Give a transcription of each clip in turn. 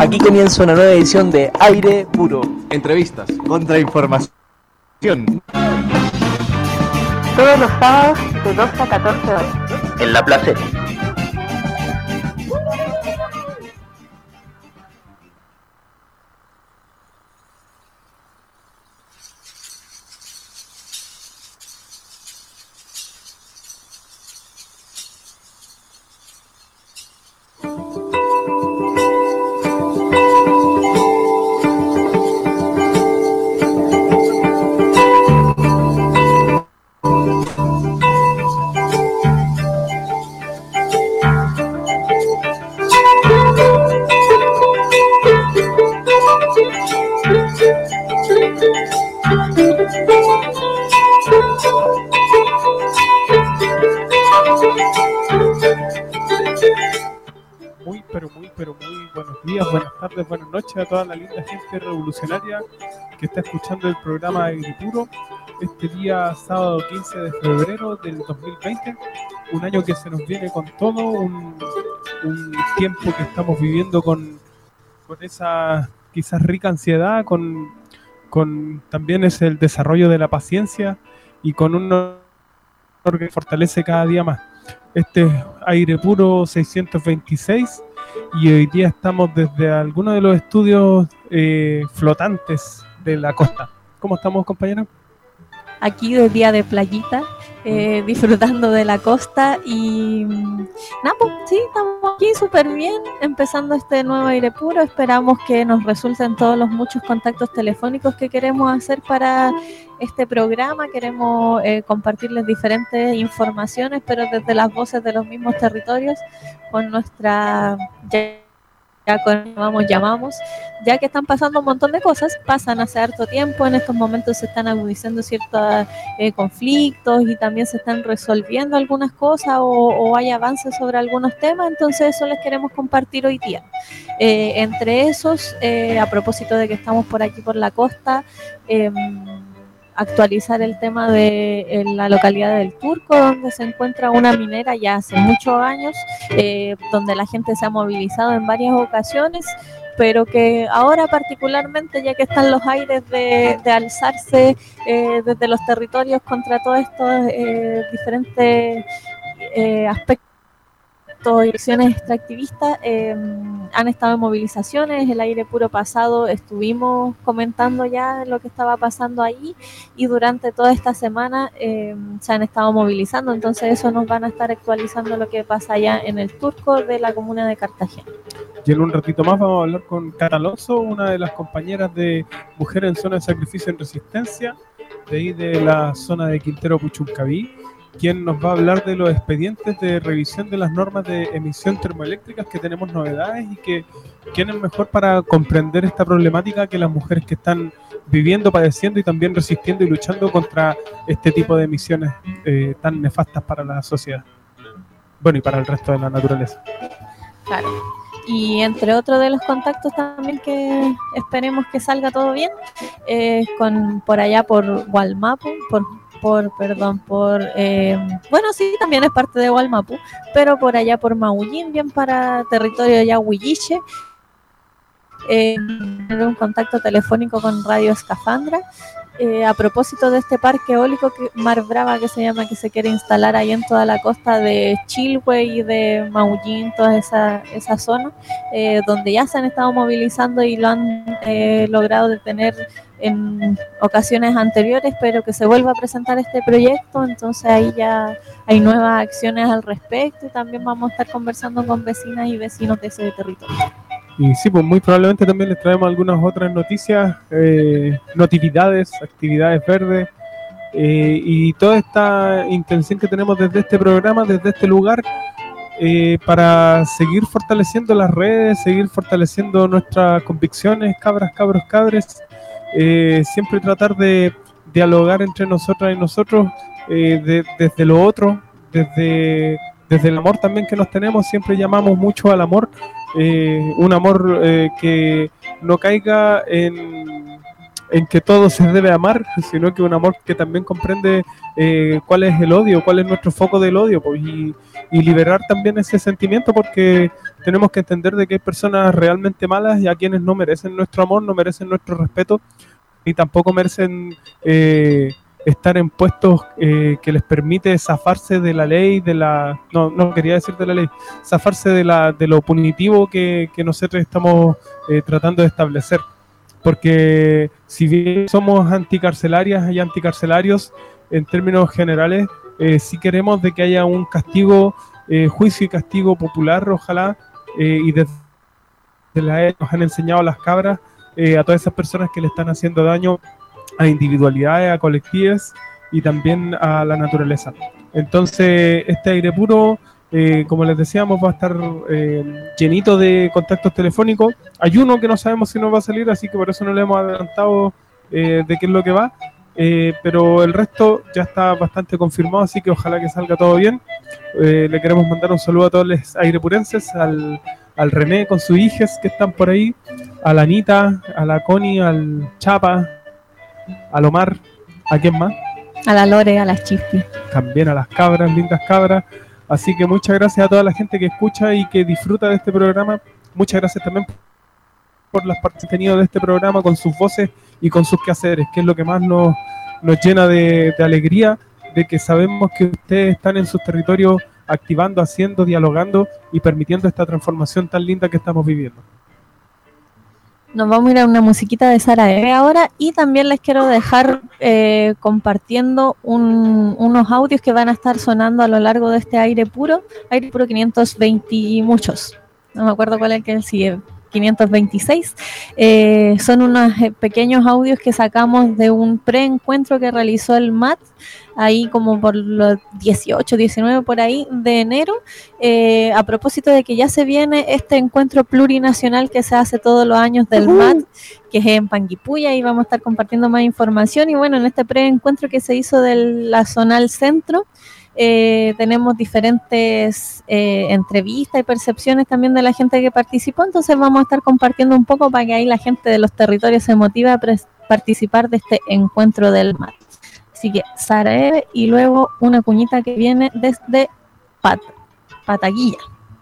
Aquí comienza una nueva edición de Aire Puro. Entrevistas. Contrainformación. Todos los sábados de 12 a 14 horas. En La Placeta. Muy buenos días, buenas tardes, buenas noches a toda la linda gente revolucionaria que está escuchando el programa Aire Puro este día sábado 15 de febrero del 2020, un año que se nos viene con todo, un tiempo que estamos viviendo con esa quizás rica ansiedad, con también es el desarrollo de la paciencia y con un honor que fortalece cada día más. Este es Aire Puro 626 y hoy día estamos desde algunos de los estudios flotantes de la costa. ¿Cómo estamos, compañeros? Aquí de día de playita, disfrutando de la costa y nada, pues sí, estamos aquí súper bien, empezando este nuevo Aire Puro. Esperamos que nos resulten todos los muchos contactos telefónicos que queremos hacer para este programa. Queremos compartirles diferentes informaciones, pero desde las voces de los mismos territorios, con nuestra... llamamos, ya que están pasando un montón de cosas, pasan hace harto tiempo, en estos momentos se están agudizando ciertos conflictos y también se están resolviendo algunas cosas o hay avances sobre algunos temas, entonces eso les queremos compartir hoy día. Entre esos, a propósito de que estamos por aquí por la costa, actualizar el tema de la localidad del Turco, donde se encuentra una minera ya hace muchos años, donde la gente se ha movilizado en varias ocasiones, pero que ahora particularmente, ya que están los aires de alzarse desde los territorios contra todos estos diferentes aspectos y acciones extractivistas, han estado en movilizaciones. El Aire Puro pasado estuvimos comentando ya lo que estaba pasando ahí y durante toda esta semana se han estado movilizando, entonces eso nos van a estar actualizando lo que pasa allá en el Turco de la comuna de Cartagena. Y en un ratito más vamos a hablar con Cata Alonso, una de las compañeras de Mujeres en Zona de Sacrificio en Resistencia, de ahí de la zona de Quintero Puchuncaví, quien nos va a hablar de los expedientes de revisión de las normas de emisión termoeléctricas, que tenemos novedades y que quién es mejor para comprender esta problemática que las mujeres que están viviendo, padeciendo y también resistiendo y luchando contra este tipo de emisiones tan nefastas para la sociedad. Bueno, y para el resto de la naturaleza. Claro. Y entre otros de los contactos también que esperemos que salga todo bien, por allá por Wallmapu, bueno, sí, también es parte de Wallmapu, pero por allá por Maullín, bien para territorio de Yahuilliche, un contacto telefónico con Radio Escafandra, a propósito de este parque eólico Mar Brava que se llama, que se quiere instalar ahí en toda la costa de Chilhue y de Maullín, toda esa zona, donde ya se han estado movilizando y lo han logrado detener en ocasiones anteriores, pero que se vuelva a presentar este proyecto, entonces ahí ya hay nuevas acciones al respecto y también vamos a estar conversando con vecinas y vecinos de ese territorio. Y sí, pues muy probablemente también les traemos algunas otras noticias, noticias, actividades verdes y toda esta intención que tenemos desde este programa, desde este lugar, para seguir fortaleciendo las redes, seguir fortaleciendo nuestras convicciones, cabres, siempre tratar de dialogar entre nosotras y nosotros, desde lo otro, desde el amor también que nos tenemos. Siempre llamamos mucho al amor, un amor que no caiga en que todo se debe amar, sino que un amor que también comprende cuál es el odio, cuál es nuestro foco del odio, pues, y liberar también ese sentimiento, porque tenemos que entender de que hay personas realmente malas y a quienes no merecen nuestro amor, no merecen nuestro respeto y tampoco merecen estar en puestos que les permite zafarse de la ley, no quería decir de la ley, zafarse de lo punitivo que nosotros estamos tratando de establecer. Porque si bien somos anticarcelarias y anticarcelarios, en términos generales, sí queremos de que haya un castigo, juicio y castigo popular, ojalá, y desde la nos han enseñado las cabras a todas esas personas que le están haciendo daño a individualidades, a colectivas y también a la naturaleza. Entonces, este aire puro, como les decíamos, va a estar llenito de contactos telefónicos. Hay uno que no sabemos si nos va a salir, así que por eso no le hemos adelantado de qué es lo que va, pero el resto ya está bastante confirmado, así que ojalá que salga todo bien. Le queremos mandar un saludo a todos los airepurenses, al René con sus hijas que están por ahí, a la Anita, a la Connie, al Chapa, al Omar, ¿a quién más? A la Lore, a las Chispi. También a las cabras, lindas cabras. Así que muchas gracias a toda la gente que escucha y que disfruta de este programa. Muchas gracias también por las partes que han tenido de este programa con sus voces y con sus quehaceres, que es lo que más nos llena de alegría, de que sabemos que ustedes están en sus territorios activando, haciendo, dialogando y permitiendo esta transformación tan linda que estamos viviendo. Nos vamos a ir a una musiquita de Sara Eve ahora y también les quiero dejar compartiendo unos audios que van a estar sonando a lo largo de este aire puro 520 y muchos, no me acuerdo cuál es el que sigue, 526. Son unos pequeños audios que sacamos de un preencuentro que realizó el MAT ahí como por los 18, 19 por ahí de enero, a propósito de que ya se viene este encuentro plurinacional que se hace todos los años del MAT, que es en Panguipulli, y vamos a estar compartiendo más información. Y bueno, en este preencuentro que se hizo de la Zonal Centro, tenemos diferentes entrevistas y percepciones también de la gente que participó, entonces vamos a estar compartiendo un poco para que ahí la gente de los territorios se motive a participar de este encuentro del MAT. Así que Sara Eve y luego una cuñita que viene desde Pataguilla.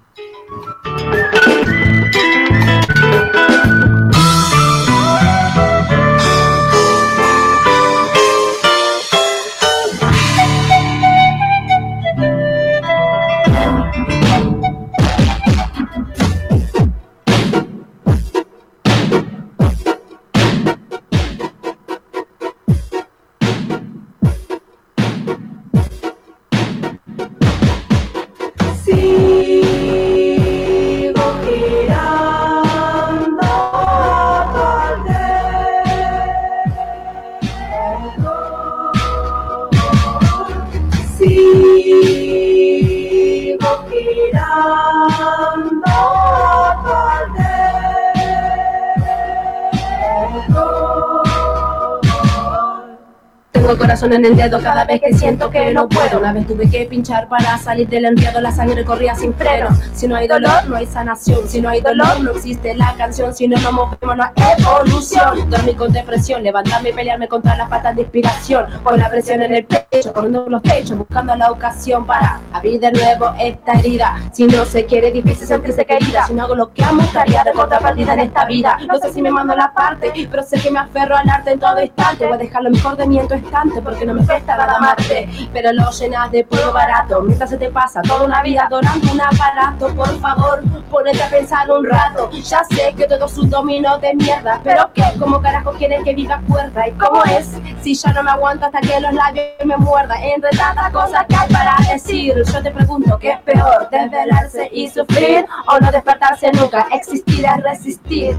Tengo el corazón en el dedo cada vez que siento que no puedo. Una vez tuve que pinchar para salir del enredo, la sangre corría sin freno. Si no hay dolor, no hay sanación. Si no hay dolor, no existe la canción. Si no nos movemos, no hay evolución. Dormí con depresión, levantarme y pelearme contra las faltas de inspiración. Con la presión en el pecho, poniendo los pechos, buscando la ocasión para abrir de nuevo esta herida. Si no se quiere, difícil sentirse querida. Si no hago lo que amo, estaría de contrapartida en esta vida. No sé si me mando la parte, pero sé que me aferro al arte en todo instante. Voy a dejar lo mejor de mí en tu estante, porque no me cuesta nada amarte, pero lo llenas de puro barato. Mientras se te pasa toda una vida adorando un aparato. Por favor, ponete a pensar un rato. Ya sé que todo es un dominó de mierda, pero ¿qué? ¿Cómo carajo quieres que viva cuerda? ¿Y cómo es? Si ya no me aguanto hasta que los labios me muerdan. Entre tantas cosas que hay para decir, yo te pregunto, ¿qué es peor? ¿Desvelarse y sufrir? ¿O no despertarse nunca? Existir es resistir.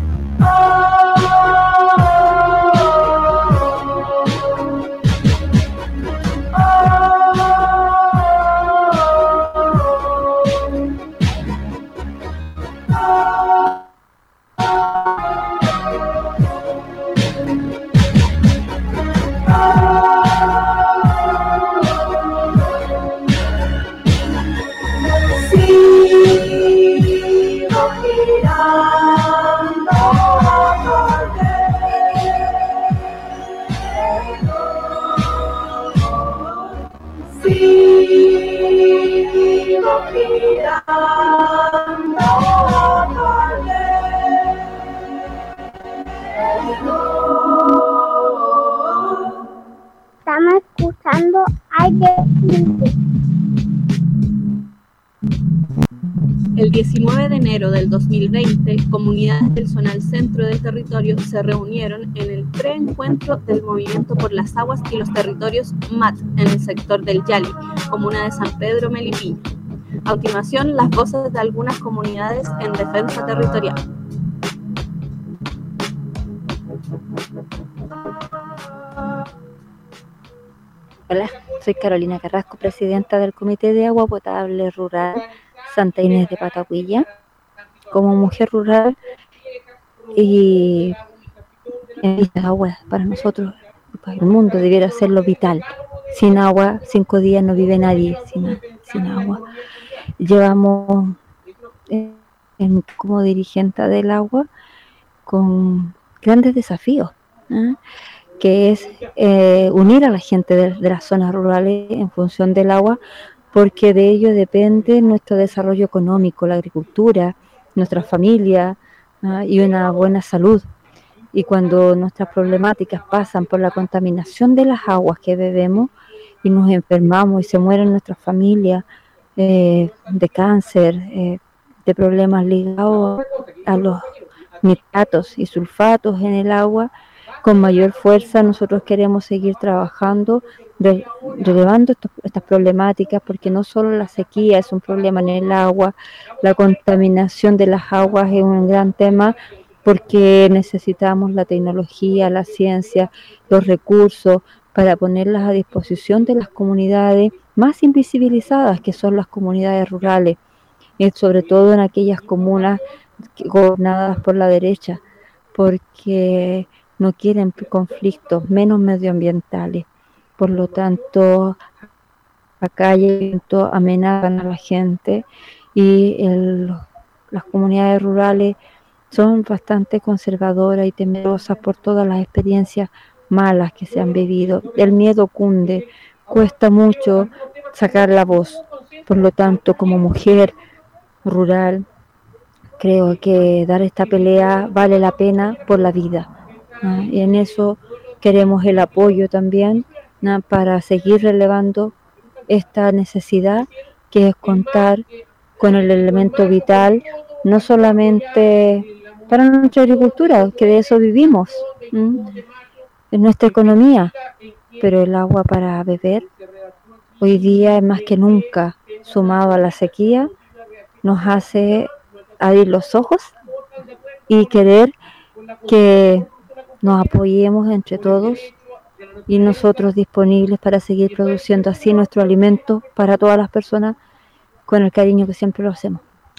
Sigo girando. El 19 de enero del 2020, comunidades del zonal centro del territorio se reunieron en el preencuentro del Movimiento por las Aguas y los Territorios MAT en el sector del Yali, comuna de San Pedro Melipilla. A continuación, las voces de algunas comunidades en defensa territorial. Hola, soy Carolina Carrasco, presidenta del Comité de Agua Potable Rural Santa Inés de Pataguilla. Como mujer rural y el agua para nosotros, para el mundo, debiera ser lo vital. Sin agua, 5 días no vive nadie sin agua. Llevamos como dirigente del agua con grandes desafíos, ¿eh? Que es unir a la gente de las zonas rurales en función del agua, porque de ello depende nuestro desarrollo económico, la agricultura, nuestra familia, y una buena salud. Y cuando nuestras problemáticas pasan por la contaminación de las aguas que bebemos y nos enfermamos y se mueren nuestras familias de cáncer, de problemas ligados a los nitratos y sulfatos en el agua, con mayor fuerza nosotros queremos seguir trabajando, relevando estas problemáticas, porque no solo la sequía es un problema en el agua, la contaminación de las aguas es un gran tema, porque necesitamos la tecnología, la ciencia, los recursos para ponerlas a disposición de las comunidades más invisibilizadas, que son las comunidades rurales, y sobre todo en aquellas comunas gobernadas por la derecha, porque no quieren conflictos, menos medioambientales. Por lo tanto, acá amenazan a la gente y las comunidades rurales son bastante conservadoras y temerosas por todas las experiencias malas que se han vivido. El miedo cunde, cuesta mucho sacar la voz. Por lo tanto, como mujer rural, creo que dar esta pelea vale la pena por la vida. Y en eso queremos el apoyo también, para seguir relevando esta necesidad, que es contar con el elemento vital, no solamente para nuestra agricultura, que de eso vivimos, en nuestra economía, pero el agua para beber hoy día es más que nunca, sumado a la sequía, nos hace abrir los ojos y querer que nos apoyemos entre todos y nosotros disponibles para seguir produciendo así nuestro alimento para todas las personas con el cariño que siempre lo hacemos.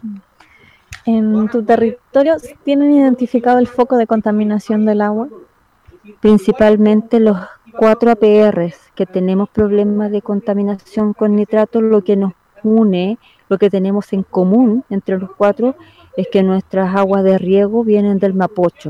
¿En tu territorio tienen identificado el foco de contaminación del agua? Principalmente los 4 APRs que tenemos problemas de contaminación con nitratos. Lo que nos une, lo que tenemos en común entre los 4 es que nuestras aguas de riego vienen del Mapocho.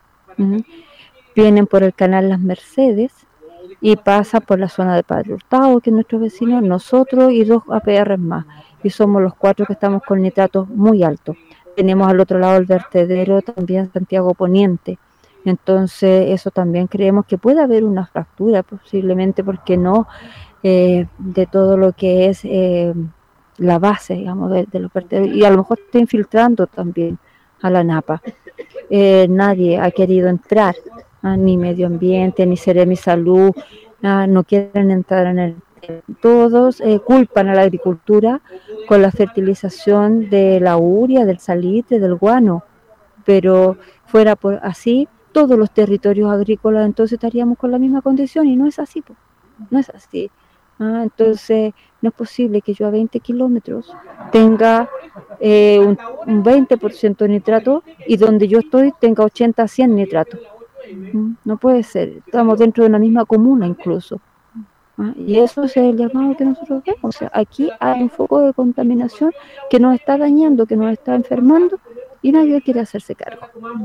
Vienen por el canal Las Mercedes y pasa por la zona de Padre Hurtado, que es nuestro vecino, nosotros y 2 APR más, y somos los 4 que estamos con nitratos muy altos. Tenemos al otro lado el vertedero también Santiago Poniente, entonces eso también creemos que puede haber una fractura posiblemente, porque no, de todo lo que es la base, digamos, de los vertederos, y a lo mejor está infiltrando también a la Napa. Nadie ha querido entrar, ni medio ambiente, ni Seremi Salud, no quieren entrar en el. Todos culpan a la agricultura con la fertilización de la urea, del salitre, del guano, pero fuera por así, todos los territorios agrícolas entonces estaríamos con la misma condición, y no es así, no es así. Entonces no es posible que yo a 20 kilómetros tenga un 20% de nitrato y donde yo estoy tenga 80 a 100 nitrato. No puede ser, estamos dentro de una misma comuna incluso. Y eso es el llamado que nosotros vemos. O sea, aquí hay un foco de contaminación que nos está dañando, que nos está enfermando, y nadie quiere hacerse cargo.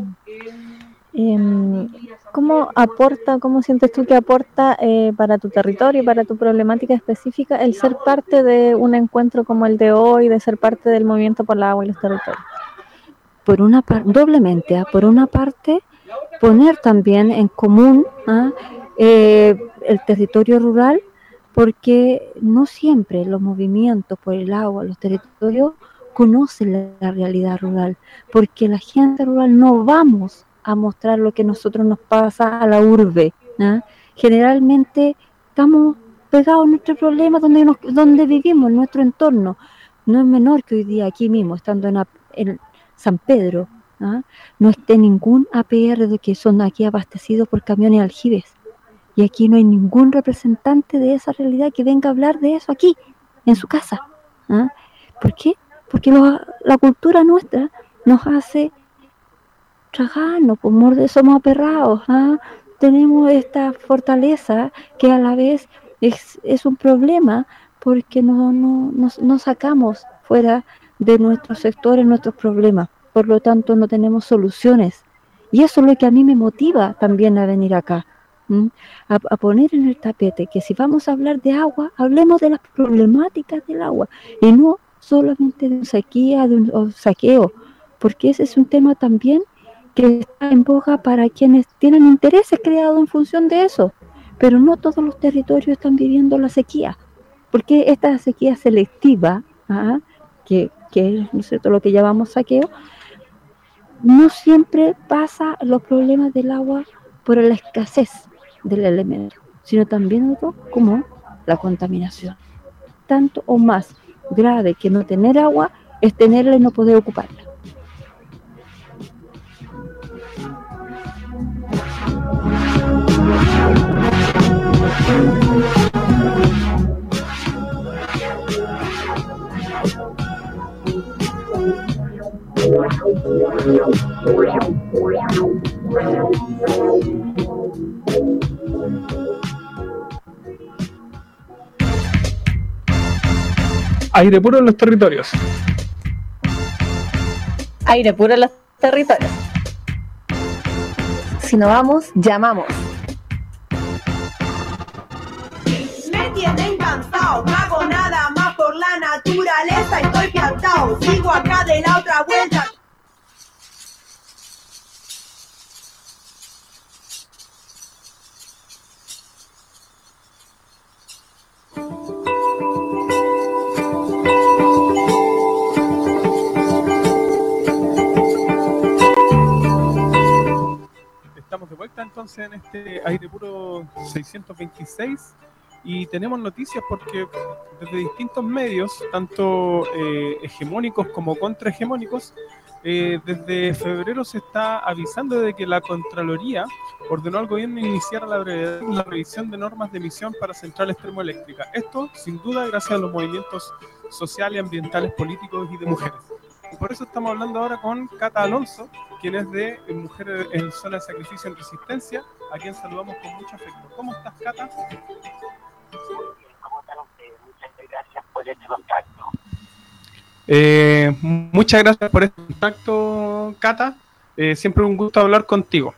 ¿Cómo sientes tú que aporta para tu territorio y para tu problemática específica el ser parte de un encuentro como el de hoy, de ser parte del movimiento por el agua y los territorios? Por una parte, doblemente, por una parte, poner también en común el territorio rural, porque no siempre los movimientos por el agua, los territorios, conoce la realidad rural, porque la gente rural no vamos a mostrar lo que nosotros nos pasa a la urbe, ¿no? Generalmente estamos pegados a nuestros problemas donde vivimos, en nuestro entorno. No es menor que hoy día aquí mismo, estando en San Pedro, ¿no? No esté ningún APR de que son aquí abastecidos por camiones aljibes. Y aquí no hay ningún representante de esa realidad que venga a hablar de eso aquí, en su casa. ¿Ah? ¿Por qué? Porque la cultura nuestra nos hace tragarnos, somos aperrados. ¿Ah? Tenemos esta fortaleza que a la vez es un problema porque no sacamos fuera de nuestros sectores nuestros problemas. Por lo tanto, no tenemos soluciones. Y eso es lo que a mí me motiva también a venir acá. A poner en el tapete que si vamos a hablar de agua, hablemos de las problemáticas del agua y no solamente de sequía, de un saqueo, porque ese es un tema también que está en boga para quienes tienen intereses creados en función de eso, pero no todos los territorios están viviendo la sequía, porque esta sequía selectiva, que es, ¿no es cierto?, lo que llamamos saqueo, no siempre pasa los problemas del agua por la escasez del elemento, sino también otro como la contaminación. Tanto o más grave que no tener agua es tenerla y no poder ocuparla. Aire puro en los territorios. Aire puro en los territorios. Si no vamos, llamamos. Me tienen cansado, no hago nada más por la naturaleza, estoy piantao, sigo acá de la otra vuelta. Estamos de vuelta entonces en este Aire Puro 626 y tenemos noticias porque desde distintos medios, tanto hegemónicos como contrahegemónicos, desde febrero se está avisando de que la Contraloría ordenó al gobierno iniciar a la brevedad la revisión de normas de emisión para centrales termoeléctricas. Esto, sin duda, gracias a los movimientos sociales, ambientales, políticos y de mujeres. Y por eso estamos hablando ahora con Cata Alonso, quien es de Mujeres en Zona de Sacrificio en Resistencia, a quien saludamos con mucho afecto. ¿Cómo estás, Cata? ¿Cómo están ustedes? Muchas gracias por este contacto. Muchas gracias por este contacto, Cata. Siempre un gusto hablar contigo.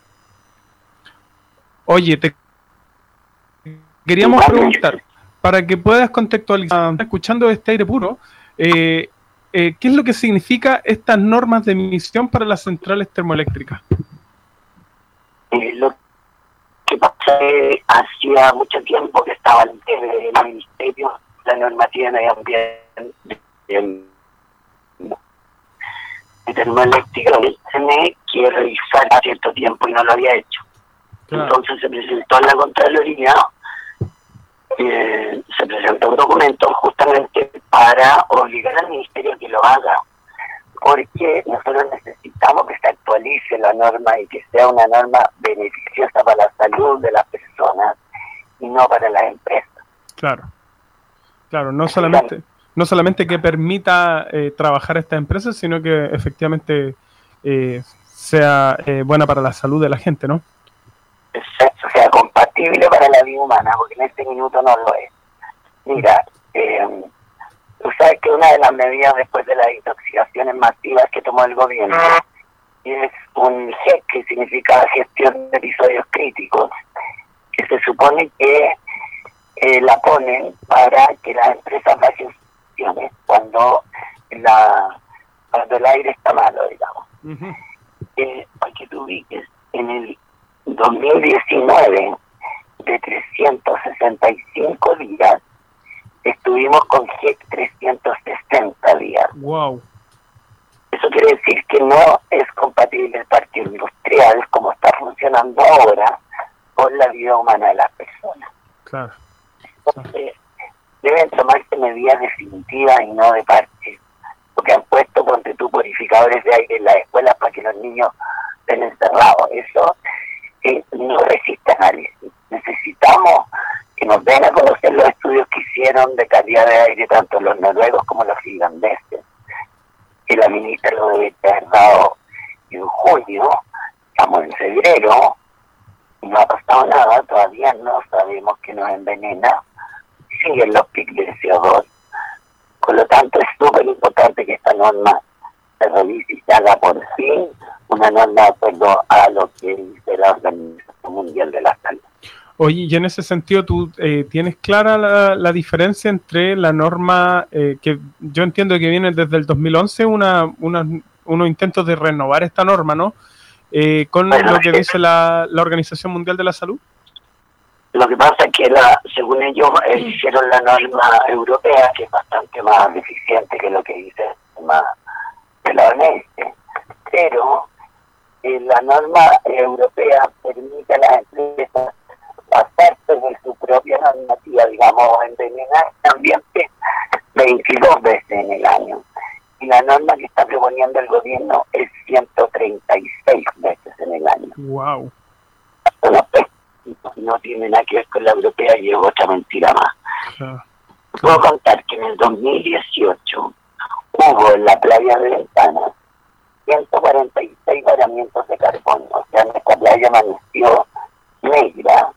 Oye, te queríamos preguntar, para que puedas contextualizar, escuchando este Aire Puro, ¿qué es lo que significa estas normas de emisión para las centrales termoeléctricas? Lo que pasa es que hacía mucho tiempo que estaba en el Ministerio de la Normativa de Medio Ambiente de termoeléctrica, tiene que revisar a cierto tiempo y no lo había hecho. Claro. Entonces se presentó en la Contraloría, se presentó un documento justamente para obligar al Ministerio a que lo haga, porque nosotros necesitamos que se actualice la norma y que sea una norma beneficiosa para la salud de las personas y no para las empresas. Claro, no solamente que permita trabajar a estas empresas, sino que efectivamente sea buena para la salud de la gente, ¿no? Exacto, sea compatible para la vida humana, porque en este minuto no lo es. Mira, tú sabes que una de las medidas después de las intoxicaciones masivas que tomó el gobierno es un GEC, que significa gestión de episodios críticos, que se supone que la ponen para que las empresas bajen funciones cuando el aire está malo, digamos. Para que tú ubiques, en el 2019, de 365 días, estuvimos con GEC 360 días. Wow. quiere decir que no es compatible el parque industrial como está funcionando ahora con la vida humana de las personas. Claro. Entonces, deben tomarse medidas definitivas y no de parche, porque han puesto, ponte tú, purificadores de aire en las escuelas para que los niños estén encerrados. Eso no resiste análisis. Necesitamos que nos den a conocer los estudios que hicieron de calidad de aire, tanto los noruegos como los finlandeses, que la ministra lo debe haber dado en junio, estamos en febrero, y no ha pasado nada, todavía no sabemos que nos envenena, siguen los picos de CO2, por lo tanto es súper importante que esta norma se revise y se haga por fin una norma de acuerdo a lo que dice la Organización Mundial de la Salud. Oye, y en ese sentido, ¿tú tienes clara la diferencia entre la norma que yo entiendo que viene desde el 2011, unos intentos de renovar esta norma, ¿no? Con lo que dice la Organización Mundial de la Salud? Lo que pasa es que, según ellos, hicieron la norma europea, que es bastante más deficiente que lo que dice de la OMS. Pero la norma europea permite a las empresas pasarse de su propia normativa, digamos, envenenar el ambiente 22 veces en el año. Y la norma que está proponiendo el gobierno es 136 veces en el año. ¡Wow! No tiene nada que ver con la europea y es otra mentira más. Puedo contar que en el 2018 hubo en la playa de Ventana 146 varamientos de carbón. O sea, nuestra playa amaneció negra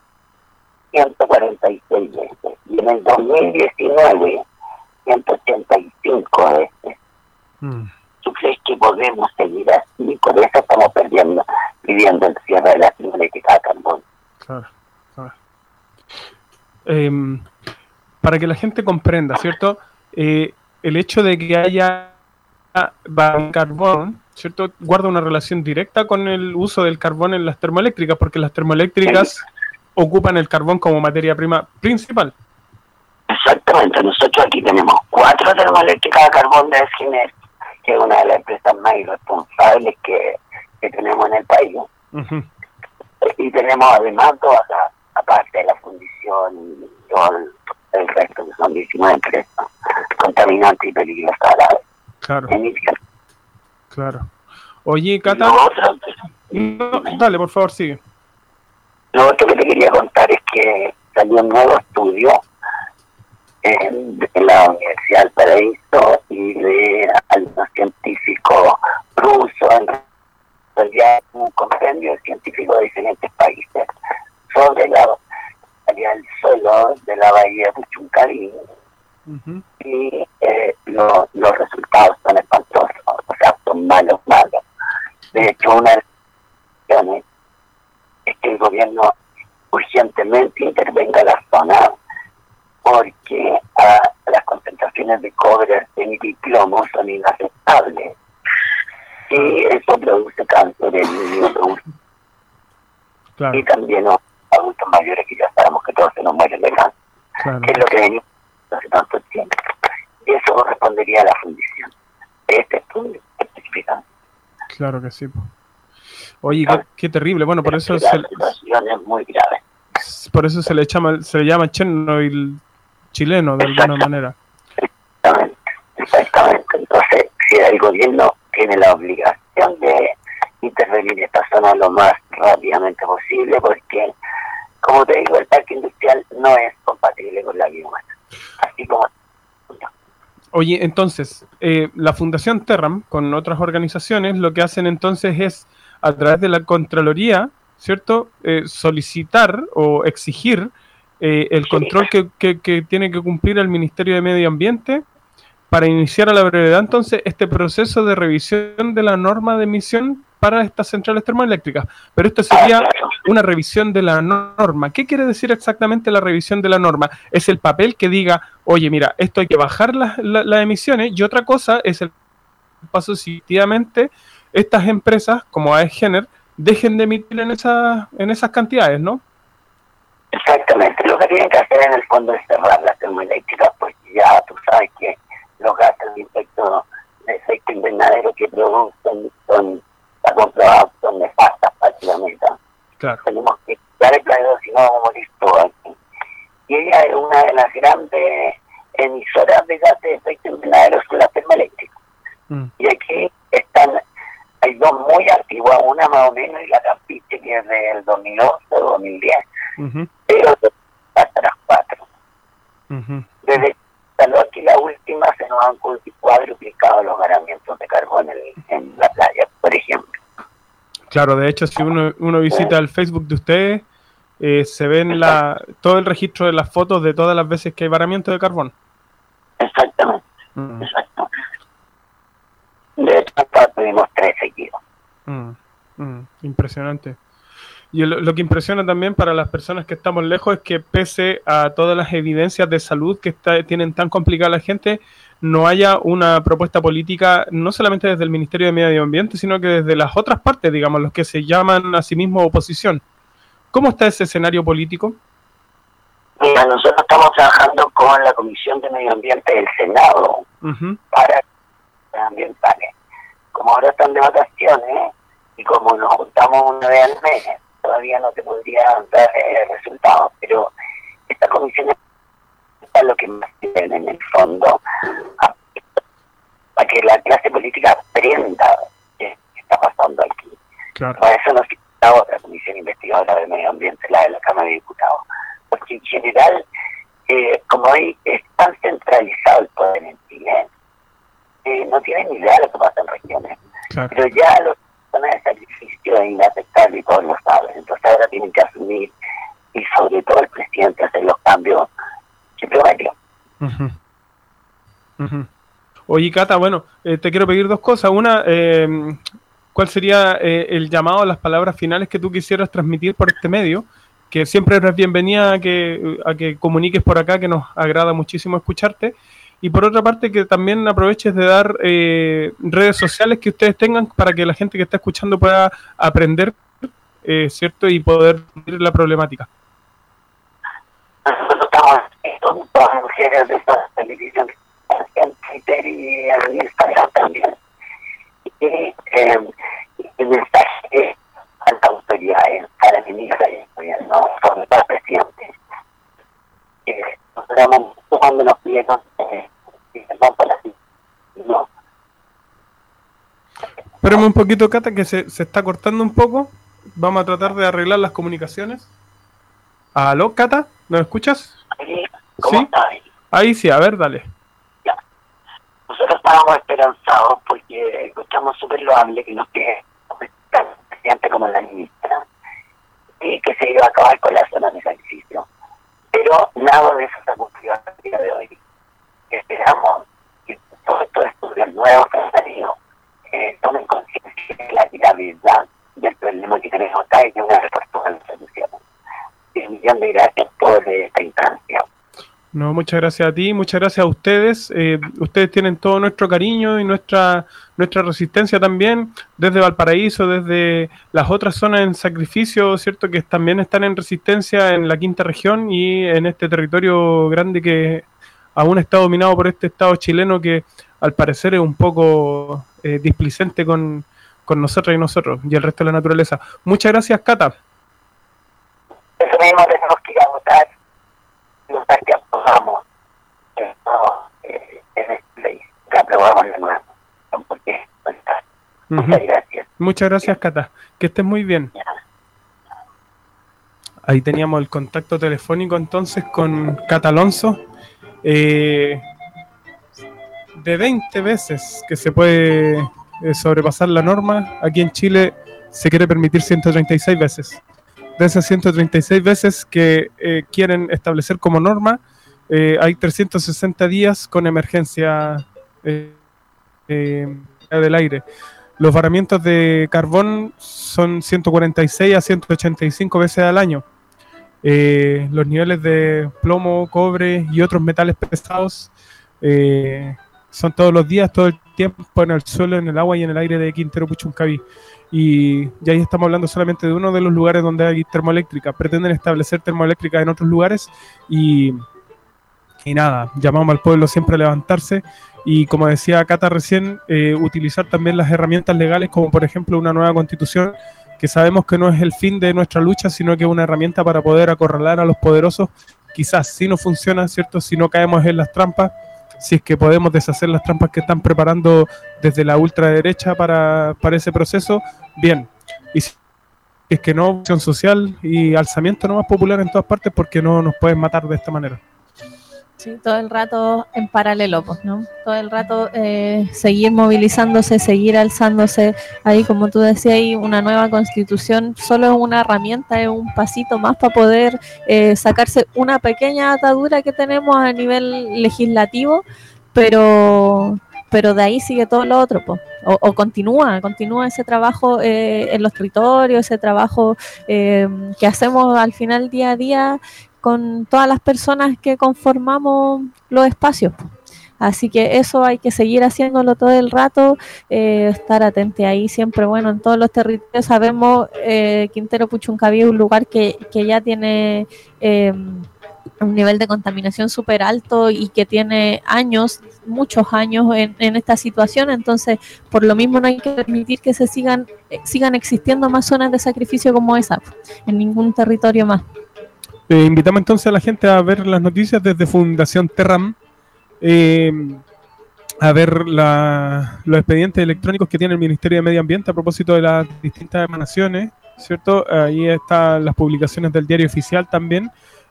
146 veces. Y en el 2019, 185 veces. ¿Tú crees que podemos seguir así? Por eso estamos pidiendo el cierre de la termoeléctrica de carbón. Claro. Para que la gente comprenda, ¿cierto? El hecho de que haya carbón, ¿cierto? Guarda una relación directa con el uso del carbón en las termoeléctricas, porque las termoeléctricas ocupan el carbón como materia prima principal. Exactamente. Nosotros aquí tenemos 4 termoeléctricas de carbón de Esquiner, que es una de las empresas más irresponsables que tenemos en el país. Uh-huh. Y tenemos además 2 acá, aparte de la fundición y todo el resto, que son 19 empresas contaminantes y peligrosas a la vez. Claro. Claro. Oye, Cata... No, dale, por favor, sigue. Lo otro que te quería contar es que salió un nuevo estudio en la Universidad del Paraíso y de algunos científicos rusos, en realidad un compendio de científicos de diferentes países sobre la calidad del suelo de la bahía de Puchuncaví. Uh-huh. Y los resultados son espantosos, o sea, son malos. De hecho, una de las cuestiones es que el gobierno urgentemente intervenga en la zona, porque las concentraciones de cobre, arsénico y plomo son inaceptables. Y eso produce cáncer en niños adultos. Claro. Y también los adultos mayores, que ya sabemos que todos se nos mueren de cáncer. Claro. Que es lo que venimos hace tanto tiempo. Y eso correspondería a la fundición. Este estudio especificado. Claro que sí. Oye, qué terrible. Bueno, por eso la situación es muy grave. Por eso se le llama Chernobyl chileno, de alguna manera. Exactamente. Entonces, si el gobierno tiene la obligación de intervenir en esta zona lo más rápidamente posible, porque, como te digo, el parque industrial no es compatible con la vida humana. Así como... Oye, entonces, la Fundación Terram, con otras organizaciones, lo que hacen entonces es, a través de la Contraloría, ¿cierto?, solicitar o exigir el control que tiene que cumplir el Ministerio de Medio Ambiente para iniciar a la brevedad, entonces, este proceso de revisión de la norma de emisión para estas centrales termoeléctricas. Pero esto sería una revisión de la norma. ¿Qué quiere decir exactamente la revisión de la norma? Es el papel que diga, oye, mira, esto hay que bajar las emisiones, y otra cosa es el paso si efectivamente estas empresas, como AES-Gener, dejen de emitir en esas cantidades, ¿no? Exactamente. Lo que tienen que hacer en el fondo es cerrar las termoeléctricas, porque ya tú sabes que los gases de efecto invernadero invernaderos que producen está comprobado, son nefastas para el planeta. Claro. Tenemos que quitar el planeta, si no vamos a morir todos aquí. Y ella es una de las grandes emisoras de gases de efecto invernadero, son las termoeléctricas. Y aquí hay dos muy antiguas, una más o menos, y la Campiche, que es del 2011 o 2010, pero hasta las 4. Desde que instaló aquí la última, se nos han cuadruplicado los garamientos de carbón en la playa, por ejemplo. Claro, de hecho, si uno visita el Facebook de ustedes, se ven todo el registro de las fotos de todas las veces que hay varamiento de carbón. Exactamente. Exactamente. De hecho, tuvimos 3 seguidos. Impresionante. Y lo que impresiona también para las personas que estamos lejos es que pese a todas las evidencias de salud que tienen tan complicada la gente, no haya una propuesta política, no solamente desde el Ministerio de Medio Ambiente, sino que desde las otras partes, digamos, los que se llaman a sí mismos oposición. ¿Cómo está ese escenario político? Mira, nosotros estamos trabajando con la Comisión de Medio Ambiente del Senado para ambientales. Como ahora están de vacaciones y como nos juntamos una vez al mes, todavía no te podría dar resultados, pero esta comisión es lo que más tiene en el fondo para que la clase política aprenda qué está pasando aquí. Claro. Para eso nos quita otra comisión investigadora de medio ambiente, la de la Cámara de Diputados, porque en general como hoy es tan centralizado el poder en Chile, no tienen ni idea de lo que pasa en regiones. Claro. Pero ya los zonas de sacrificio es inaceptable y todos lo saben. Entonces ahora tienen que asumir, y sobre todo el presidente, hacer los cambios que prometió. Oye, Cata, bueno, te quiero pedir 2 cosas. Una, ¿cuál sería el llamado a las palabras finales que tú quisieras transmitir por este medio? Que siempre eres bienvenida a que comuniques por acá, que nos agrada muchísimo escucharte. Y por otra parte, que también aproveches de dar redes sociales que ustedes tengan para que la gente que está escuchando pueda aprender, ¿cierto? Y poder ver la problemática. Nosotros estamos con todas las mujeres de esta televisión, en Twitter y en Instagram también. Y el mensaje a las autoridades, a las ministras y al gobierno, sobre todo al presidente. Nosotros vamos cuando nos pidieron no. Espérame un poquito, Cata, que se está cortando un poco. Vamos a tratar de arreglar las comunicaciones. ¿Aló, Cata? ¿Nos escuchas? ¿Cómo estás? Ahí sí, a ver, dale. Ya. Nosotros estábamos esperanzados porque escuchamos súper loable que nos pide el presidente como la ministra y que se iba a acabar con las zonas de sacrificio. Pero nada de eso se ha cumplido hasta el día de hoy. Esperamos que todos estos estudios nuevos que han salido tomen conciencia de la gravedad del problema que tenemos acá y de una respuesta a la solución. Y un millón de gracias por esta instancia. No, muchas gracias a ti, muchas gracias a ustedes. Ustedes tienen todo nuestro cariño y nuestra resistencia también, desde Valparaíso, desde las otras zonas en sacrificio, ¿cierto? Que también están en resistencia en la 5ª región y en este territorio grande que aún está dominado por este Estado chileno que al parecer es un poco displicente con nosotras y nosotros y el resto de la naturaleza. Muchas gracias, Cata. Eso mismo tenemos que agotar que aprobamos en este país, que aprobamos de nuevo. Porque, muchas gracias. Muchas gracias, Cata. Que estés muy bien. Ahí teníamos el contacto telefónico entonces con Cata Alonso. De 20 veces que se puede sobrepasar la norma, aquí en Chile se quiere permitir 136 veces. De esas 136 veces que quieren establecer como norma, hay 360 días con emergencia del aire. Los varamientos de carbón son 146 a 185 veces al año. Los niveles de plomo, cobre y otros metales pesados son todos los días, todo el tiempo, en el suelo, en el agua y en el aire de Quintero Puchuncaví. Y ahí estamos hablando solamente de uno de los lugares donde hay termoeléctrica. Pretenden establecer termoeléctricas en otros lugares y Y nada, llamamos al pueblo siempre a levantarse y, como decía Cata recién, utilizar también las herramientas legales, como por ejemplo una nueva constitución, que sabemos que no es el fin de nuestra lucha, sino que es una herramienta para poder acorralar a los poderosos. Quizás si no funciona, ¿cierto? Si no caemos en las trampas, si es que podemos deshacer las trampas que están preparando desde la ultraderecha para ese proceso, bien. Y si es que no, acción social y alzamiento no más popular en todas partes, porque no nos pueden matar de esta manera. Sí, todo el rato en paralelo, pues, ¿no? Todo el rato seguir movilizándose, seguir alzándose. Ahí, como tú decías, ahí una nueva constitución solo es una herramienta, es un pasito más para poder sacarse una pequeña atadura que tenemos a nivel legislativo, pero de ahí sigue todo lo otro, pues. O continúa ese trabajo en los territorios, ese trabajo que hacemos al final día a día con todas las personas que conformamos los espacios. Así que eso hay que seguir haciéndolo todo el rato, estar atente ahí siempre. Bueno, en todos los territorios sabemos, Quintero Puchuncaví es un lugar que ya tiene un nivel de contaminación súper alto y que tiene años, muchos años en esta situación. Entonces, por lo mismo no hay que permitir que se sigan existiendo más zonas de sacrificio como esa en ningún territorio más. Invitamos entonces a la gente a ver las noticias desde Fundación Terram, a ver los expedientes electrónicos que tiene el Ministerio de Medio Ambiente a propósito de las distintas emanaciones, ¿cierto? Ahí están las publicaciones del Diario Oficial también,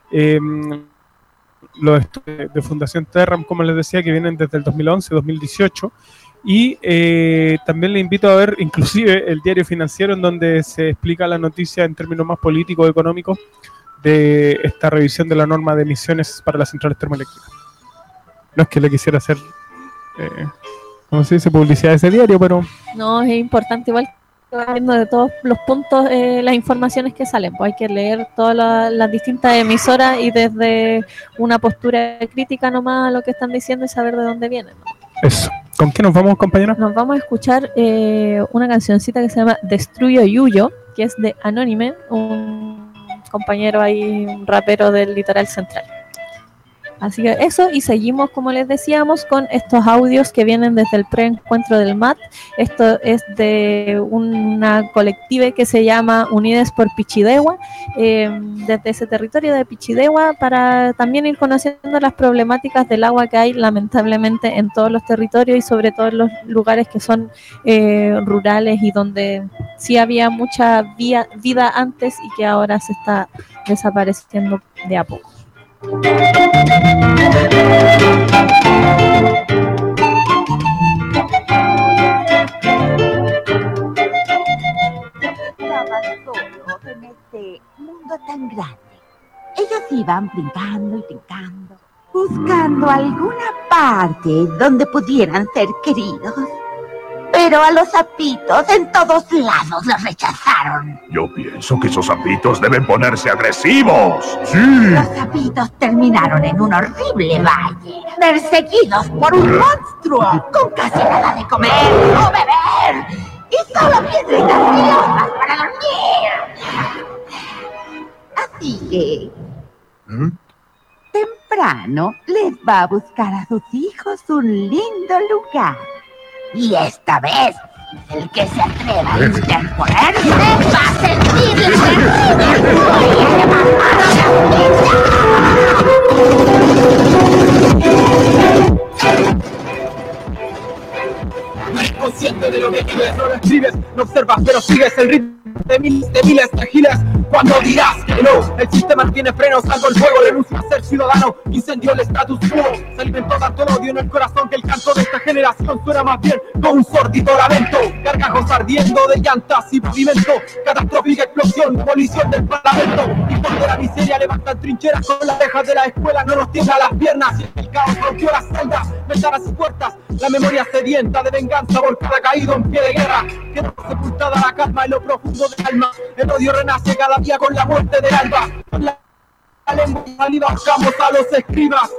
los de Fundación Terram, como les decía, que vienen desde el 2011-2018, y también le invito a ver inclusive el Diario Financiero, en donde se explica la noticia en términos más políticos, económicos, de esta revisión de la norma de emisiones para las centrales termoeléctricas. No es que le quisiera hacer, ¿cómo se dice?, publicidad de ese diario, pero... No, es importante igual que va viendo de todos los puntos las informaciones que salen, pues hay que leer todas las distintas emisoras y desde una postura crítica nomás a lo que están diciendo y saber de dónde vienen, ¿no? Eso. ¿Con qué nos vamos, compañeros? Nos vamos a escuchar una cancioncita que se llama Destruyo Yuyo, que es de Anónime, un compañero ahí, un rapero del Litoral Central. Así que eso, y seguimos, como les decíamos, con estos audios que vienen desde el preencuentro del MAT. Esto es de una colectiva que se llama Unides por Pichidegua, desde ese territorio de Pichidegua, para también ir conociendo las problemáticas del agua que hay lamentablemente en todos los territorios y sobre todo en los lugares que son rurales y donde sí había mucha vida antes y que ahora se está desapareciendo de a poco. Estaban solos en este mundo tan grande. Ellos iban brincando y brincando, buscando alguna parte donde pudieran ser queridos. Pero a los sapitos en todos lados los rechazaron. Yo pienso que esos sapitos deben ponerse agresivos. ¡Sí! Los sapitos terminaron en un horrible valle, perseguidos por un monstruo, con casi nada de comer o beber, y solo piedritas filosas para dormir. Así que... temprano les va a buscar a sus hijos un lindo lugar. Y esta vez, el que se atreva a interponerse va a sentir No eres consciente de lo que vives, no lo escribes, no observas, pero sigues el ritmo de miles de giles. Cuando dirás que no, el sistema tiene frenos, salvo el fuego, renuncia a ser ciudadano, incendió el status quo, se alimentó tanto el odio en el corazón que el canto de esta generación suena más bien con un sórdido lamento, gargajos ardiendo de llantas y pavimento, catastrófica explosión, colisión del parlamento, hijos de la miseria levantan trincheras con las rejas de la escuela, no nos tiembla las piernas, y el caos rompió las celdas, ventanas y puertas, la memoria sedienta de venganza por cada caído en pie de guerra, quedó sepultada la calma en lo profundo del alma, el odio renace cada día con la muerte del alba, con la lengua y saliva buscamos a los escribas,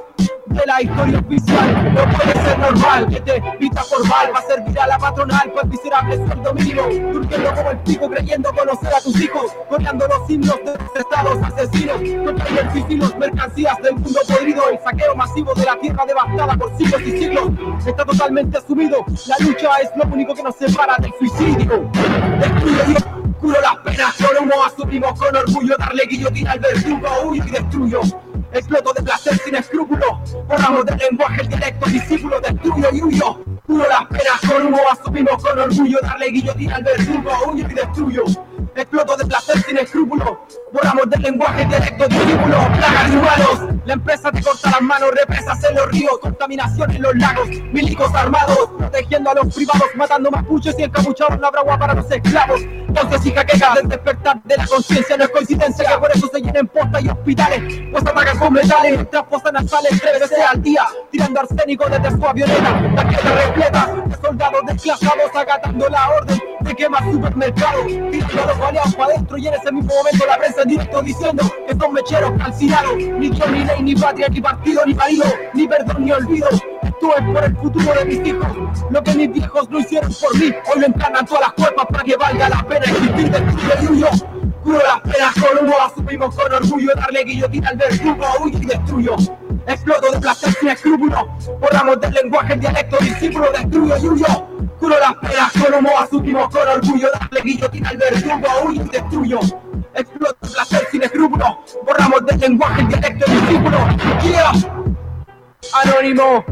de la historia oficial. No puede ser normal que te pita formal va a servir a la patronal para el miserable sueldo mínimo, durmiendo como el pico creyendo conocer a tus hijos, coreando los himnos de los estados asesinos, contra el fisilos, mercancías del mundo podrido, el saqueo masivo de la tierra devastada por siglos y siglos está totalmente asumido. La lucha es lo único que nos separa del suicidio. Destruyo yo, curo las penas con humo, asumimos con orgullo darle guillotina al verdugo, huyo y destruyo. Exploto de placer sin escrúpulos, borramos del lenguaje el dialecto, discípulo, destruyo y huyo. Curo las penas con humo, asumimos con orgullo darle guillotina al verdugo, huyo y destruyo. Exploto de placer sin escrúpulos, borramos del lenguaje el dialecto, discípulo, plagas de humanos. La empresa te corta las manos, represas en los ríos, contaminación en los lagos, milicos armados, protegiendo a los privados, matando mapuches y encapuchados la bragua para los esclavos. Entonces, hija, que del despertar de la conciencia no es coincidencia que por eso se llenen postas y hospitales, pues atacan con metales, mientras fosas nasales 3 veces al día, tirando arsénico desde su avioneta, tarjetas repletas de soldados desplazados acatando la orden de quemar supermercados, tirando a los baleados para adentro y en ese mismo momento la prensa en directo diciendo que son mecheros calcinados, ni yo, ni ley, ni patria, ni partido, ni marido, ni perdón, ni olvido. Esto es por el futuro de mis hijos, lo que mis viejos no hicieron por mí, hoy lo encarnan todas las cuerpas para que valga la pena existir. Destruyo y huyo, curo las penas con humo, asumimos con orgullo darle guillotina al verdugo, huyo y destruyo. Exploto de placer sin escrúpulos, borramos del lenguaje el dialecto, discípulo, destruyo y huyo. Curo las penas con humo, asumimos con orgullo darle guillotina al verdugo, huyo y destruyo. Exploto de placer sin escrúpulos, borramos del lenguaje el dialecto, discípulo. Yeah. Anónimo.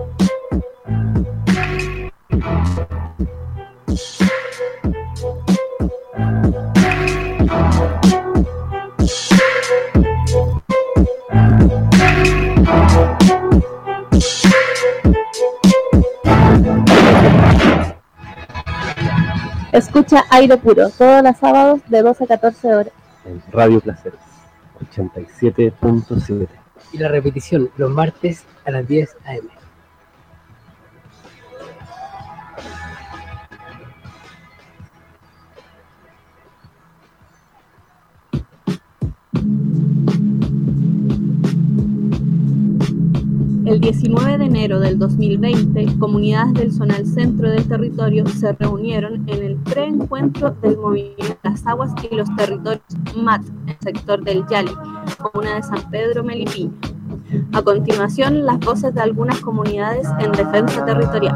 Escucha Aire Puro todos los sábados de 12 a 14 horas. En Radio Placeres 87.7. Y la repetición los martes a las 10 a.m. El 19 de enero del 2020, comunidades del zonal centro del territorio se reunieron en el preencuentro del movimiento Las Aguas y los Territorios MAT, en el sector del Yali, comuna de San Pedro Melipilla. A continuación, las voces de algunas comunidades en defensa territorial.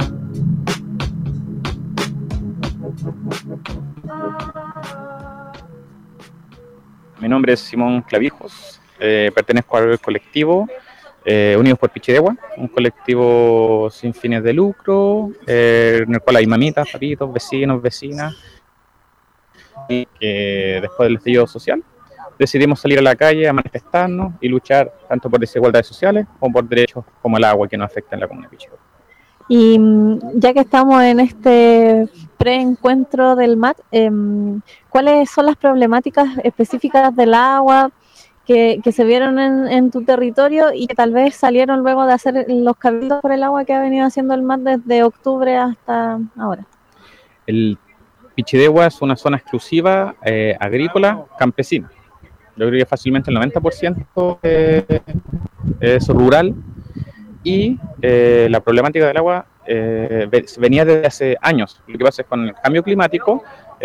Mi nombre es Simón Clavijos, pertenezco al colectivo Unidos por Pichidegua, un colectivo sin fines de lucro, en el cual hay mamitas, papitos, vecinos, vecinas, y que después del estallido social decidimos salir a la calle a manifestarnos y luchar tanto por desigualdades sociales como por derechos como el agua que nos afecta en la comunidad de Pichidegua. Y ya que estamos en este preencuentro del MAT, ¿cuáles son las problemáticas específicas del agua que se vieron en tu territorio y que tal vez salieron luego de hacer los cabildos por el agua que ha venido haciendo el MAT desde octubre hasta ahora? El Pichidegua es una zona exclusiva agrícola campesina. Yo creo que fácilmente el 90% es rural y la problemática del agua venía desde hace años. Lo que pasa es que con el cambio climático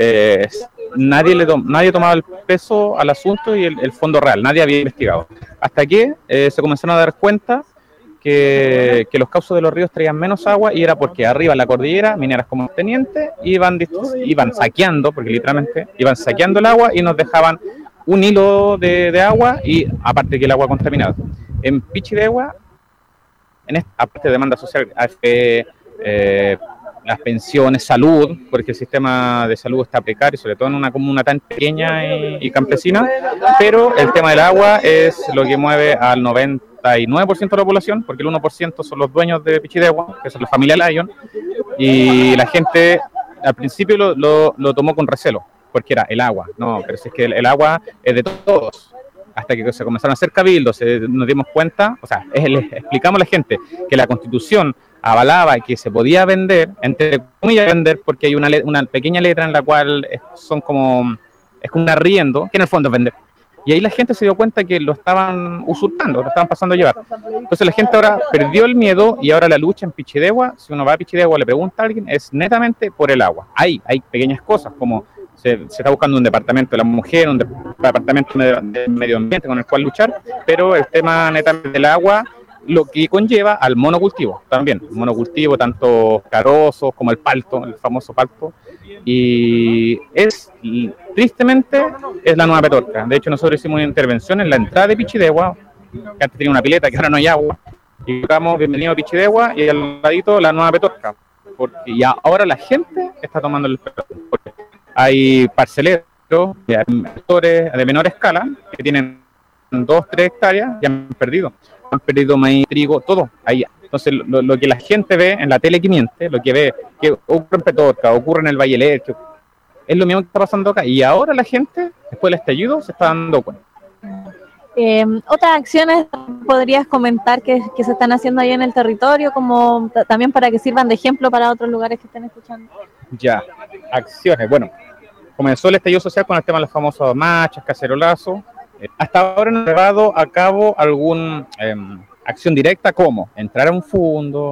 nadie tomaba el peso al asunto y el fondo real, nadie había investigado. Hasta que se comenzaron a dar cuenta que los cauces de los ríos traían menos agua y era porque arriba en la cordillera, mineras como Teniente iban saqueando, porque literalmente iban saqueando el agua y nos dejaban un hilo de agua y aparte que el agua contaminada. En Pichidegua, aparte de demanda social, las pensiones, salud, porque el sistema de salud está precario, sobre todo en una comuna tan pequeña y campesina, pero el tema del agua es lo que mueve al 99% de la población, porque el 1% son los dueños de Pichidegua, que son la familia Lyon, y la gente al principio lo tomó con recelo, porque era el agua, no, pero si es que el agua es de todos. Hasta que se comenzaron a hacer cabildos, nos dimos cuenta, o sea, les explicamos a la gente que la Constitución avalaba que se podía vender, entre comillas vender, porque hay una pequeña letra en la cual es como un arriendo, que en el fondo es vender. Y ahí la gente se dio cuenta que lo estaban usurpando, lo estaban pasando a llevar. Entonces la gente ahora perdió el miedo y ahora la lucha en Pichidegua, si uno va a Pichidegua le pregunta a alguien, es netamente por el agua. Hay pequeñas cosas como se está buscando un departamento de la mujer, un departamento de medio ambiente con el cual luchar, pero el tema netamente del agua, lo que conlleva al monocultivo también. Monocultivo, tanto carosos como el palto, el famoso palto. Y tristemente, es la nueva Petorca. De hecho, nosotros hicimos una intervención en la entrada de Pichidegua, que antes tenía una pileta, que ahora no hay agua. Y buscamos bienvenido a Pichidegua y al ladito la nueva Petorca. Y ahora la gente está tomando el Petorca. Hay parceleros, de agricultores de menor escala, que tienen 2-3 hectáreas y han perdido maíz, trigo, todo ahí. Entonces lo que la gente ve en la tele que miente, lo que ve que ocurre en Petorca, ocurre en el Valle Lercho, es lo mismo que está pasando acá. Y ahora la gente, después del estallido, se está dando cuenta. Otras acciones podrías comentar que se están haciendo ahí en el territorio, como también para que sirvan de ejemplo para otros lugares que estén escuchando. Ya, acciones. Bueno, comenzó el estallido social con el tema de los famosos marchas, cacerolazos. Hasta ahora no he llevado a cabo alguna acción directa como entrar a un fondo.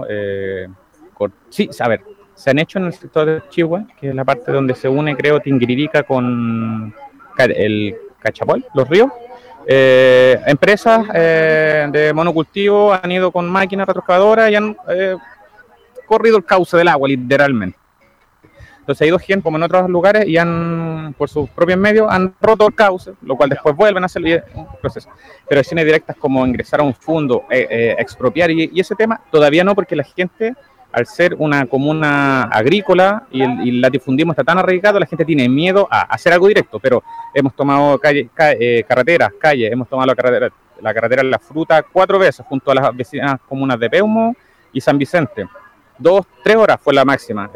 Sí, a ver, se han hecho en el sector de Chihue, que es la parte donde se une, creo, Tinguiririca con el Cachapol, los ríos. Empresas de monocultivo han ido con máquinas retroexcavadoras y han corrido el cauce del agua, literalmente. Entonces ha ido gente como en otros lugares y han, por sus propios medios, han roto el cauce, lo cual después vuelven a hacerlo y es un proceso. Pero acciones directas como ingresar a un fondo, expropiar y ese tema, todavía no, porque la gente, al ser una comuna agrícola y el latifundismo está tan arraigado, la gente tiene miedo a hacer algo directo, pero hemos tomado carreteras, calles, hemos tomado la carretera La Fruta 4 veces junto a las vecinas comunas de Peumo y San Vicente. 2-3 horas fue la máxima.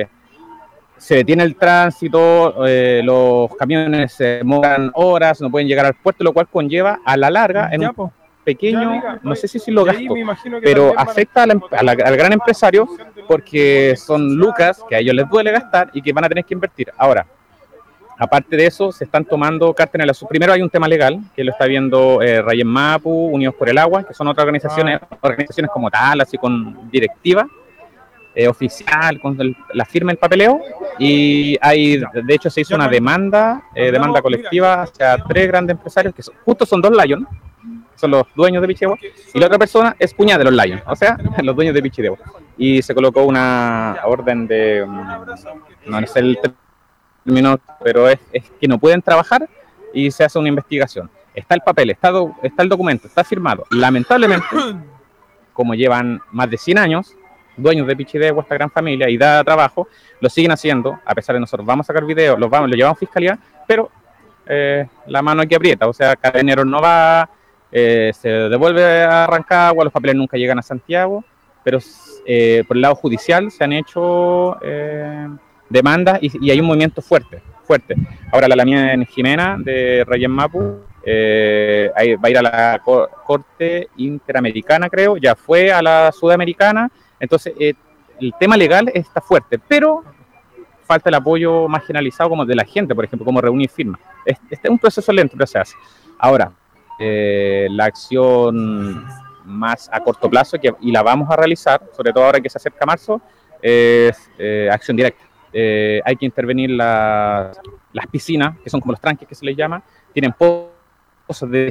Se detiene el tránsito, los camiones se demoran horas, no pueden llegar al puerto, lo cual conlleva a la larga en un pequeño, no sé si lo gasto, pero afecta al gran empresario porque son lucas que a ellos les duele gastar y que van a tener que invertir. Ahora, aparte de eso, se están tomando cartas en el asunto. Primero hay un tema legal, que lo está viendo Rayen Mapu, Unidos por el Agua, que son otras organizaciones como tal, así con directiva oficial, con la firma, el papeleo, y de hecho se hizo una demanda colectiva hacia 3 grandes empresarios, que justo son 2 Lions, son los dueños de Pichidegua, y la otra persona es cuñada de los Lions, o sea, los dueños de Pichidegua. Y se colocó una orden de, no sé el término, pero es que no pueden trabajar y se hace una investigación. Está el papel, está el documento, está firmado. Lamentablemente, como llevan más de 100 años, dueños de Pichidegua, esta gran familia, y da trabajo, lo siguen haciendo, a pesar de nosotros vamos a sacar videos, lo llevamos a fiscalía, pero la mano aquí aprieta, o sea, Carabineros no va, se devuelve a Rancagua, los papeles nunca llegan a Santiago, pero por el lado judicial se han hecho demandas y hay un movimiento fuerte. Ahora la mía en Jimena, de Rayen Mapu, va a ir a la Corte Interamericana, creo, ya fue a la Sudamericana. Entonces, el tema legal está fuerte, pero falta el apoyo más generalizado como de la gente, por ejemplo, como reunir firmas. Este es un proceso lento, pero se hace. Ahora, la acción más a corto plazo, y la vamos a realizar, sobre todo ahora que se acerca marzo, es acción directa. Hay que intervenir las piscinas, que son como los tranques que se les llama, tienen pozos de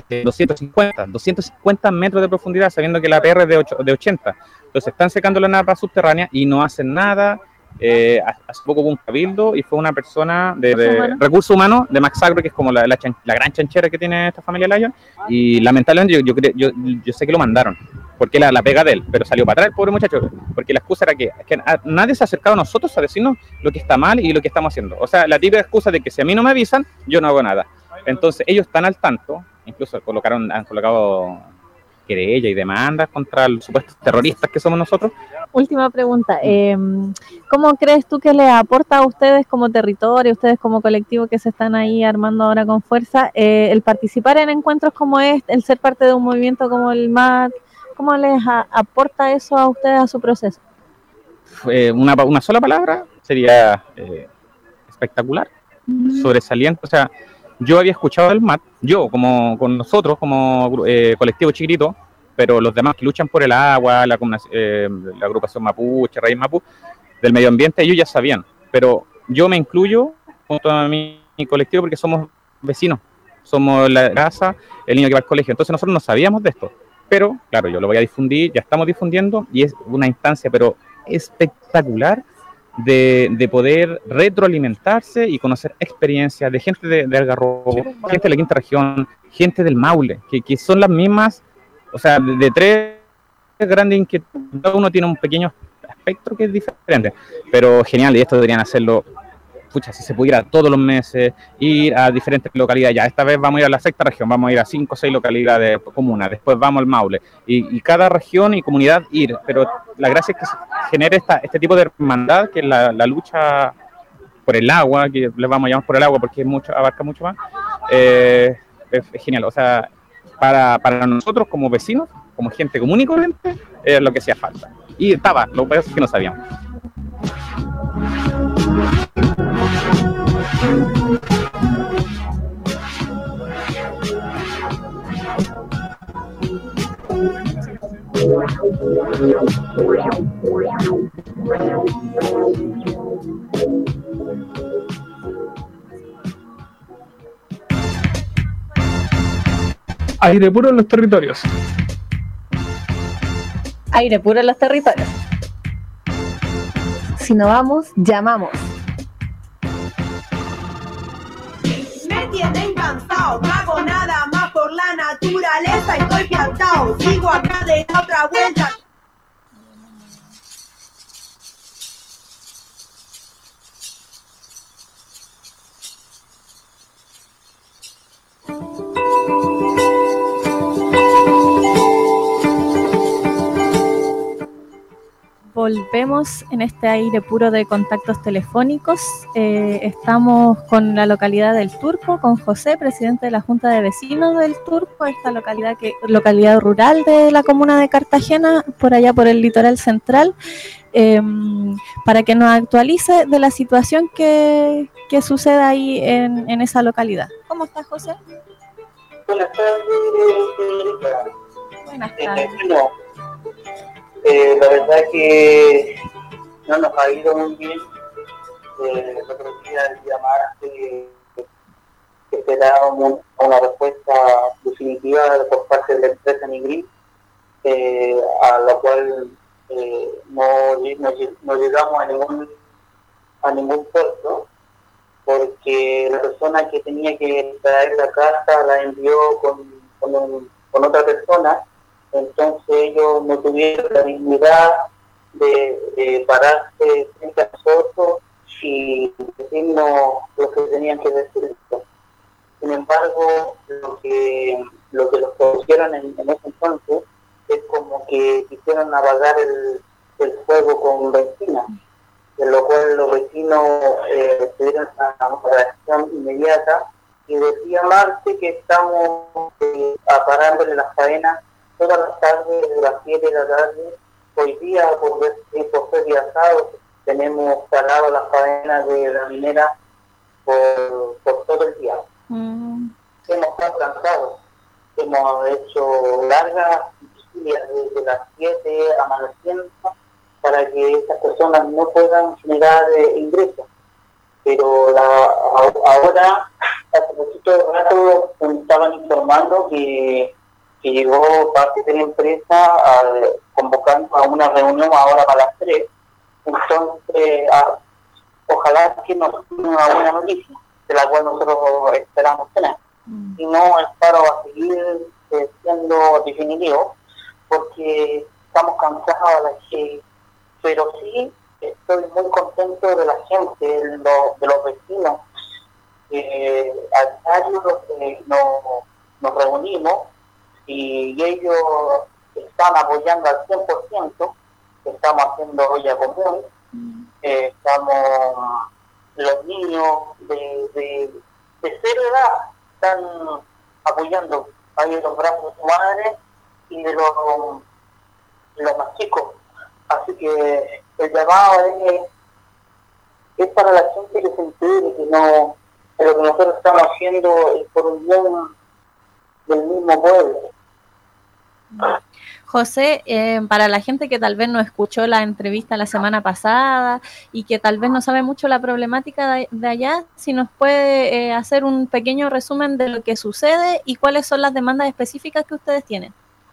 250 metros de profundidad, sabiendo que la PR es de 80. Entonces están secando la napa subterránea y no hacen nada. Hace poco hubo un cabildo y fue una persona de recursos humanos de Max Agro, que es como la gran chanchera que tiene esta familia Lion, y lamentablemente yo sé que lo mandaron porque la pega de él, pero salió para atrás el pobre muchacho, porque la excusa era que nadie se ha acercado a nosotros a decirnos lo que está mal y lo que estamos haciendo. O sea, la típica excusa de que si a mí no me avisan, yo no hago nada. Entonces ellos están al tanto, incluso han colocado querella y demandas contra los supuestos terroristas que somos nosotros. Última pregunta, ¿cómo crees tú que les aporta a ustedes como territorio, ustedes como colectivo que se están ahí armando ahora con fuerza, el participar en encuentros como este, el ser parte de un movimiento como el MAT? ¿Cómo les aporta eso a ustedes a su proceso? Una sola palabra sería espectacular, sobresaliente. O sea, Yo había escuchado el MAT, yo como con nosotros, como colectivo chiquitito, pero los demás que luchan por el agua, la agrupación Mapuche, Raíz Mapu, del medio ambiente, ellos ya sabían. Pero yo me incluyo junto a mi colectivo porque somos vecinos, somos la casa, el niño que va al colegio. Entonces nosotros no sabíamos de esto. Pero, claro, yo lo voy a difundir, ya estamos difundiendo, y es una instancia, pero espectacular, de poder retroalimentarse y conocer experiencias de gente de Algarrobo, gente de la quinta región, gente del Maule, que son las mismas, o sea, de tres grandes inquietudes, cada uno tiene un pequeño espectro que es diferente, pero genial, y esto deberían hacerlo, pucha, si se pudiera todos los meses, ir a diferentes localidades. Ya esta vez vamos a ir a la sexta región, vamos a ir a 5 o 6 localidades comunas, después vamos al Maule, y cada región y comunidad ir, pero la gracia es que se genere este tipo de hermandad, que es la lucha por el agua, que les vamos a llamar por el agua porque abarca mucho más, es genial. O sea, para nosotros como vecinos, como gente común y corriente, es lo que hacía falta. Y estaba, lo que pasa es que no sabíamos. Aire puro en los territorios. Aire puro en los territorios. Si no vamos, llamamos. Me tienen cansado, no hago nada más por la naturaleza, estoy piantao, sigo acá de la otra vuelta. Volvemos en este aire puro de contactos telefónicos. Estamos con la localidad del Turco, con José, presidente de la Junta de Vecinos del Turco, esta localidad rural de la comuna de Cartagena, por allá por el litoral central, para que nos actualice de la situación que sucede ahí en esa localidad. ¿Cómo estás, José? Buenas tardes. Buenas tardes. La verdad que no nos ha ido muy bien. El otro día, el día martes, esperábamos una respuesta definitiva por parte de la empresa Nigris, a la cual no llegamos a ningún puerto, porque la persona que tenía que traer la casa la envió con otra persona. Entonces ellos no tuvieron la dignidad de pararse frente a nosotros y decirnos lo que tenían que decir. Sin embargo, lo que los conocieron en ese entonces es como que quisieron apagar el fuego con benzina, de lo cual los vecinos tuvieron una reacción inmediata, y decía Marte que estamos parándole las faenas todas las tardes, desde las 7 de la tarde. Hoy día, por ser día sábado, tenemos parado las cadenas de la minera por todo el día. Hemos estado cansados, hemos hecho largas vigilias desde las 7 amaneciendo para que estas personas no puedan generar ingresos. Pero ahora, hace poquito rato, me estaban informando que llegó parte de la empresa convocando a una reunión ahora para las 3. Entonces, ojalá que nos den una buena noticia, de la cual nosotros esperamos tener. Si no, el paro va a seguir siendo definitivo, porque estamos cansados, pero sí estoy muy contento de la gente, de los vecinos. A diario nos reunimos, y ellos están apoyando al 100%. Estamos haciendo olla común, los niños de 0 edad están apoyando ahí los brazos de su madre y de los más chicos. Así que el llamado es para la gente que se entere, que lo que nosotros estamos haciendo es por un bien del mismo pueblo. José, para la gente que tal vez no escuchó la entrevista la semana pasada y que tal vez no sabe mucho la problemática de allá, si nos puede hacer un pequeño resumen de lo que sucede y cuáles son las demandas específicas que ustedes tienen.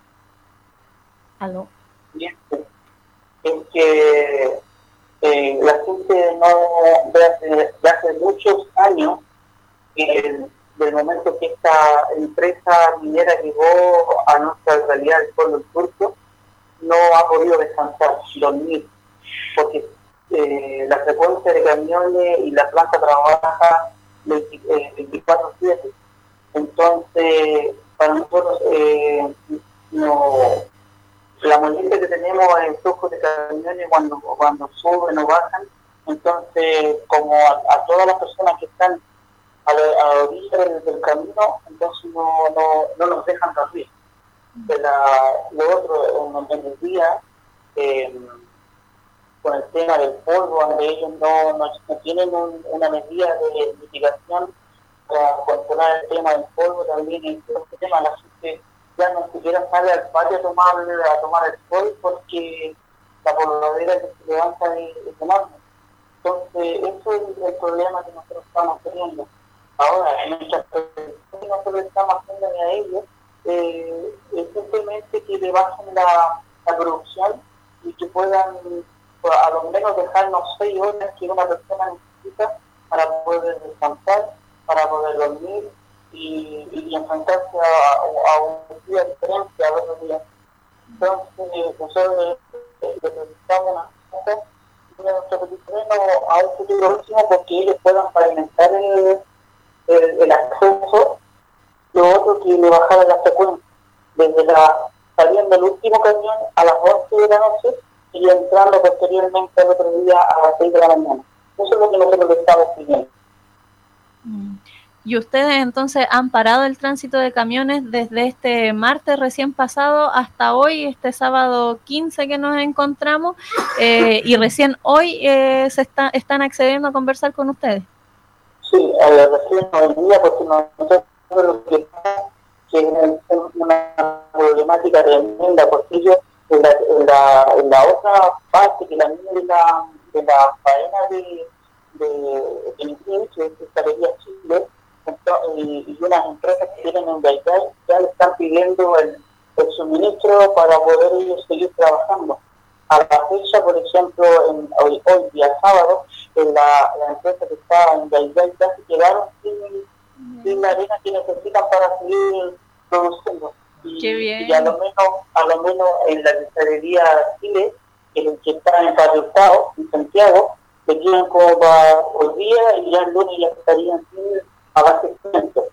¿Aló? Bien, es que la gente no de hace muchos años, del momento que esta empresa minera llegó a nuestra realidad del pueblo turco, no ha podido descansar, dormir, porque la frecuencia de camiones y la planta trabaja 24/7. Entonces, para nosotros, la molestia que tenemos en el flujo de camiones cuando suben o bajan, entonces, como a todas las personas que están a la orilla del camino, entonces no nos dejan dormir. Lo otro, en el día, con el tema del polvo, donde ellos no tienen una medida de mitigación para controlar el tema del polvo, también en este tema la gente ya no siquiera sale al patio a tomar el sol porque la polvadera que se levanta es enorme. Entonces, eso es el problema que nosotros estamos teniendo. Ahora, en nuestras prevenciones nosotros estamos haciendo a ellos simplemente que le bajen la producción y que puedan a lo menos dejarnos 6 horas que una persona necesita para poder descansar, para poder dormir y enfrentarse a un día diferente, a otros días. Entonces, nosotros necesitamos una cosa de nuestro terreno a un futuro próximo porque ellos puedan pavimentar el acceso. Lo otro que le bajara la frecuencia desde saliendo el último camión a las 11 de la noche y entrando posteriormente al otro día a las 6 de la mañana. Eso es lo que nosotros le estamos pidiendo. ¿Y ustedes entonces han parado el tránsito de camiones desde este martes recién pasado hasta hoy, este sábado 15 que nos encontramos, y recién hoy están accediendo a conversar con ustedes? Sí, recién hoy día, porque nosotros lo que pasa es una problemática tremenda, porque ellos en la otra parte que la mina de la faena de Infinity, que es Galería Chile, y unas empresas que tienen en Gaitán ya le están pidiendo el suministro para poder ellos seguir trabajando. A la fecha, por ejemplo, hoy día sábado, la empresa que está en Gaitán ya se quedaron sin la arena que necesitan para seguir produciendo. Y a lo menos en la Galería Chile, que está en Barrio Estado, en Santiago, le quedan como para hoy día y ya el lunes ya estarían sin abastecimiento.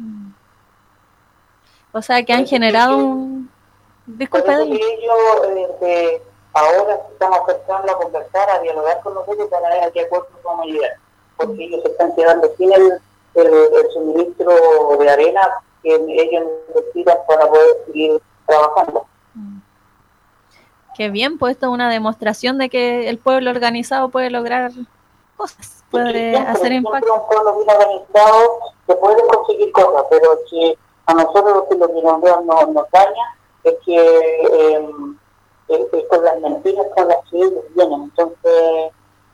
O sea que han generado un... Disculpe. Ellos ahora se están acercando a conversar, a dialogar con nosotros para ver a qué acuerdo vamos a llegar, porque ellos se están quedando sin el suministro de arena que ellos necesitan para poder seguir trabajando. Qué bien, pues esto es una demostración de que el pueblo organizado puede lograr cosas, puede hacer impacto. Un pueblo bien organizado que puede conseguir cosas, pero que a nosotros lo que nos daña es que con las mentiras con las que ellos vienen. Entonces,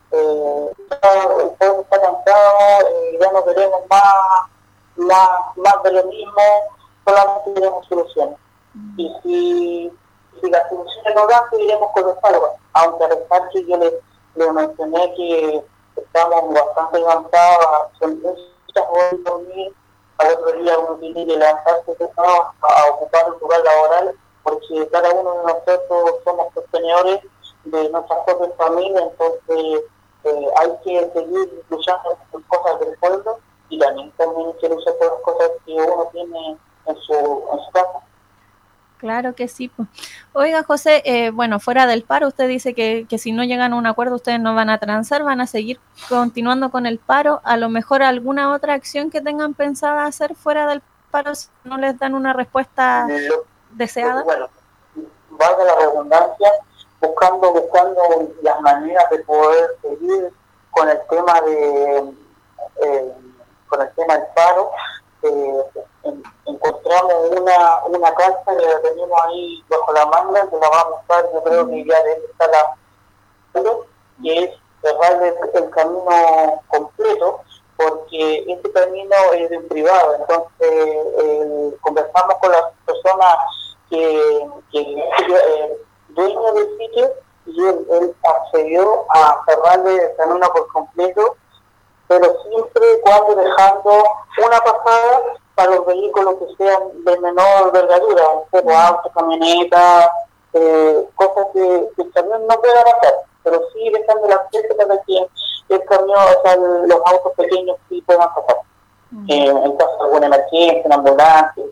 el pueblo está cansado, ya no queremos más de lo mismo, solamente queremos soluciones. Y si las soluciones no dan, seguiremos con los pagos. Aunque a pesar que yo le mencioné que estamos bastante avanzados, son muchas horas de dormir, al otro día uno tiene que levantarse a ocupar el lugar laboral, porque cada uno de nosotros somos sostenedores de nuestras propias familias, entonces hay que seguir luchando por cosas del pueblo y también hay que luchar por las cosas que uno tiene en su casa. Claro que sí. Oiga, José, bueno, fuera del paro, usted dice que si no llegan a un acuerdo ustedes no van a transar, van a seguir continuando con el paro. A lo mejor alguna otra acción que tengan pensada hacer fuera del paro si no les dan una respuesta deseada. Bueno, valga la redundancia, buscando las maneras de poder seguir con el tema de con el tema del paro, encontramos una carta que la tenemos ahí bajo la manga, que la vamos a usar, yo creo que ya debe estar que es cerrar el camino completo, porque este camino es de un privado. Entonces conversamos con las personas que dueño del sitio, y él accedió a cerrarle el camino por completo, pero siempre cuando dejando una pasada para los vehículos que sean de menor envergadura, como autos, camionetas, cosas que el camión no pueda pasar, pero sí dejando la acceso para que el camión, o sea, los autos pequeños sí puedan pasar. En caso de alguna emergencia, una ambulancia.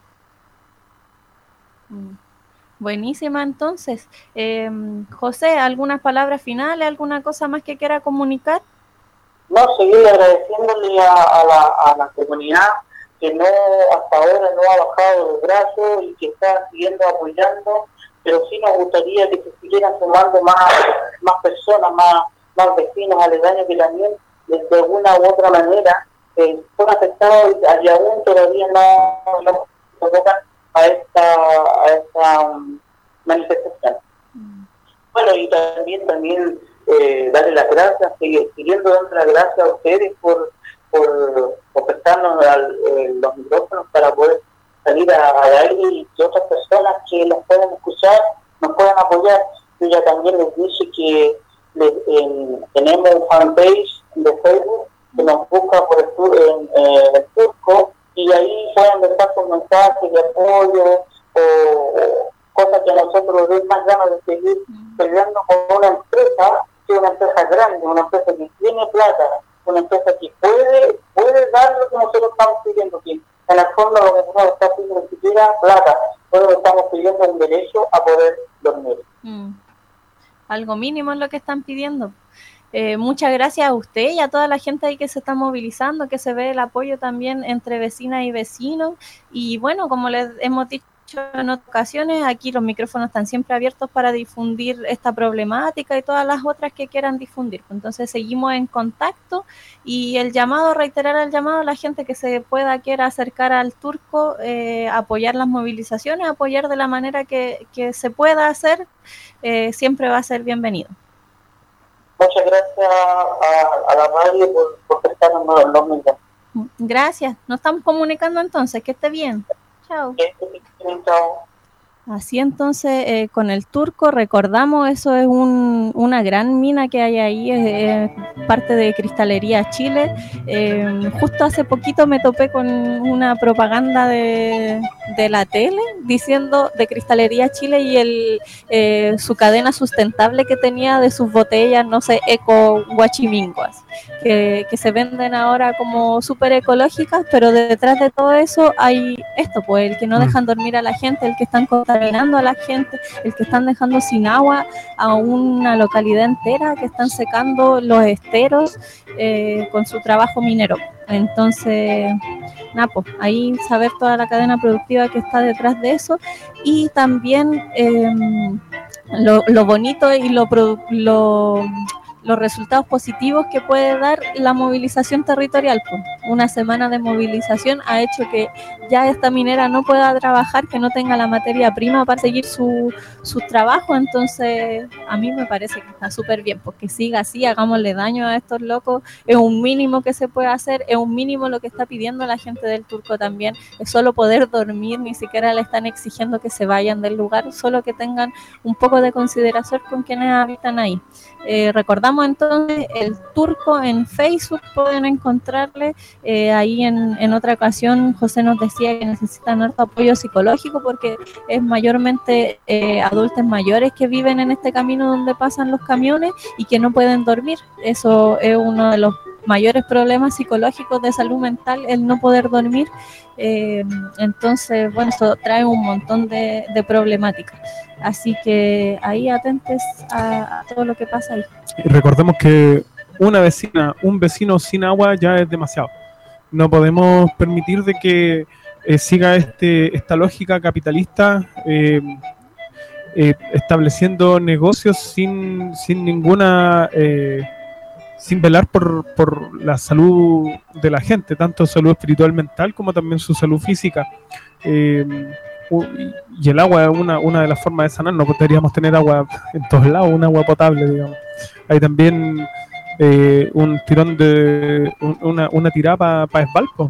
Buenísima, entonces. José, ¿algunas palabras finales, alguna cosa más que quiera comunicar? No, seguir agradeciéndole a la comunidad que no hasta ahora no ha bajado los brazos y que está siguiendo apoyando, pero sí nos gustaría que se siguieran sumando más personas, más vecinos aledaños que también de alguna u otra manera son afectados y aún todavía no convocan a esta manifestación. Bueno, y también darle las gracias, siguiendo dando las gracias a ustedes por prestarnos los micrófonos para poder salir al aire y que otras personas que nos puedan escuchar, nos puedan apoyar. Yo ya también les dije que tenemos un fanpage de Facebook que nos busca por el turco, y ahí pueden dejar sus mensajes de apoyo o cosas que a nosotros nos den más ganas de seguir peleando con una empresa, que es una empresa grande, una empresa que tiene plata, una empresa que puede dar lo que nosotros estamos pidiendo, que en el fondo lo que nosotros estamos pidiendo ni siquiera plata, nosotros estamos pidiendo un derecho a poder dormir. Algo mínimo es lo que están pidiendo. Muchas gracias a usted y a toda la gente ahí que se está movilizando, que se ve el apoyo también entre vecinas y vecinos. Y bueno, como les hemos dicho en otras ocasiones, aquí los micrófonos están siempre abiertos para difundir esta problemática y todas las otras que quieran difundir. Entonces seguimos en contacto, y reiterar el llamado a la gente que se quiera acercar al turco, apoyar las movilizaciones, apoyar de la manera que se pueda hacer, siempre va a ser bienvenido. Muchas gracias a la radio por prestarnos los micrófonos. Gracias, nos estamos comunicando entonces, que esté bien. Chao. Así entonces, con el turco, recordamos, eso es una gran mina que hay ahí, es parte de Cristalería Chile. Justo hace poquito me topé con una propaganda de la tele diciendo de Cristalería Chile y su cadena sustentable que tenía de sus botellas, no sé, eco guachiminguas, que se venden ahora como súper ecológicas, pero detrás de todo eso hay esto, pues el que no dejan dormir a la gente, el que están contaminando a la gente, el que están dejando sin agua a una localidad entera, que están secando los esteros con su trabajo minero. Entonces, pues ahí saber toda la cadena productiva que está detrás de eso, y también lo bonito y los resultados positivos que puede dar la movilización territorial. Pues una semana de movilización ha hecho que ya esta minera no pueda trabajar, que no tenga la materia prima para seguir su trabajo. Entonces a mí me parece que está súper bien, porque siga así, hagámosle daño a estos locos, es un mínimo que se puede hacer, es un mínimo lo que está pidiendo la gente del turco también, es solo poder dormir, ni siquiera le están exigiendo que se vayan del lugar, solo que tengan un poco de consideración con quienes habitan ahí. Recordamos entonces el turco en Facebook, pueden encontrarle. Ahí en otra ocasión José nos decía que necesitan harto apoyo psicológico, porque es mayormente adultos mayores que viven en este camino donde pasan los camiones y que no pueden dormir. Eso es uno de los mayores problemas psicológicos de salud mental, el no poder dormir. Entonces, bueno, eso trae un montón de problemáticas. Así que ahí atentes a todo lo que pasa ahí. Y recordemos que una vecina, un vecino sin agua ya es demasiado. No podemos permitir de que siga esta lógica capitalista estableciendo negocios sin ninguna sin velar por la salud de la gente, tanto salud espiritual, mental, como también su salud física. Y el agua es una de las formas de sanar. No podríamos tener agua en todos lados, un agua potable, digamos. Hay también un tirón de una tirada para Esvalpo.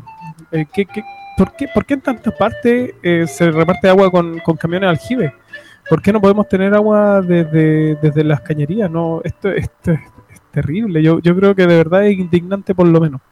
¿Por qué en tantas partes se reparte agua con camiones de aljibe? ¿Por qué no podemos tener agua desde las cañerías? No, esto es terrible. Yo creo que de verdad es indignante, por lo menos.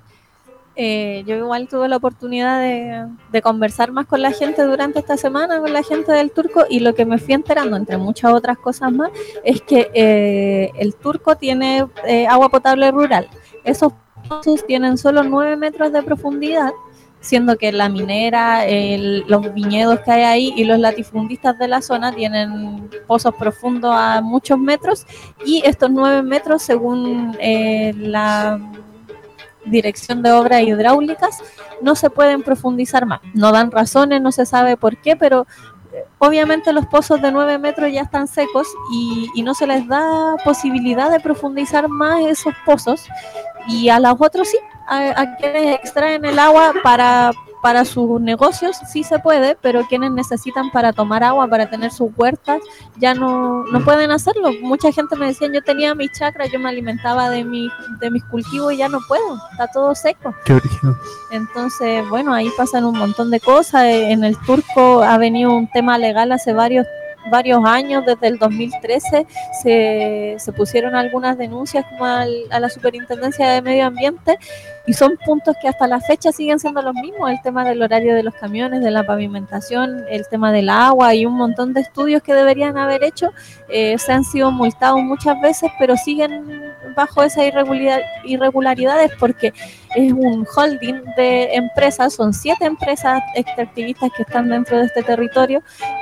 Yo igual tuve la oportunidad de conversar más con la gente durante esta semana, con la gente del Turco, y lo que me fui enterando, entre muchas otras cosas más, es que el Turco tiene agua potable rural. Esos pozos tienen solo 9 metros de profundidad, siendo que la minera, los viñedos que hay ahí y los latifundistas de la zona tienen pozos profundos a muchos metros, y estos 9 metros, según la Dirección de Obras Hidráulicas, no se pueden profundizar más. No dan razones, no se sabe por qué, pero obviamente los pozos de 9 metros ya están secos y no se les da posibilidad de profundizar más esos pozos, y a los otros sí, a quienes extraen el agua para sus negocios sí se puede, pero quienes necesitan para tomar agua, para tener sus huertas, ya no pueden hacerlo. Mucha gente me decía, yo tenía mis chacras, yo me alimentaba de mis cultivos y ya no puedo, está todo seco. Qué original. Entonces, bueno, ahí pasan un montón de cosas. En el Turco ha venido un tema legal hace varios años, desde el 2013 se pusieron algunas denuncias como a la Superintendencia de Medio Ambiente, y son puntos que hasta la fecha siguen siendo los mismos: el tema del horario de los camiones, de la pavimentación, el tema del agua, y un montón de estudios que deberían haber hecho. Se han sido multados muchas veces, pero siguen bajo esas irregularidades, porque es un holding de empresas, son 7 empresas extractivistas que están dentro de este territorio,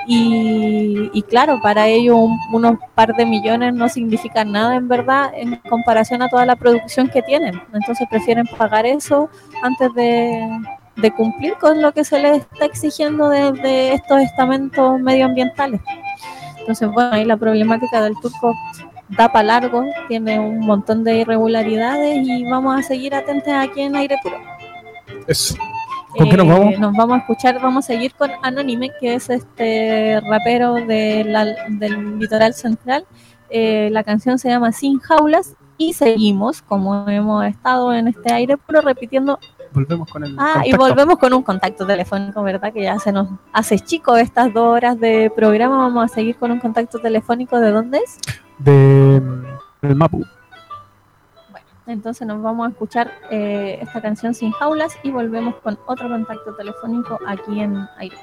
y claro, para ellos unos par de millones no significan nada en verdad en comparación a toda la producción que tienen. Entonces prefieren pagar eso antes de cumplir con lo que se les está exigiendo desde estos estamentos medioambientales. Entonces, bueno, ahí la problemática del Turco da para largo, tiene un montón de irregularidades, y vamos a seguir atentos aquí en Aire Puro. Eso. ¿Con qué nos vamos? Nos vamos a escuchar, vamos a seguir con Anónime, que es este rapero del litoral central. La canción se llama Sin Jaulas, y seguimos, como hemos estado en este Aire Puro, repitiendo. Volvemos con el contacto. Y volvemos con un contacto telefónico, ¿verdad? Que ya se nos hace chico estas 2 horas de programa. Vamos a seguir con un contacto telefónico. ¿De dónde es? Del Mapu. Bueno, entonces nos vamos a escuchar esta canción Sin Jaulas, y volvemos con otro contacto telefónico aquí en Aire.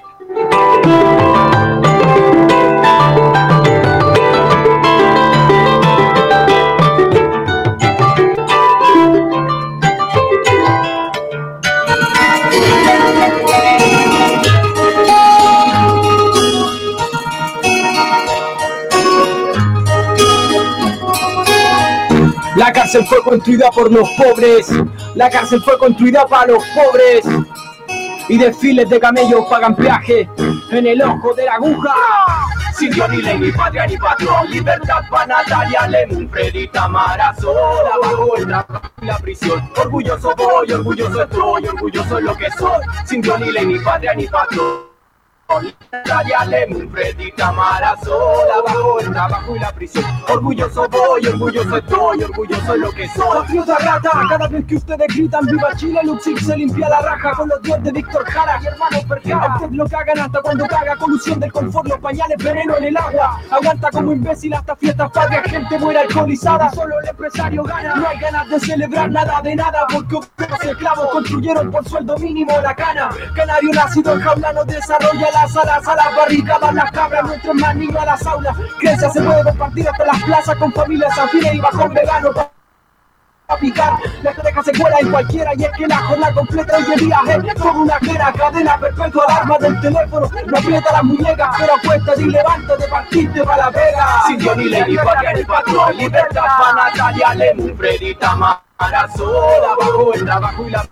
La cárcel fue construida por los pobres, la cárcel fue construida para los pobres, y desfiles de camellos pagan peaje en el ojo de la aguja. Sin Dios ni ley, ni patria, ni patrón, libertad para Natalia Lemun, Freddy Tamarazo, abajo el trabajo y la prisión. Orgulloso voy, orgulloso estoy, orgulloso es lo que soy. Sin Dios ni ley, ni patria, ni patrón, Natalia Lemun, Freddy Tamarazo, abajo el trabajo y la prisión. Orgulloso voy, orgulloso estoy, orgulloso es lo que soy. Patriota rata, cada vez que ustedes gritan viva Chile, Luxig se limpia la raja con los dientes de Víctor Jara y hermanos Percara. Ustedes lo cagan hasta cuando caga, colusión del confort, los pañales, veneno en el agua. Aguanta como imbécil hasta fiestas patrias, gente muere alcoholizada, solo el empresario gana. No hay ganas de celebrar nada de nada, porque los esclavos construyeron por sueldo mínimo la cana. Canario nacido en jaula no desarrolla las alas a las barricadas, las cabras, nuestros más niños a las aulas. Grecia se puede compartir hasta las plazas con familias afines y bajón vegano a picar. La deja secuela en cualquiera, y es que la jornada completa hoy en día es toda una guerra, cadena perpetua, alarma del teléfono. No aprieta las muñecas, pero acuéstate y levántate, partiste para la vega. Sin Dios ni ley, ni patria, ni patrón, libertad para Natalia Lemun, Freddy Tamarazo, abajo el trabajo y la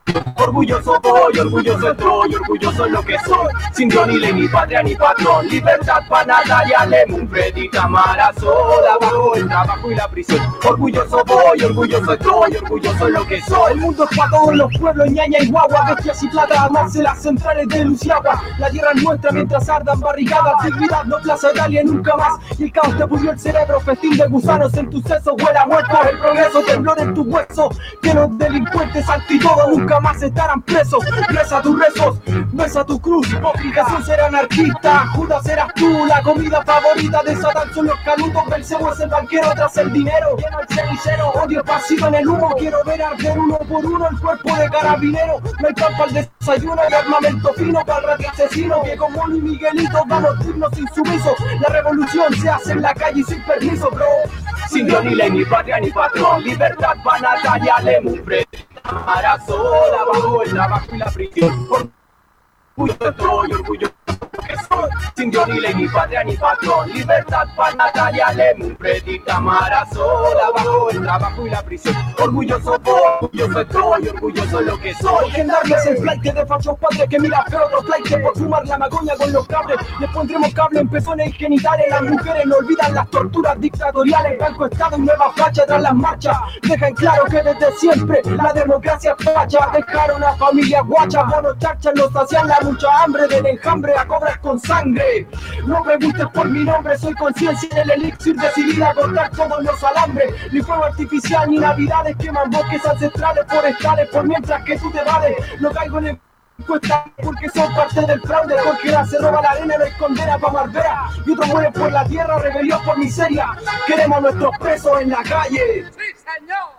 Orgulloso voy, orgulloso estoy, orgulloso es lo que soy. Sin Dios ni ley, ni patria, ni patrón. Libertad para Natalia Lemun, Freddy Tamarazola. Bajo el trabajo y la prisión. Orgulloso voy, orgulloso estoy, orgulloso es lo que soy. El mundo es para todos los pueblos, ñaña y guagua. Bestias y plata, amarse las centrales de Luciagua. La tierra es nuestra mientras ardan barricadas. Dignidad, no plaza Italia nunca más. Y el caos te pudrió el cerebro, festín de gusanos en tus sesos. Huele a muerto, el progreso, temblor en tus huesos. Que los delincuentes anti todo nunca más estarán presos. Reza tus rezos, besa tu cruz. Jesús era anarquista, Judas eras tú. La comida favorita de Satán son los canutos. Belcebú es el banquero tras el dinero. Lleno el cenicero, odio esparcido en el humo. Quiero ver arder uno por uno el cuerpo de carabinero. No hay pan para el desayuno y armamento fino para el rati asesino. Que como Moni y Miguelito vamos dignos insumisos. La revolución se hace en la calle y sin permiso, bro. Sin Dios ni ley, ni patria, ni patrón. Libertad para Natalia Lemun, Freddy Tamarazola. Bajo el trabajo y la prisión. Orgulloso estoy, orgulloso que soy. Sin Dios ni ley, ni patria, ni patrón. Libertad para Natalia Lemun, Freddy Tamarazola. Bajo el trabajo y la prisión. Orgulloso voy, orgulloso estoy, orgulloso es lo que soy. Gendarme es el flight de fachos padres que mira feo otro flight por fumar la magoña con los cables. Les pondremos cable en pezones y genitales. Las mujeres no olvidan las torturas dictatoriales. Banco Estado y nueva facha tras las marchas. Dejan claro que desde siempre la democracia es facha. Dejaron a familias guachas, bonos charchas, nos hacían la mucha hambre del enjambre a cobras con sangre. No preguntes por mi nombre, soy conciencia en el elixir decidida a cortar todos los alambres. Ni fuego artificial ni navidades queman bosques ancestrales forestales por mientras que tú te vales. No caigo en encuesta porque son parte del fraude. Porque la se roba la arena, no hay condena pa' Marbera. Y otros mueren por la tierra, rebelión por miseria. Queremos a nuestros presos en la calle. ¡Sí, señor!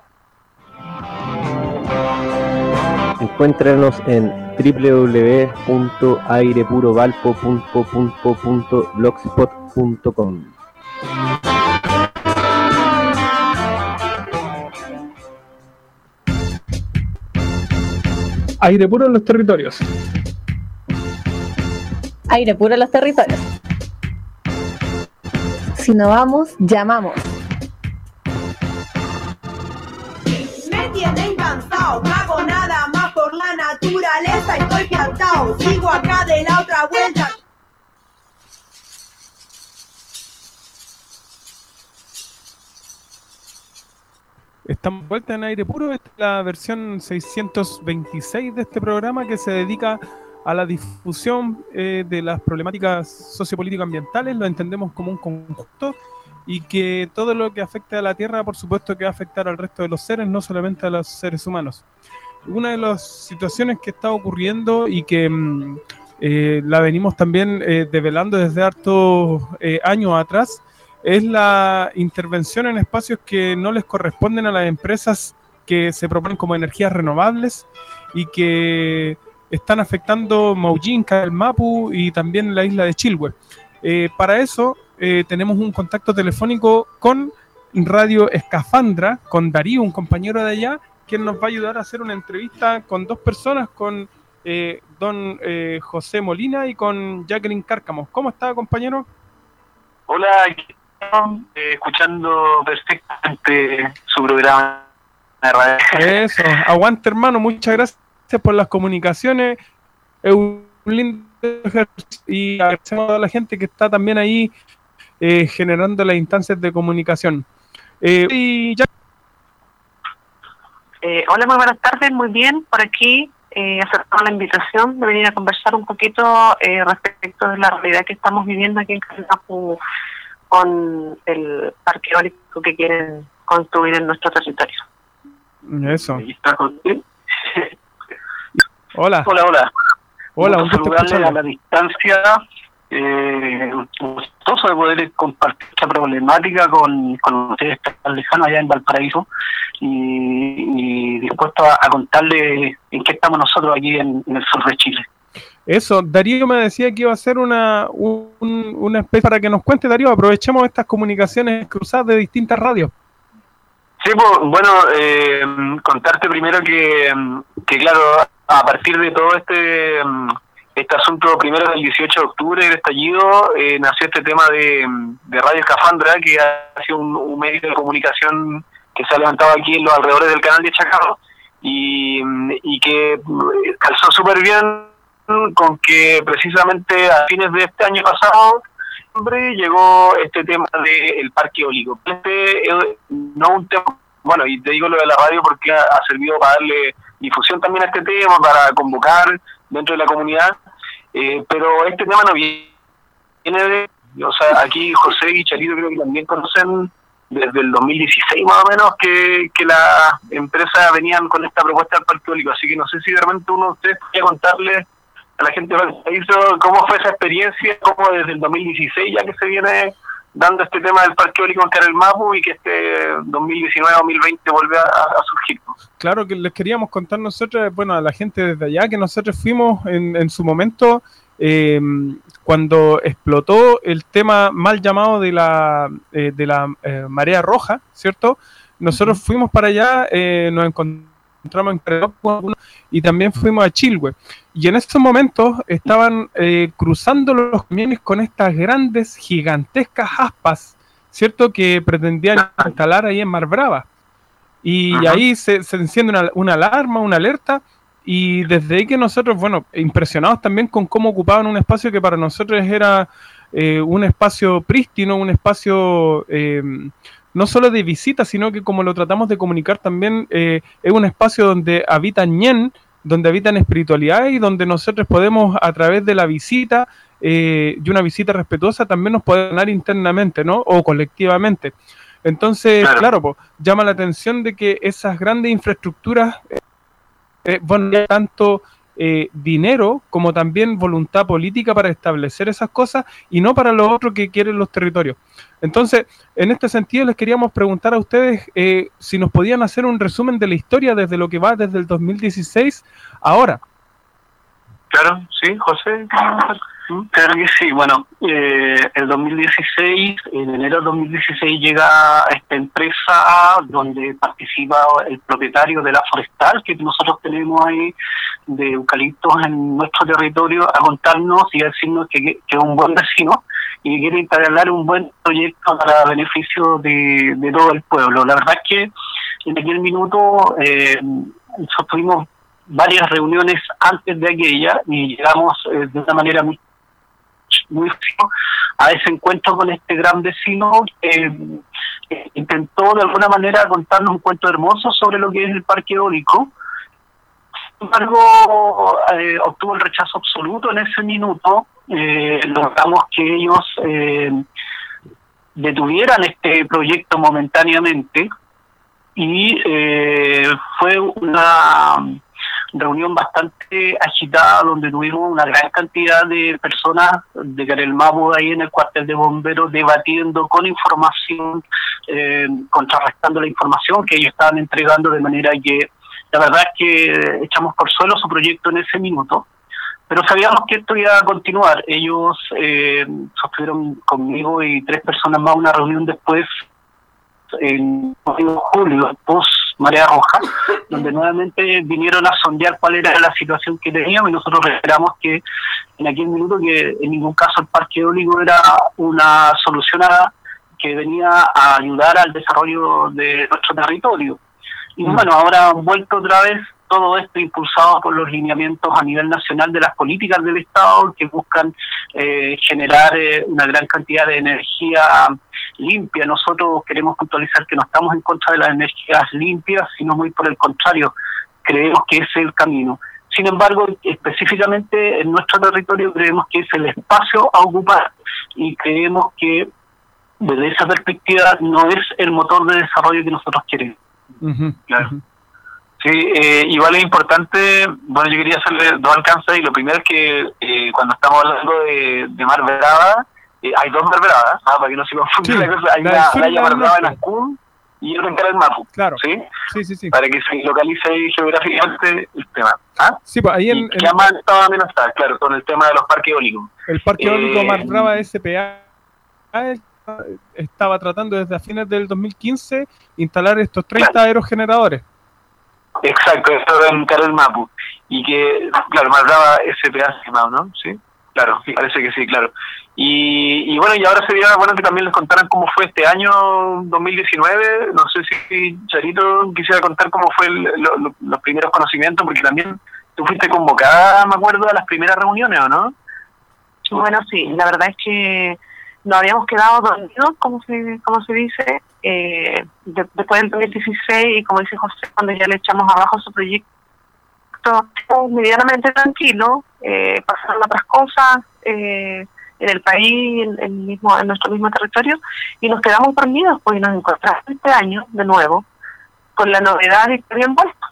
Encuéntranos en www.airepurovalpo.blogspot.com. Aire puro en los territorios. Aire puro en los territorios. Si no vamos, llamamos. Me tienen cansado, no hago nada más por la naturaleza. Estoy plantado, sigo acá de la otra vuelta. Estamos de vuelta en Aire Puro. Esta es la versión 626 de este programa que se dedica a la difusión de las problemáticas sociopolíticas ambientales. Lo entendemos como un conjunto y que todo lo que afecte a la Tierra, por supuesto, que va a afectar al resto de los seres, no solamente a los seres humanos. Una de las situaciones que está ocurriendo y que la venimos también develando desde hartos años atrás es la intervención en espacios que no les corresponden a las empresas que se proponen como energías renovables y que están afectando Maujinca, el Mapu y también la isla de Chilhue. Para eso tenemos un contacto telefónico con Radio Escafandra, con Darío, un compañero de allá, quien nos va a ayudar a hacer una entrevista con dos personas, con don José Molina y con Jacqueline Cárcamo. ¿Cómo está, compañero? Hola, escuchando perfectamente su programa de radio. Eso, aguante, hermano, muchas gracias por las comunicaciones. Es un lindo ejercicio y agradecemos a toda la gente que está también ahí generando las instancias de comunicación. Hola, muy buenas tardes, muy bien, por aquí aceptamos la invitación de venir a conversar un poquito respecto de la realidad que estamos viviendo aquí en Calinapu con el parque eólico que quieren construir en nuestro territorio. Eso. ¿Está contigo? Hola. Hola. Hola, un gusto saludarle a la distancia. Gustoso de poder compartir esta problemática con ustedes tan lejanos allá en Valparaíso y dispuesto a contarle en qué estamos nosotros aquí en el sur de Chile. Eso, Darío me decía que iba a hacer una especie para que nos cuente, Darío, aprovechemos estas comunicaciones cruzadas de distintas radios. Sí, pues, bueno, contarte primero que claro, a partir de todo este asunto primero del 18 de octubre, del estallido, nació este tema de Radio Escafandra, que ha sido un medio de comunicación que se ha levantado aquí en los alrededores del canal de Chacao, y y que calzó súper bien con que precisamente a fines de este año pasado llegó este tema del parque eólico. No un tema, bueno, y te digo lo de la radio porque ha servido para darle difusión también a este tema, para convocar dentro de la comunidad, pero este tema no viene de, o sea, aquí José y Charito creo que también conocen desde el 2016 más o menos que las empresas venían con esta propuesta del parque eólico, así que no sé si de repente uno de ustedes podría contarle a la gente de cómo fue esa experiencia, cómo desde el 2016 ya que se viene dando este tema del parque eólico en Carel Mappu y que este 2019-2020 vuelve a surgir. Claro, que les queríamos contar nosotros, bueno, a la gente desde allá, que nosotros fuimos en su momento, cuando explotó el tema mal llamado de la marea roja, ¿cierto? Nosotros fuimos para allá, nos encontramos en Carel y también fuimos a Chilhue. Y en estos momentos estaban cruzando los camiones con estas grandes, gigantescas aspas, ¿cierto? Que pretendían instalar ahí en Mar Brava. Y ahí se enciende una alarma, una alerta, y desde ahí que nosotros, bueno, impresionados también con cómo ocupaban un espacio que para nosotros era un espacio prístino, un espacio no solo de visita, sino que como lo tratamos de comunicar también, es un espacio donde habitan ñen, donde habitan espiritualidad y donde nosotros podemos, a través de la visita y una visita respetuosa, también nos podemos ganar internamente, ¿no? O colectivamente. Entonces, claro, pues, llama la atención de que esas grandes infraestructuras, bueno, ya tanto dinero como también voluntad política para establecer esas cosas y no para lo otro que quieren los territorios. Entonces, en este sentido les queríamos preguntar a ustedes si nos podían hacer un resumen de la historia desde lo que va desde el 2016 ahora. Claro, sí, José. Claro que sí. Bueno, el 2016, en enero del 2016 llega esta empresa donde participa el propietario de la forestal que nosotros tenemos ahí de eucaliptos en nuestro territorio a contarnos y a decirnos que es un buen vecino y que quiere instalar un buen proyecto para beneficio de todo el pueblo. La verdad es que en aquel minuto nosotros tuvimos varias reuniones antes de aquella y llegamos de una manera muy a ese encuentro con este gran vecino que intentó de alguna manera contarnos un cuento hermoso sobre lo que es el parque eólico. Sin embargo, obtuvo el rechazo absoluto en ese minuto. Logramos que ellos detuvieran este proyecto momentáneamente y fue una reunión bastante agitada donde tuvimos una gran cantidad de personas de Carel Mappu ahí en el cuartel de bomberos debatiendo con información, contrarrestando la información que ellos estaban entregando, de manera que la verdad es que echamos por suelo su proyecto en ese minuto, pero sabíamos que esto iba a continuar. Ellos sostuvieron conmigo y 3 personas más una reunión después en julio, post Marea Roja, donde nuevamente vinieron a sondear cuál era la situación que teníamos y nosotros reiteramos que en aquel minuto que en ningún caso el parque eólico era una solución que venía a ayudar al desarrollo de nuestro territorio. Y bueno, ahora han vuelto otra vez todo esto impulsado por los lineamientos a nivel nacional de las políticas del Estado que buscan generar una gran cantidad de energía limpia. Nosotros queremos puntualizar que no estamos en contra de las energías limpias, sino muy por el contrario, creemos que ese es el camino. Sin embargo, específicamente en nuestro territorio creemos que es el espacio a ocupar y creemos que desde esa perspectiva no es el motor de desarrollo que nosotros queremos. Claro. Sí, igual es importante, bueno, yo quería hacerle 2 alcances y lo primero es que cuando estamos hablando de Mar Brava, hay 2 Mar Bravas, para que no se confunda la cosa, hay una playa Mar Brava en Ancún y otra en Carel Mappu, claro. ¿Sí? Para que se localice ahí geográficamente el tema. Sí, pues ahí que además estaba amenazada, claro, con el tema de los parques eólicos. El parque eólico Mar Brava SPA estaba tratando desde a fines del 2015 instalar estos 30 aerogeneradores. Exacto, esto en Carel Mappu. Y que, claro, Mar Brava SPA se llamaba, ¿no? Sí. Claro, parece que sí, claro. Y bueno, y ahora sería bueno que también les contaran cómo fue este año 2019. No sé si Charito quisiera contar cómo fue los primeros conocimientos, porque también tú fuiste convocada, me acuerdo, a las primeras reuniones, ¿o no? Bueno, sí, la verdad es que nos habíamos quedado dormidos, como se dice, después del 2016, y como dice José, cuando ya le echamos abajo su proyecto, medianamente tranquilo, pasaron otras cosas en el país, en nuestro mismo territorio, y nos quedamos dormidos, pues nos encontramos este año de nuevo con la novedad de que habían vuelto,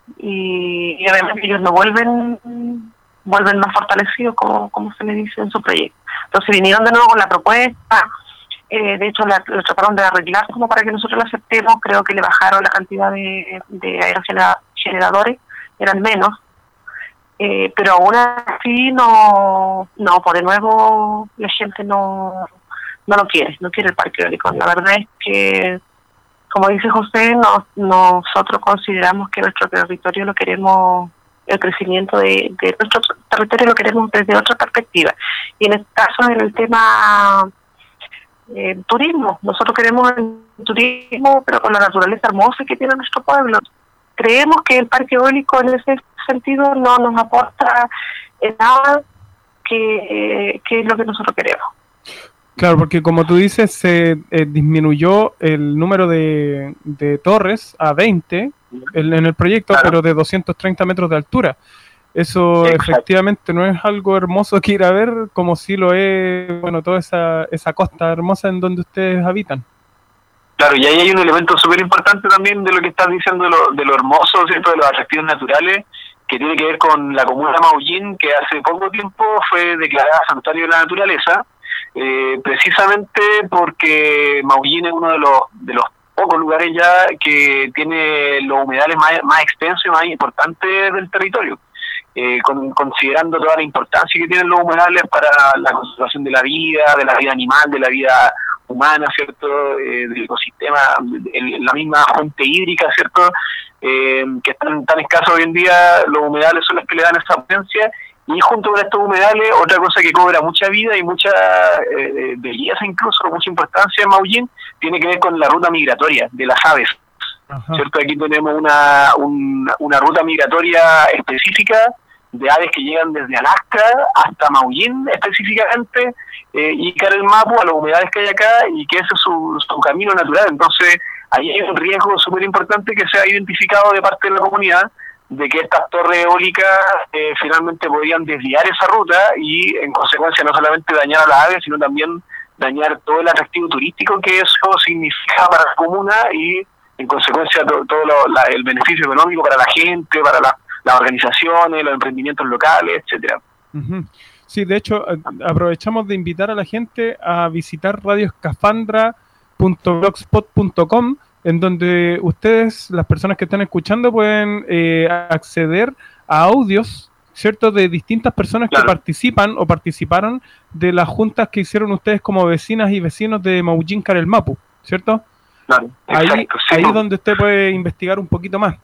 y además ellos no vuelven más fortalecidos, como se le dice en su proyecto. Entonces vinieron de nuevo con la propuesta, de hecho lo trataron de arreglar como para que nosotros lo aceptemos. Creo que le bajaron la cantidad de aerogeneradores, eran menos, pero aún así no, por de nuevo la gente no lo quiere, no quiere el parque eólico. La verdad es que, como dice José, nosotros consideramos que nuestro territorio lo queremos, el crecimiento de nuestro territorio lo queremos desde otra perspectiva. Y en este caso, en el tema turismo, nosotros queremos el turismo, pero con la naturaleza hermosa que tiene nuestro pueblo. Creemos que el parque eólico en ese sentido no nos aporta nada que es lo que nosotros queremos. Claro, porque como tú dices, se disminuyó el número de torres a 20 en el proyecto, claro, pero de 230 metros de altura. Eso efectivamente no es algo hermoso que ir a ver, como si lo es, bueno, toda esa costa hermosa en donde ustedes habitan. Claro, y ahí hay un elemento súper importante también de lo que estás diciendo, de lo hermoso, ¿cierto?, de los atractivos naturales, que tiene que ver con la comuna de Maullín, que hace poco tiempo fue declarada Santuario de la Naturaleza, precisamente porque Maullín es uno de los pocos lugares ya que tiene los humedales más extensos y más importantes del territorio, considerando toda la importancia que tienen los humedales para la conservación de la vida animal, de la vida humana, ¿cierto?, del ecosistema, la misma fuente hídrica, ¿cierto?, que están tan escasos hoy en día. Los humedales son los que le dan esa potencia, y junto con estos humedales, otra cosa que cobra mucha vida y mucha belleza, incluso mucha importancia en Maullín, tiene que ver con la ruta migratoria de las aves. Ajá. ¿Cierto? Aquí tenemos una ruta migratoria específica de aves que llegan desde Alaska hasta Maullín específicamente, y Carel Mapu a los humedales que hay acá, y que ese es su camino natural. Entonces ahí hay un riesgo súper importante que se ha identificado de parte de la comunidad, de que estas torres eólicas finalmente podrían desviar esa ruta y en consecuencia no solamente dañar a las aves, sino también dañar todo el atractivo turístico que eso significa para la comuna, y en consecuencia todo el beneficio económico para la gente, para las organizaciones, los emprendimientos locales, etcétera. Uh-huh. Sí, de hecho, aprovechamos de invitar a la gente a visitar radioescafandra.blogspot.com, en donde ustedes, las personas que están escuchando, pueden acceder a audios, ¿cierto?, de distintas personas, claro, que participan o participaron de las juntas que hicieron ustedes como vecinas y vecinos de Maullín Carel Mapu, ¿cierto? Claro, exacto, ahí es donde usted puede investigar un poquito más.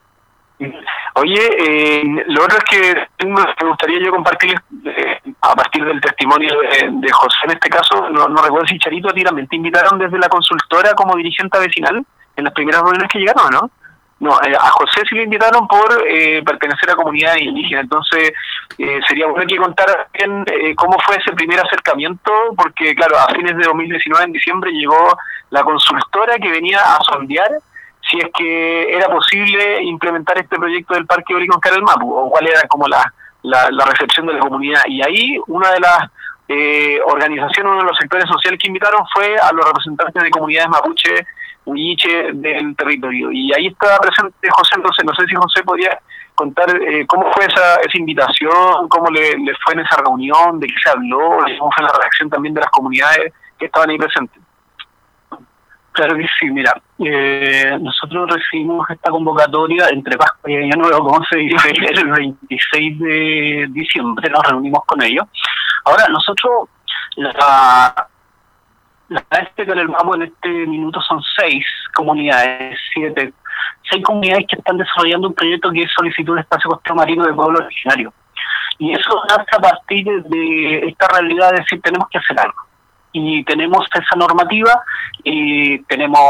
Oye, lo otro es que me gustaría yo compartir, a partir del testimonio de José en este caso, no recuerdo si Charito, a ti también te invitaron desde la consultora como dirigente vecinal en las primeras reuniones que llegaron, ¿no? No, a José sí le invitaron por pertenecer a comunidades indígenas. Entonces sería bueno que contara bien cómo fue ese primer acercamiento, porque claro, a fines de 2019, en diciembre, llegó la consultora que venía a sondear si es que era posible implementar este proyecto del parque eólico en Carel Mapu, o cuál era como la recepción de la comunidad. Y ahí una de las organizaciones, uno de los sectores sociales que invitaron fue a los representantes de comunidades mapuche, huilliche del territorio. Y ahí estaba presente José. Entonces no sé si José podría contar cómo fue esa invitación, cómo le fue en esa reunión, de qué se habló, cómo fue la reacción también de las comunidades que estaban ahí presentes. Claro que sí, mira, nosotros recibimos esta convocatoria entre Pascua y Año Nuevo, como se dice, el 26 de diciembre, nos reunimos con ellos. Ahora, nosotros, la de Carel Mapu en este minuto son 6 comunidades, 6 comunidades que están desarrollando un proyecto que es solicitud de espacio costero marino de pueblo originario. Y eso nace a partir de esta realidad de decir, tenemos que hacer algo. Y tenemos esa normativa y tenemos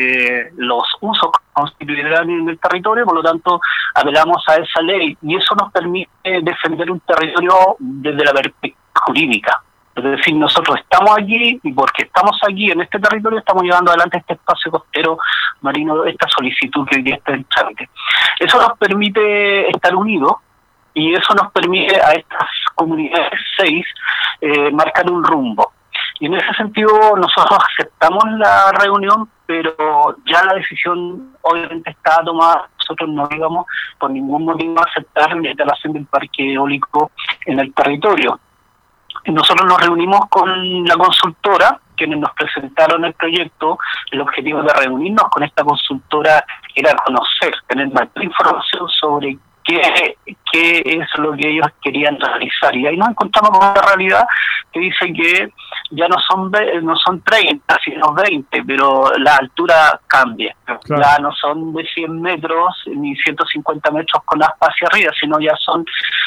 los usos constitucionales en el territorio, por lo tanto apelamos a esa ley y eso nos permite defender un territorio desde la perspectiva jurídica. Es decir, nosotros estamos aquí y porque estamos aquí en este territorio estamos llevando adelante este espacio costero marino, esta solicitud que hoy día está en trámite. Eso nos permite estar unidos y eso nos permite a estas comunidades 6 marcar un rumbo. Y en ese sentido nosotros aceptamos la reunión, pero ya la decisión obviamente está tomada. Nosotros no íbamos por ningún motivo a aceptar la instalación del parque eólico en el territorio. Nosotros nos reunimos con la consultora, quienes nos presentaron el proyecto. El objetivo de reunirnos con esta consultora era conocer, tener más información sobre qué es lo que ellos querían realizar. Y ahí nos encontramos con una realidad que dice que ya no son 30, sino 20, pero la altura cambia. Claro. Ya no son de 100 metros ni 150 metros con aspa hacia arriba, sino ya son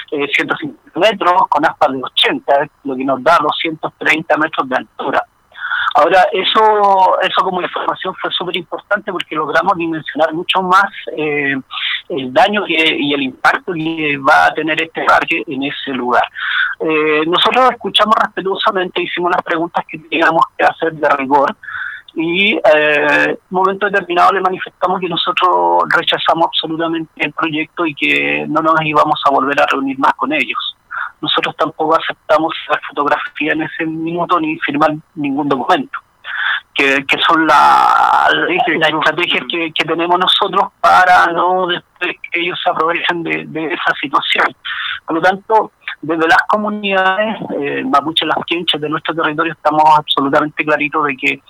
150 metros con aspa de 80, lo que nos da 230 metros de altura. Ahora, eso como información fue súper importante porque logramos dimensionar mucho más el daño y el impacto que va a tener este parque en ese lugar. Nosotros escuchamos respetuosamente, hicimos las preguntas que teníamos que hacer de rigor y en un momento determinado le manifestamos que nosotros rechazamos absolutamente el proyecto y que no nos íbamos a volver a reunir más con ellos. Nosotros tampoco aceptamos la fotografía en ese minuto ni firmar ningún documento, que son las estrategias que tenemos nosotros para no después que ellos se aprovechen de esa situación. Por lo tanto, desde las comunidades mapuche, las quinchas de nuestro territorio, estamos absolutamente claritos de que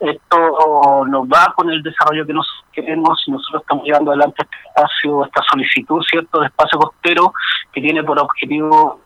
esto nos va con el desarrollo que nosotros queremos y nosotros estamos llevando adelante este espacio, esta solicitud, ¿cierto?, de espacio costero que tiene por objetivo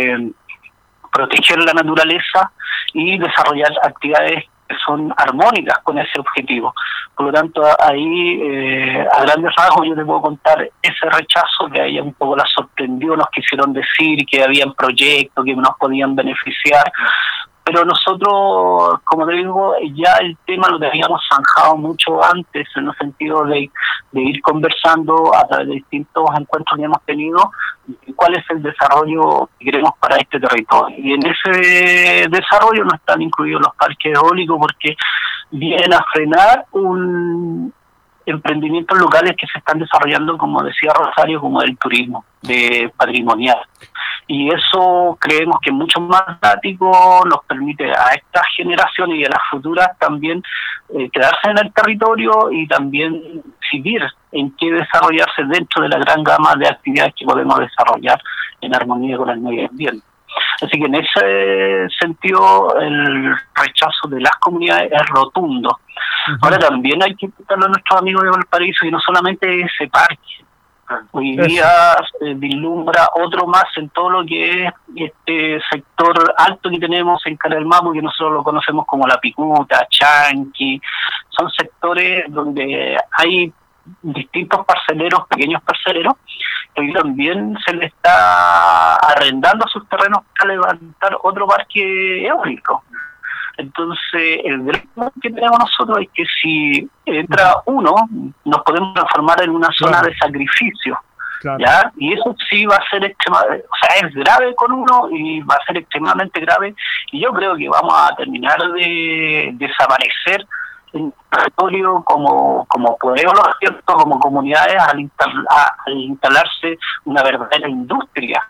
proteger la naturaleza y desarrollar actividades que son armónicas con ese objetivo. Por lo tanto, ahí a grandes rasgos yo te puedo contar ese rechazo que a ella un poco la sorprendió, nos quisieron decir que habían proyectos que nos podían beneficiar, pero nosotros, como te digo, ya el tema lo teníamos zanjado mucho antes, en el sentido de ir conversando a través de distintos encuentros que hemos tenido, cuál es el desarrollo que queremos para este territorio. Y en ese desarrollo no están incluidos los parques eólicos porque vienen a frenar un emprendimientos locales que se están desarrollando, como decía Rosario, como el turismo de patrimonial. Y eso creemos que es mucho más práctico, nos permite a estas generaciones y a las futuras también quedarse en el territorio y también decidir en qué desarrollarse dentro de la gran gama de actividades que podemos desarrollar en armonía con el medio ambiente. Así que en ese sentido el rechazo de las comunidades es rotundo. Ahora también hay que invitarlo a nuestros amigos de Valparaíso y no solamente ese parque. Hoy día vislumbra otro más en todo lo que es este sector alto que tenemos en Cara del Mapu, que nosotros lo conocemos como La Picuta, Chanqui. Son sectores donde hay distintos parceleros, pequeños parceleros, que también se le está arrendando sus terrenos para levantar otro parque eólico. Entonces, el drama que tenemos nosotros es que si entra uno, nos podemos transformar en una zona de sacrificio. ¿Ya? Y eso sí va a ser es grave con uno y va a ser extremadamente grave. Y yo creo que vamos a terminar de desaparecer en el territorio como pueblos, ¿cierto?, como comunidades al instalarse una verdadera industria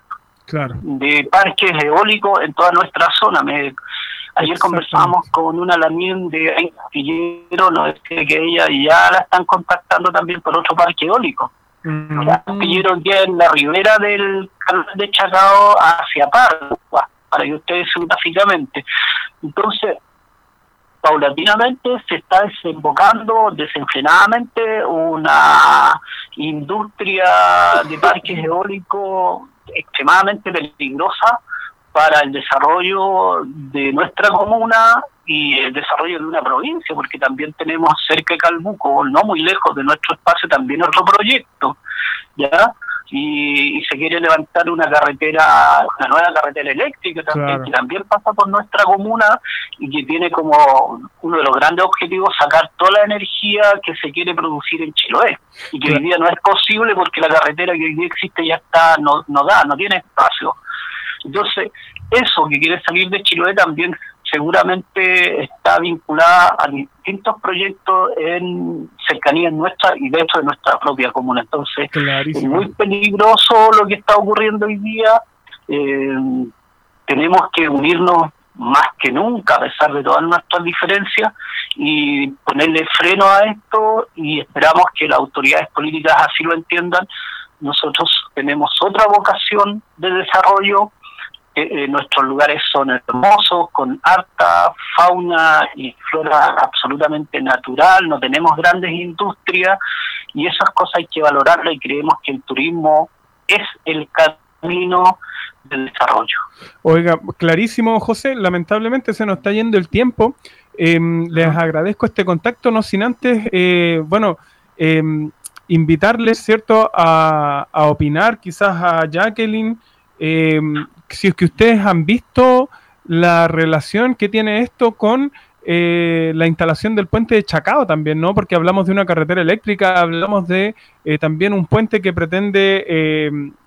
de parques eólicos en toda nuestra zona. Ayer conversábamos con una lamien de Castillero, nos decía que ella ya la están contactando también por otro parque eólico. Castillero ya en la ribera del canal de Chacao hacia Pargua, para que ustedes sepan gráficamente. Entonces, paulatinamente se está desembocando desenfrenadamente una industria de parques eólicos extremadamente peligrosa para el desarrollo de nuestra comuna y el desarrollo de una provincia, porque también tenemos cerca de Calbuco, no muy lejos de nuestro espacio, también otro proyecto, ¿ya? y se quiere levantar una nueva carretera eléctrica también, Claro. que también pasa por nuestra comuna y que tiene como uno de los grandes objetivos sacar toda la energía que se quiere producir en Chiloé, y que hoy día no es posible porque la carretera que hoy día existe ya está, no tiene espacio. Entonces, eso que quiere salir de Chiloé también seguramente está vinculada a distintos proyectos en cercanías nuestras y dentro de nuestra propia comuna. Entonces, es muy peligroso lo que está ocurriendo hoy día. Tenemos que unirnos más que nunca, a pesar de todas nuestras diferencias, y ponerle freno a esto, y esperamos que las autoridades políticas así lo entiendan. Nosotros tenemos otra vocación de desarrollo. Nuestros lugares son hermosos, con harta fauna y flora absolutamente natural, no tenemos grandes industrias, y esas cosas hay que valorarlas, y creemos que el turismo es el camino del desarrollo. Oiga, clarísimo, José, lamentablemente se nos está yendo el tiempo. Les agradezco este contacto, no sin antes, invitarles, ¿cierto?, a opinar, quizás a Jacqueline, si es que ustedes han visto la relación que tiene esto con la instalación del puente de Chacao también, ¿no? Porque hablamos de una carretera eléctrica, hablamos de también un puente que pretende,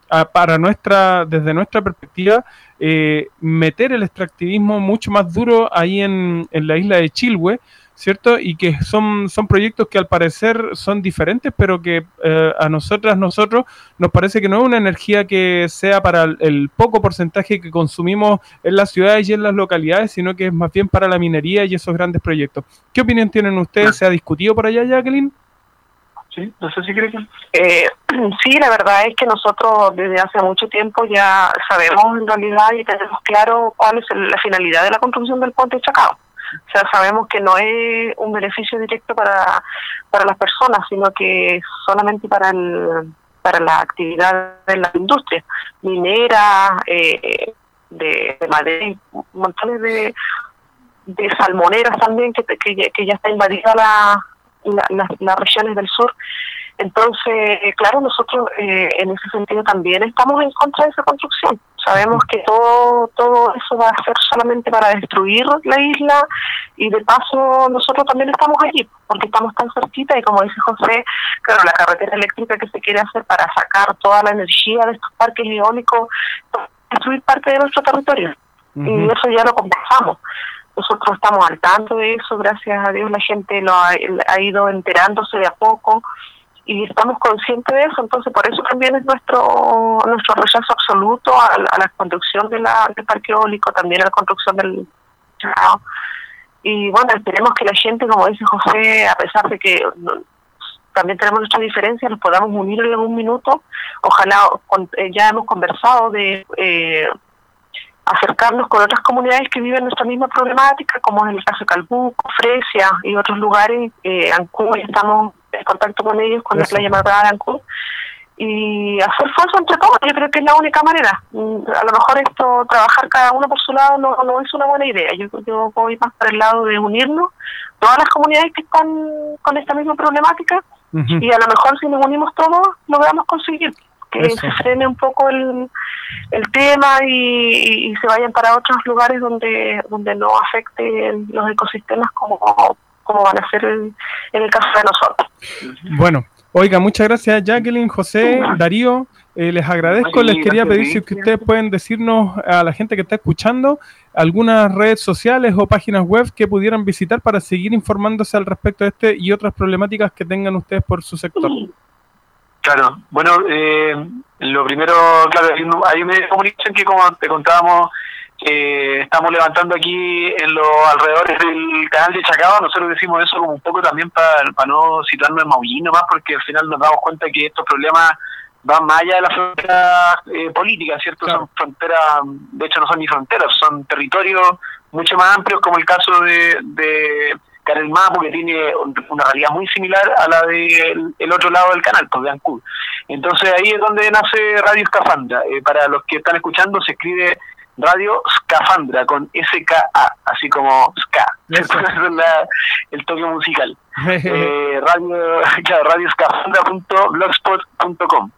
desde nuestra perspectiva, meter el extractivismo mucho más duro ahí en la isla de Chilhue, ¿cierto? Y que son proyectos que al parecer son diferentes, pero que a nosotros nos parece que no es una energía que sea para el poco porcentaje que consumimos en las ciudades y en las localidades, sino que es más bien para la minería y esos grandes proyectos. ¿Qué opinión tienen ustedes? ¿Se ha discutido por allá, Jacqueline? Sí, no sé si creen que... Sí, la verdad es que nosotros desde hace mucho tiempo ya sabemos en realidad y tenemos claro cuál es la finalidad de la construcción del puente de Chacao. O sea, sabemos que no es un beneficio directo para las personas, sino que solamente para la actividad de la industria minera, de madera, y montones de salmoneras también, que ya está invadida las regiones del sur. Entonces, claro, nosotros en ese sentido también estamos en contra de esa construcción. Sabemos que todo eso va a ser solamente para destruir la isla, y de paso nosotros también estamos allí, porque estamos tan cerquita, y como dice José, claro, la carretera eléctrica que se quiere hacer para sacar toda la energía de estos parques eólicos, destruir parte de nuestro territorio. Y eso ya lo conversamos. Nosotros estamos al tanto de eso, gracias a Dios la gente ha ido enterándose de a poco, y estamos conscientes de eso. Entonces por eso también es nuestro rechazo absoluto a la construcción del parque eólico, también a la construcción del Chacao. Y bueno, esperemos que la gente, como dice José, a pesar de que también tenemos nuestras diferencias, nos podamos unir en algún minuto. Ojalá, ya hemos conversado de acercarnos con otras comunidades que viven nuestra misma problemática, como es el caso de Calbuco, Fresia y otros lugares. Ancud, estamos en contacto con ellos, con la playa Marbrada de Ancud, y hacer esfuerzo entre todos. Yo creo que es la única manera. A lo mejor trabajar cada uno por su lado no es una buena idea. Yo voy más por el lado de unirnos todas las comunidades que están con esta misma problemática, y a lo mejor si nos unimos todos logramos conseguir que se frene un poco el tema y se vayan para otros lugares donde no afecte los ecosistemas como van a ser en el caso de nosotros. Bueno, oiga, muchas gracias Jacqueline, José, Darío, les agradezco. Les quería pedir si ustedes pueden decirnos a la gente que está escuchando algunas redes sociales o páginas web que pudieran visitar para seguir informándose al respecto de este y otras problemáticas que tengan ustedes por su sector. Claro, bueno, lo primero, claro, hay un medio de comunicación que, como te contábamos, estamos levantando aquí en los alrededores del canal de Chacao. Nosotros decimos eso como un poco también para no situarnos en Maullín nomás, porque al final nos damos cuenta que estos problemas van más allá de las fronteras políticas, ¿cierto? Claro. Son fronteras, de hecho no son ni fronteras, son territorios mucho más amplios, como el caso de Carelmapo, que tiene una realidad muy similar a la del otro lado del canal, pues de Ancud. Entonces ahí es donde nace Radio Escafandra. Para los que están escuchando, se escribe Radio Scafandra con SKA, así como ska. Eso es el toque musical. Radioscafandra.blogspot.com.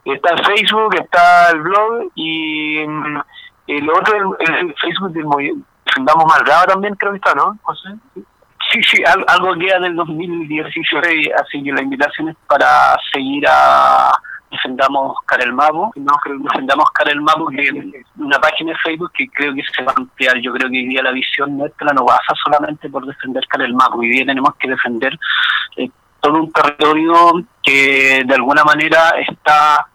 Está el Facebook, está el blog y el otro, el Facebook del movimiento Defendamos Malgrado también creo que está, ¿no, José? Sí, algo queda del 2016, así que la invitación es para seguir a Defendamos Carel Mapu, Defendamos Carel Mapu, que es una página de Facebook que creo que se va a ampliar. Yo creo que hoy día la visión nuestra no pasa solamente por defender Carel Mapu, hoy día tenemos que defender todo un territorio que de alguna manera está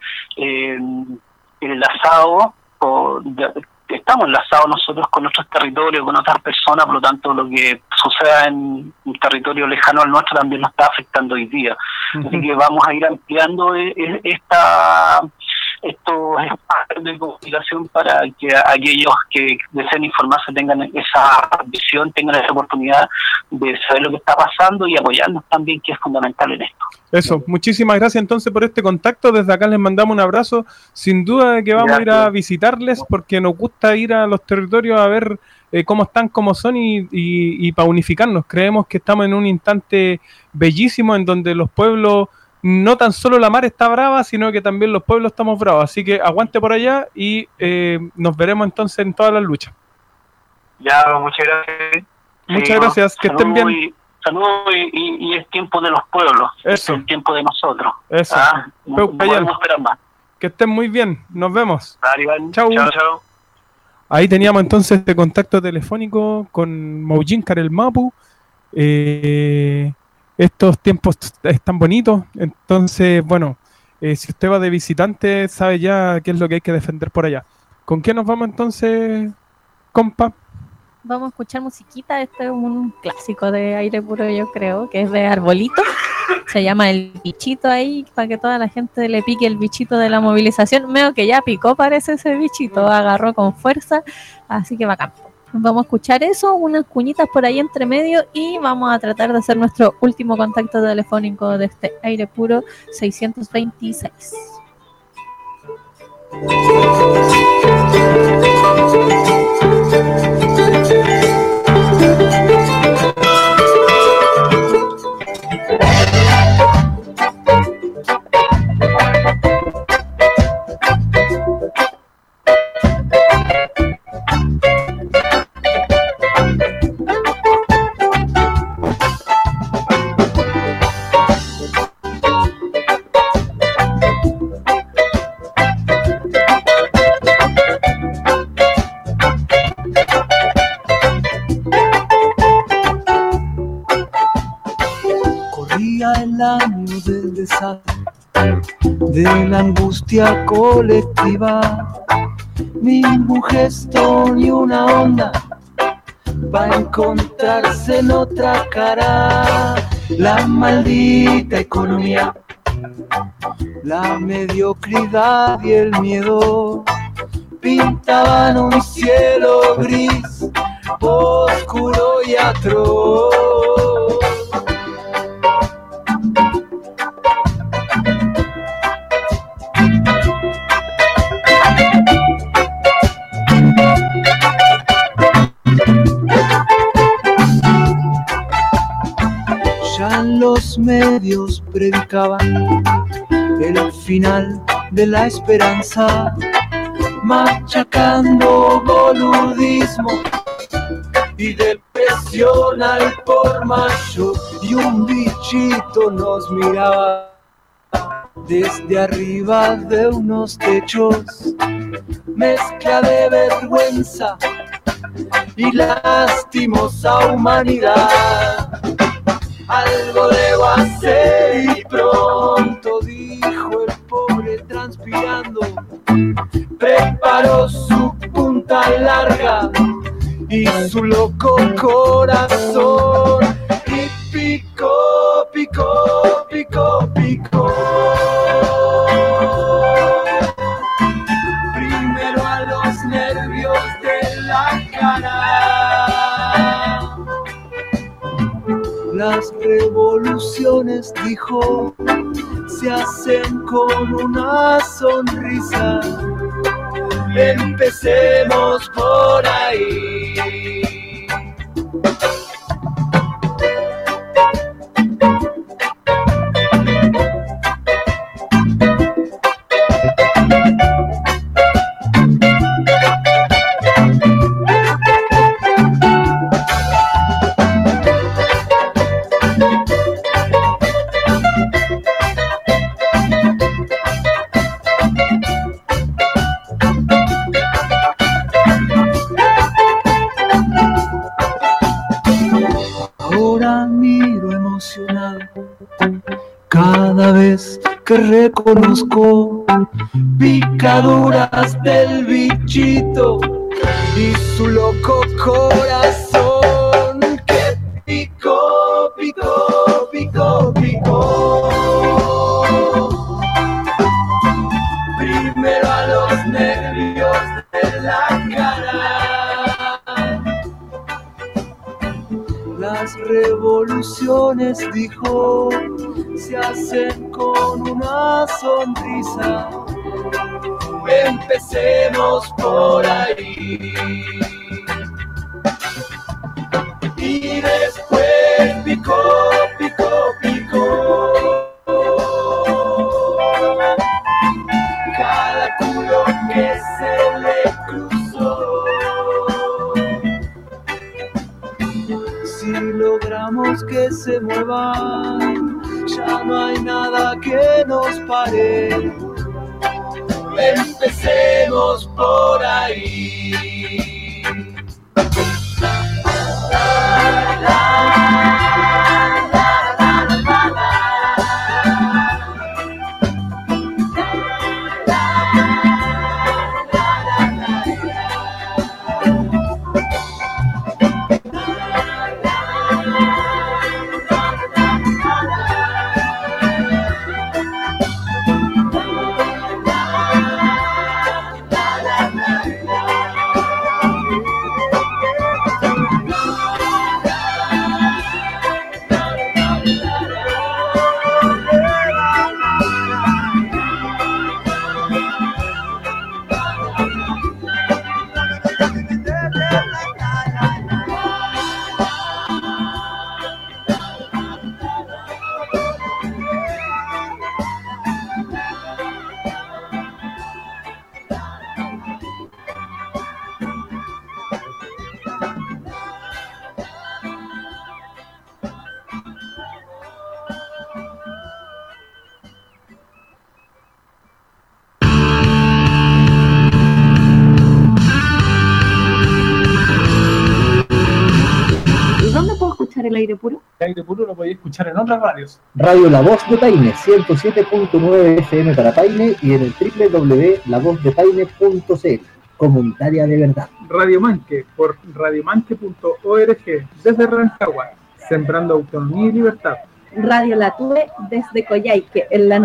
enlazado, estamos enlazados nosotros con nuestros territorios, con otras personas, por lo tanto lo que suceda en un territorio lejano al nuestro también nos está afectando hoy día. Así que vamos a ir ampliando estos espacios de comunicación para que aquellos que deseen informarse tengan esa visión, tengan esa oportunidad de saber lo que está pasando y apoyarnos también, que es fundamental en esto. Eso, muchísimas gracias entonces por este contacto. Desde acá les mandamos un abrazo. Sin duda de que vamos a ir a visitarles porque nos gusta ir a los territorios a ver cómo están, cómo son y para unificarnos. Creemos que estamos en un instante bellísimo en donde los pueblos, no tan solo la mar está brava, sino que también los pueblos estamos bravos. Así que aguante por allá y nos veremos entonces en todas las luchas. Ya, muchas gracias. Muchas gracias, que estén bien. Saludos y es tiempo de los pueblos. Eso. Es el tiempo de nosotros. Eso. No podemos esperar más. Que estén muy bien. Nos vemos. Dale, Iván. Chau. Chau. Ahí teníamos entonces este contacto telefónico con Maujin Carel Mapu. Estos tiempos están bonitos. Entonces, bueno, si usted va de visitante, sabe ya qué es lo que hay que defender por allá. ¿Con qué nos vamos entonces, compa? Vamos a escuchar musiquita. Este es un clásico de Aire Puro, yo creo, que es de Arbolito. Se llama El Bichito ahí, para que toda la gente le pique el bichito de la movilización. Veo que ya picó, parece, ese bichito, agarró con fuerza, así que bacán. Vamos a escuchar eso, unas cuñitas por ahí entre medio y vamos a tratar de hacer nuestro último contacto telefónico de este Aire Puro 626. El año del desastre, de la angustia colectiva, ningún gesto ni una onda va a encontrarse en otra cara. La maldita economía, la mediocridad y el miedo pintaban un cielo gris, oscuro y atroz. Ya los medios predicaban el final de la esperanza, machacando boludismo y depresión al por mayor, y un bichito nos miraba desde arriba de unos techos, mezcla de vergüenza y lastimosa humanidad. Algo debo hacer y pronto, dijo el pobre transpirando. Preparó su punta larga y su loco corazón y picó, picó, picó, picó. Primero a los nervios de la cara. Las revoluciones, dijo, se hacen con una sonrisa. Empecemos por ahí. que reconozco, picaduras del bichito y su loco corazón que picó, picó, picó, picó. Primero a los nervios de la cara. Las revoluciones, dijo, se hacen con una sonrisa. Empecemos por ahí. Y después picó, picó, picó. Cada culo que se le cruzó. Si logramos que se muevan, ya no hay nada que nos pare. Empecemos por ahí. El aire puro? El aire puro lo podéis escuchar en otras radios. Radio La Voz de Paine, 107.9 FM para Paine y en el www.lavozdepaine.cl. Comunitaria de verdad. Radio Manque por radiomanque.org desde Rancagua, sembrando autonomía y libertad. Radio La Tube desde Coyhaique en la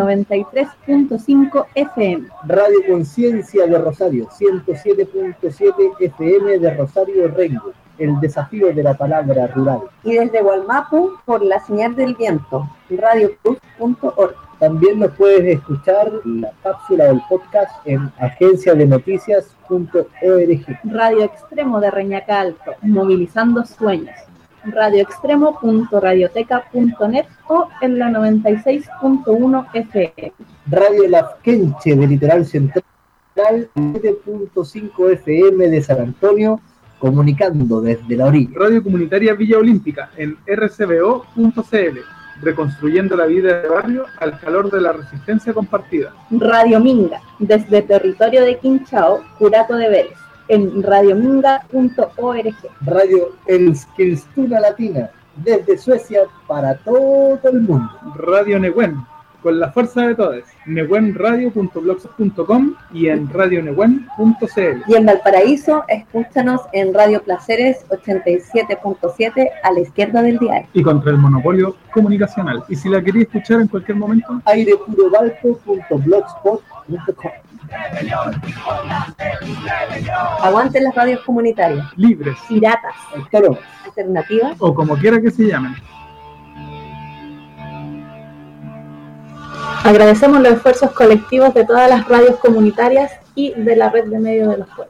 93.5 FM. Radio Conciencia de Rosario, 107.7 FM de Rosario Rengo. El desafío de la palabra rural. Y desde Gualmapu por la señal del viento, radiocruz.org. También nos puedes escuchar la cápsula del podcast en agenciadenoticias.org. Radio Extremo de Reñaca Alto, movilizando sueños. radioextremo.radioteca.net o en la 96.1 FM. Radio Lafkenche de Litoral Central, 7.5 FM de San Antonio, comunicando desde la orilla. Radio Comunitaria Villa Olímpica en rcbo.cl, reconstruyendo la vida de barrio al calor de la resistencia compartida. Radio Minga desde territorio de Quinchao, Curato de Vélez, en radiominga.org. Radio Eskilstuna Latina desde Suecia para todo el mundo. Radio Nehuen, con la fuerza de todos, nehuenradio.blogspot.com y en radionehuen.cl. Y en Valparaíso, escúchanos en Radio Placeres 87.7 a la izquierda del diario. Y contra el monopolio comunicacional. Y si la quería escuchar en cualquier momento, airepurovalpo.blogspot.com. Aguanten las radios comunitarias. Libres, piratas, autónomas, alternativas o como quiera que se llamen. Agradecemos los esfuerzos colectivos de todas las radios comunitarias y de la red de medios de los pueblos.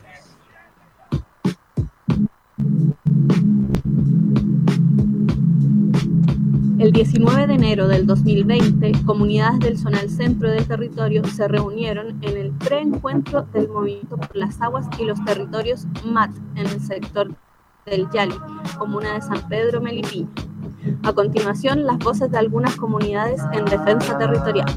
El 19 de enero del 2020, comunidades del zonal centro del territorio se reunieron en el preencuentro del Movimiento por las Aguas y los Territorios MAT en el sector del Yali, comuna de San Pedro Melipiña. A continuación, las voces de algunas comunidades en defensa territorial.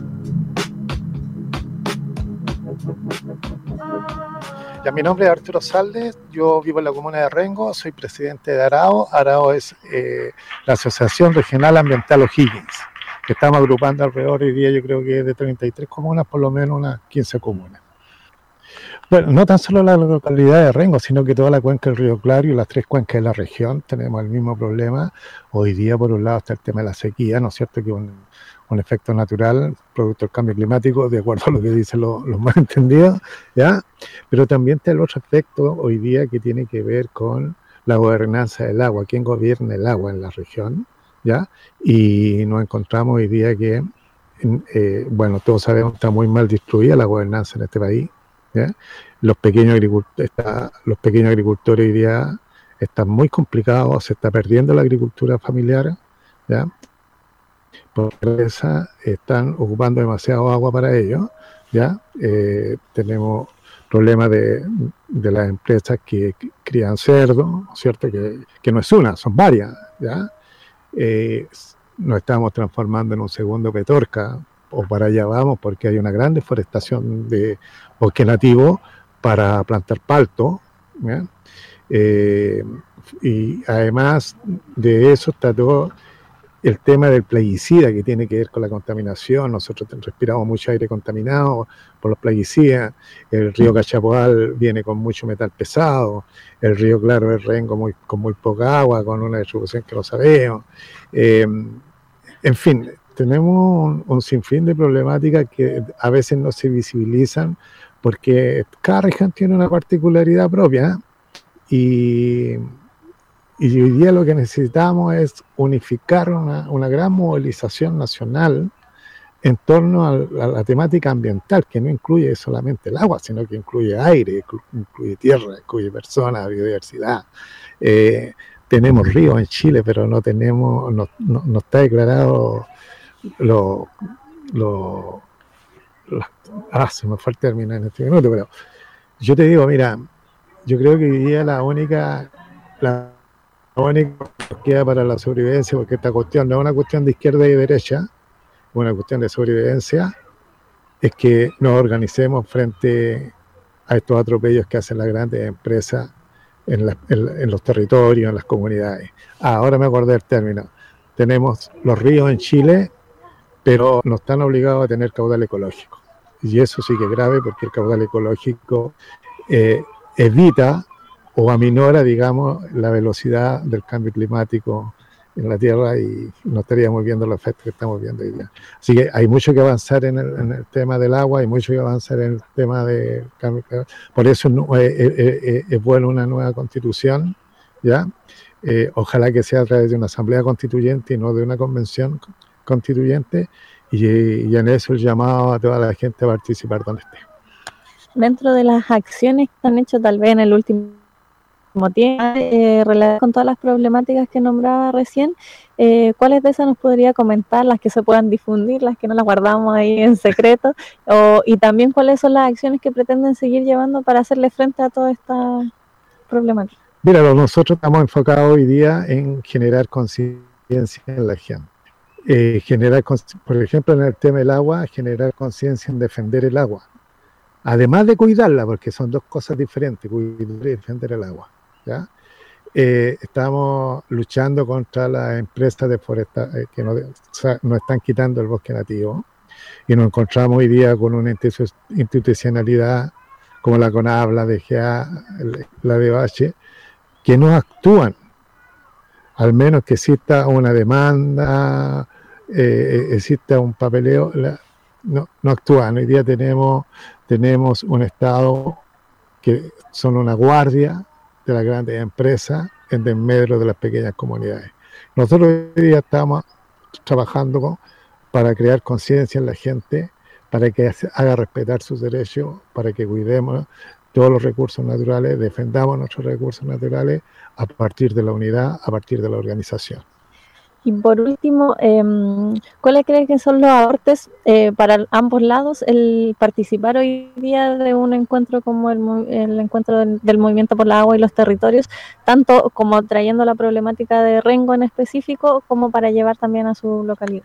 Ya, mi nombre es Arturo Saldes, yo vivo en la comuna de Rengo, soy presidente de ARAO. ARAO es la Asociación Regional Ambiental O'Higgins, Estamos agrupando alrededor hoy día, yo creo que de 33 comunas, por lo menos unas 15 comunas. Bueno, no tan solo la localidad de Rengo, sino que toda la cuenca del Río Claro y las 3 cuencas de la región tenemos el mismo problema. Hoy día, por un lado, está el tema de la sequía, ¿no es cierto?, que un efecto natural, producto del cambio climático, de acuerdo a lo que dicen los más entendidos, ¿ya? Pero también está el otro aspecto hoy día que tiene que ver con la gobernanza del agua, quién gobierna el agua en la región, ¿ya? Y nos encontramos hoy día que, bueno, todos sabemos que está muy mal distribuida la gobernanza en este país, ¿ya? Los pequeños agricultores hoy día están muy complicados, se está perdiendo la agricultura familiar, ¿ya? Porque están ocupando demasiado agua para ello, ¿ya? Tenemos problemas de las empresas que crían cerdo, ¿no es cierto? Que no es una, son varias, ¿ya? Nos estamos transformando en un segundo Petorca, o para allá vamos, porque hay una gran deforestación de bosque nativo para plantar palto, ¿ya? Y además de eso está todo el tema del plaguicida, que tiene que ver con la contaminación. Nosotros respiramos mucho aire contaminado por los plaguicidas. El río Cachapoal viene con mucho metal pesado. El río Claro es Rengo con muy poca agua, con una distribución que no sabemos. En fin, tenemos un sinfín de problemáticas que a veces no se visibilizan porque cada región tiene una particularidad propia, y hoy día lo que necesitamos es unificar una gran movilización nacional en torno a la temática ambiental, que no incluye solamente el agua, sino que incluye aire, incluye tierra, incluye personas, biodiversidad. Tenemos ríos en Chile, pero no está declarado se me fue el término en este minuto, pero yo te digo, mira, yo creo que hoy día la única que queda para la sobrevivencia, porque esta cuestión no es una cuestión de izquierda y derecha, es una cuestión de sobrevivencia, es que nos organicemos frente a estos atropellos que hacen las grandes empresas en los territorios, en las comunidades. Ahora me acordé del término. Tenemos los ríos en Chile, pero no están obligados a tener caudal ecológico. Y eso sí que es grave, porque el caudal ecológico evita o aminora, digamos, la velocidad del cambio climático en la Tierra, y no estaríamos viendo los efectos que estamos viendo hoy día. Así que hay mucho que avanzar en el tema del agua, hay mucho que avanzar en el tema del cambio climático. Por eso es bueno una nueva constitución, ¿ya? Ojalá que sea a través de una asamblea constituyente y no de una convención constituyente, y en eso el llamado a toda la gente a participar donde esté. Dentro de las acciones que han hecho tal vez en el último tiempo, relacionadas con todas las problemáticas que nombraba recién, ¿cuáles de esas nos podría comentar, las que se puedan difundir, las que no las guardamos ahí en secreto, y también cuáles son las acciones que pretenden seguir llevando para hacerle frente a toda esta problemática? Mira, nosotros estamos enfocados hoy día en generar conciencia en la gente. Por ejemplo, en el tema del agua, generar conciencia en defender el agua. Además de cuidarla, porque son dos cosas diferentes, cuidar y defender el agua, ¿ya? Estamos luchando contra las empresas que nos están quitando el bosque nativo, y nos encontramos hoy día con una institucionalidad como la CONAF, la DGA, la DOH, que no actúan, al menos que exista una demanda, exista un papeleo, no actúan. Hoy día tenemos un Estado que son una guardia de las grandes empresas en desmedro de las pequeñas comunidades. Nosotros hoy día estamos trabajando para crear conciencia en la gente, para que haga respetar sus derechos, para que cuidemos todos los recursos naturales, defendamos nuestros recursos naturales a partir de la unidad, a partir de la organización. Y por último, ¿cuáles crees que son los aportes para ambos lados el participar hoy día de un encuentro como el encuentro del Movimiento por la Agua y los Territorios, tanto como trayendo la problemática de Rengo en específico, como para llevar también a su localidad?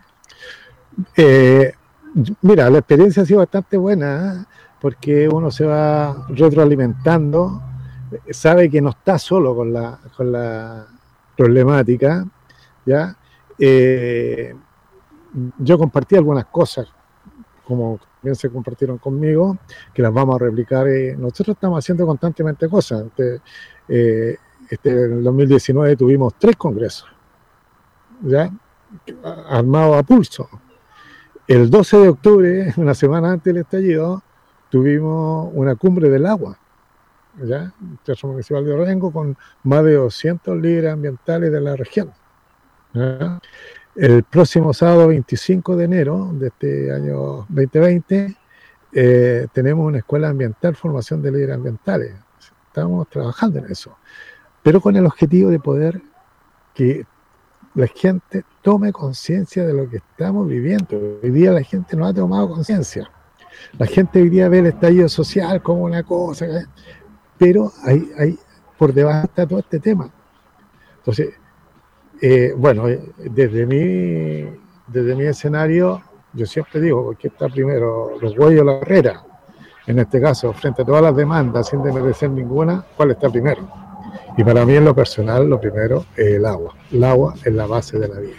Mira, la experiencia ha sido bastante buena, porque uno se va retroalimentando, sabe que no está solo con la problemática, ¿ya? yo compartí algunas cosas, como bien se compartieron conmigo, que las vamos a replicar. Nosotros estamos haciendo constantemente cosas. En el 2019 tuvimos 3 congresos, ¿ya? Armados a pulso. El 12 de octubre, una semana antes del estallido, tuvimos una cumbre del agua, ¿ya? El Teatro Municipal de Rengo, con más de 200 líderes ambientales de la región, ¿ya? El próximo sábado 25 de enero de este año 2020 tenemos una escuela ambiental, formación de líderes ambientales. Estamos trabajando en eso, pero con el objetivo de poder que la gente tome conciencia de lo que estamos viviendo. Hoy día la gente no ha tomado conciencia. La gente hoy día ve el estallido social como una cosa, pero hay por debajo está todo este tema. Entonces, bueno, desde mi escenario, yo siempre digo, porque está primero los bueyes o la carrera. En este caso, frente a todas las demandas, sin desmerecer ninguna, ¿cuál está primero? Y para mí, en lo personal, lo primero es el agua. El agua es la base de la vida.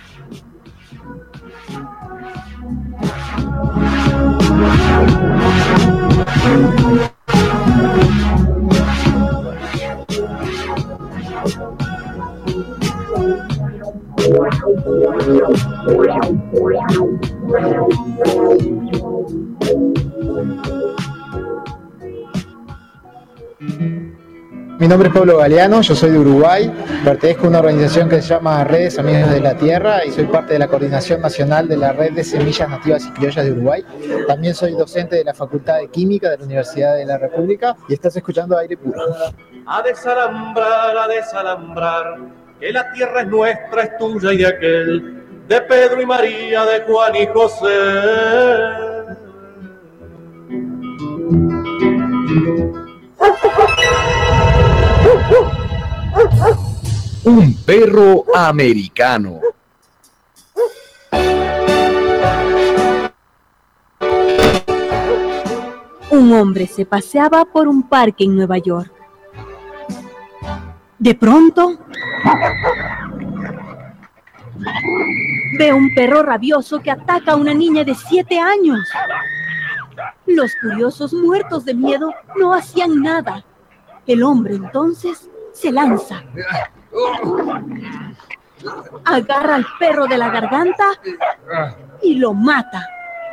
Mi nombre es Pablo Galeano, yo soy de Uruguay, pertenezco a una organización que se llama Redes Amigos de la Tierra y soy parte de la coordinación nacional de la Red de Semillas Nativas y Criollas de Uruguay. También soy docente de la Facultad de Química de la Universidad de la República y estás escuchando Aire Puro. A desalambrar, que la tierra es nuestra, es tuya y de aquel, de Pedro y María, de Juan y José. Un perro americano. Un hombre se paseaba por un parque en Nueva York. De pronto, ve un perro rabioso que ataca a una niña de 7 años. Los curiosos, muertos de miedo, no hacían nada. El hombre entonces se lanza. Agarra al perro de la garganta y lo mata.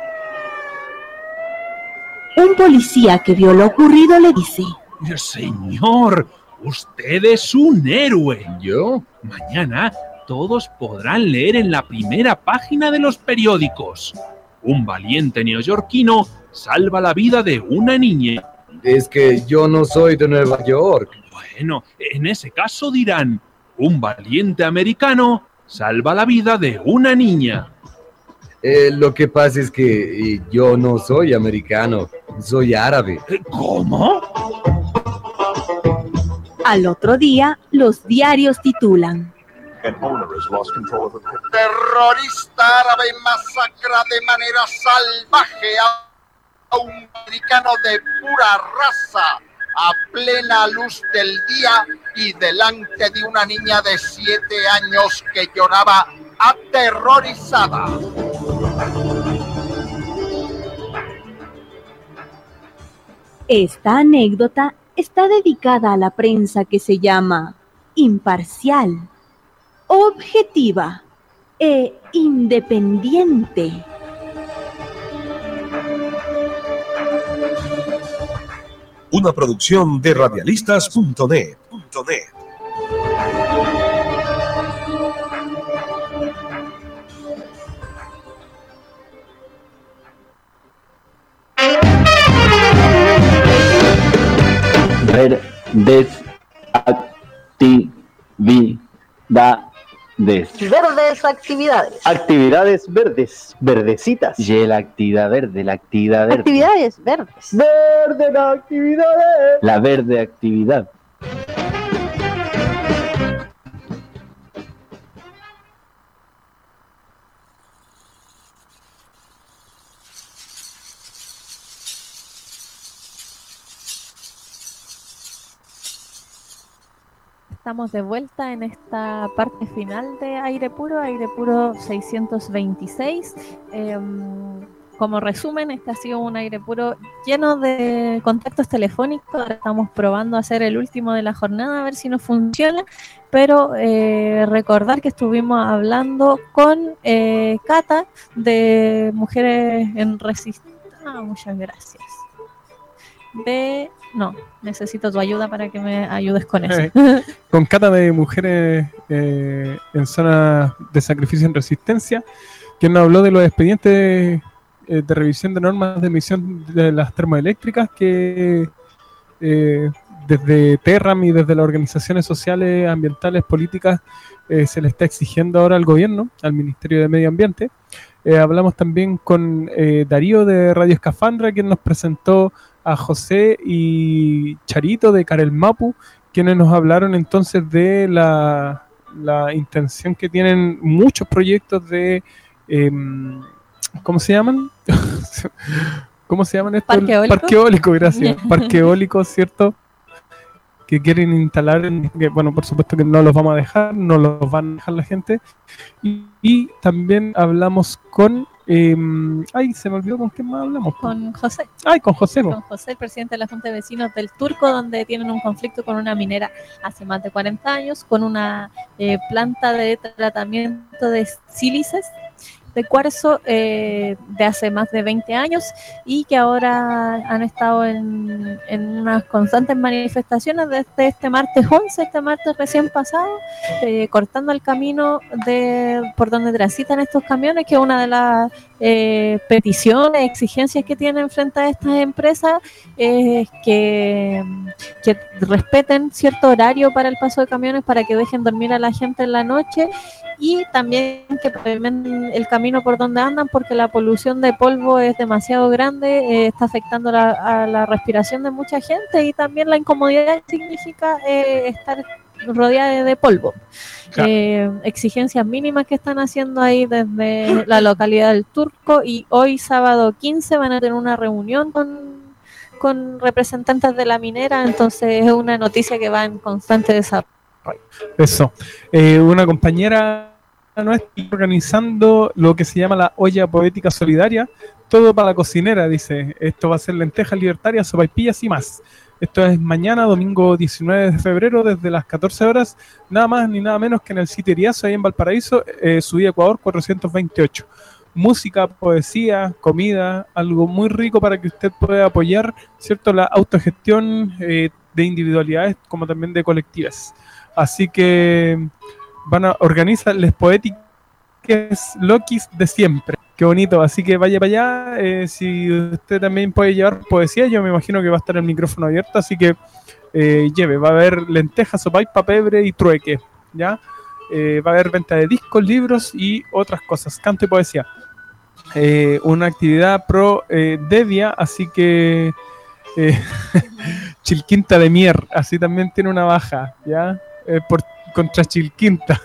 Un policía que vio lo ocurrido le dice: Señor, usted es un héroe. ¿Yo? Mañana todos podrán leer en la primera página de los periódicos. Un valiente neoyorquino salva la vida de una niña. Es que yo no soy de Nueva York. Bueno, en ese caso dirán: un valiente americano salva la vida de una niña. Lo que pasa es que yo no soy americano, soy árabe. ¿Cómo? Al otro día, los diarios titulan: Terrorista árabe masacra de manera salvaje a un americano de pura raza a plena luz del día y delante de una niña de 7 años que lloraba aterrorizada. Esta anécdota está dedicada a la prensa que se llama imparcial, objetiva e independiente. Una producción de radialistas.net. Verdes actividades. Actividades verdes, verdecitas. Y la actividad verde, Actividades verdes. Verde la actividades. La verde actividad. estamos de vuelta en esta parte final de Aire Puro 626. Como resumen, este ha sido un Aire Puro lleno de contactos telefónicos. Ahora estamos probando hacer el último de la jornada, a ver si nos funciona. Pero recordar que estuvimos hablando con Cata de Mujeres en Resistencia. Muchas gracias. No, necesito tu ayuda para que me ayudes con eso. Con Cata de Mujeres en Zona de Sacrificio en Resistencia, quien nos habló de los expedientes de revisión de normas de emisión de las termoeléctricas que desde Terram y desde las organizaciones sociales, ambientales, políticas se le está exigiendo ahora al gobierno, al Ministerio de Medio Ambiente. Hablamos también con Darío de Radio Escafandra, quien nos presentó a José y Charito de Carel Mapu, quienes nos hablaron entonces de la intención que tienen muchos proyectos de ¿cómo se llaman? ¿Cómo se llaman estos? Parque eólico, gracias. Parque eólico, ¿cierto? Que quieren instalar, que bueno, por supuesto que no los vamos a dejar, no los van a dejar la gente. Y también hablamos con se me olvidó con quién más hablamos. Con José. Con José. Con José, el presidente de la Junta de Vecinos del Turco, donde tienen un conflicto con una minera hace más de 40 años, con una planta de tratamiento de sílices de cuarzo de hace más de 20 años, y que ahora han estado en unas constantes manifestaciones desde este martes 11, este martes recién pasado, cortando el camino por donde transitan estos camiones, que es una de las peticiones, exigencias que tienen frente a estas empresas, es que respeten cierto horario para el paso de camiones, para que dejen dormir a la gente en la noche, y también que pavimenten el camino por donde andan, porque la polución de polvo es demasiado grande, está afectando a la respiración de mucha gente, y también la incomodidad que significa estar rodeada de polvo. Claro. Exigencias mínimas que están haciendo ahí desde la localidad del Turco, y hoy sábado 15 van a tener una reunión con representantes de la minera, entonces es una noticia que va en constante desarrollo. Eso. Una compañera nuestra organizando lo que se llama la olla poética solidaria, todo para la cocinera, dice. Esto va a ser lentejas libertarias, sopaipillas y más. Esto es mañana, domingo 19 de febrero, desde las 14 horas, nada más ni nada menos que en el sitio Iriazo, ahí en Valparaíso, Subida Ecuador 428. Música, poesía, comida, algo muy rico para que usted pueda apoyar, ¿cierto?, la autogestión de individualidades como también de colectivas. Así que van a organizar les poéticas Lokis de siempre. Qué bonito, así que vaya para allá. Si usted también puede llevar poesía, yo me imagino que va a estar el micrófono abierto, así que lleve. Va a haber lentejas, sopaipa, pebre y trueque, ¿ya? Va a haber venta de discos, libros y otras cosas, canto y poesía. Una actividad pro Devia, así que Chilquinta de Mier, así también tiene una baja, ¿ya? Contra Chilquinta,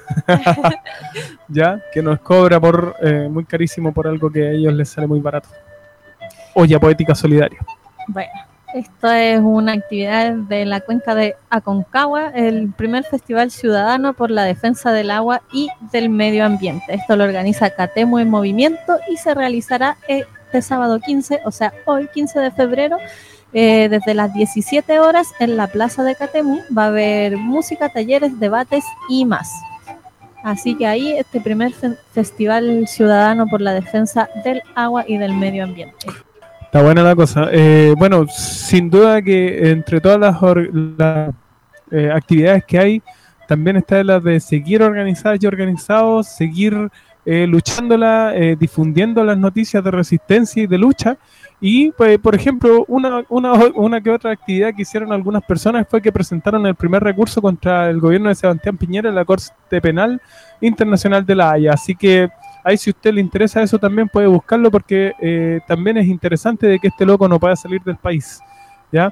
ya, que nos cobra por muy carísimo por algo que a ellos les sale muy barato. Olla poética solidaria. Bueno, esto es una actividad de la cuenca de Aconcagua, el primer festival ciudadano por la defensa del agua y del medio ambiente. Esto lo organiza Catemu en Movimiento y se realizará este sábado 15, o sea, hoy 15 de febrero, desde las 17 horas en la plaza de Catemu. Va a haber música, talleres, debates y más. Así que ahí este primer festival ciudadano por la defensa del agua y del medio ambiente. Está buena la cosa. Bueno, sin duda que entre todas las actividades que hay, también está la de seguir organizadas y organizados, seguir luchándola, difundiendo las noticias de resistencia y de lucha. Y, pues, por ejemplo, una que otra actividad que hicieron algunas personas fue que presentaron el primer recurso contra el gobierno de Sebastián Piñera en la Corte Penal Internacional de La Haya. Así que ahí, si a usted le interesa eso, también puede buscarlo, porque también es interesante de que este loco no pueda salir del país, ¿ya?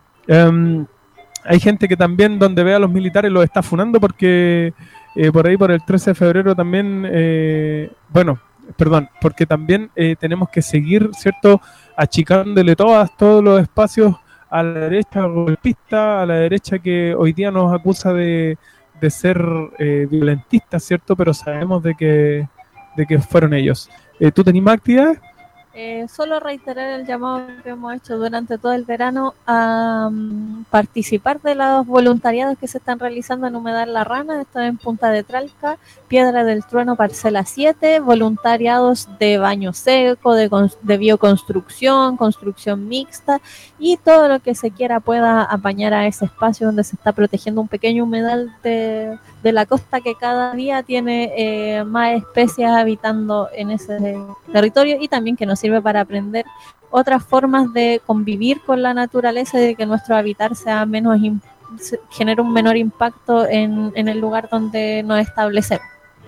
Hay gente que también, donde ve a los militares, los está funando, porque por ahí, por el 13 de febrero también, porque también tenemos que seguir, ¿cierto?, achicándole todos los espacios a la derecha golpista, a la derecha que hoy día nos acusa de ser violentistas, ¿cierto? Pero sabemos de que fueron ellos. ¿Tú tenés más actividades? Solo reiterar el llamado que hemos hecho durante todo el verano a participar de los voluntariados que se están realizando en Humedal La Rana, esto en Punta de Tralca, Piedra del Trueno, Parcela 7, voluntariados de baño seco, de bioconstrucción, construcción mixta y todo lo que se quiera pueda apañar a ese espacio donde se está protegiendo un pequeño humedal de la costa que cada día tiene más especies habitando en ese territorio y también que nos sirve para aprender otras formas de convivir con la naturaleza y de que nuestro habitar sea genere un menor impacto en el lugar donde nos establecemos.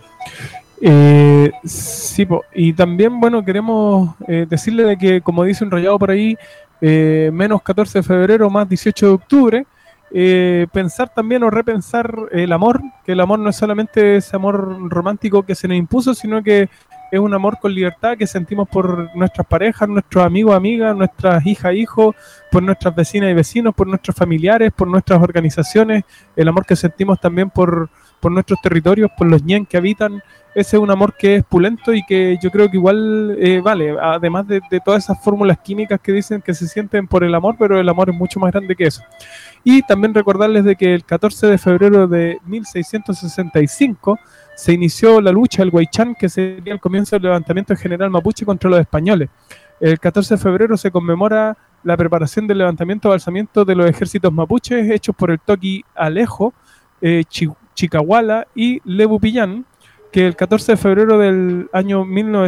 Sí, y también, bueno, queremos decirle de que, como dice un rayado por ahí, menos 14 de febrero, más 18 de octubre, pensar también o repensar el amor, que el amor no es solamente ese amor romántico que se nos impuso, sino que es un amor con libertad que sentimos por nuestras parejas, nuestros amigos, amigas, nuestras hijas, hijos, por nuestras vecinas y vecinos, por nuestros familiares, por nuestras organizaciones, el amor que sentimos también por nuestros territorios, por los ñen que habitan. Ese es un amor que es pulento y que yo creo que igual vale, además de todas esas fórmulas químicas que dicen que se sienten por el amor, pero el amor es mucho más grande que eso. Y también recordarles de que el 14 de febrero de 1665 se inició la lucha del Huaychán, que sería el comienzo del levantamiento general mapuche contra los españoles. El 14 de febrero se conmemora la preparación del levantamiento o alzamiento de los ejércitos mapuches hechos por el Toqui Alejo, Chicahuala y Lebupillán, que el 14 de febrero del año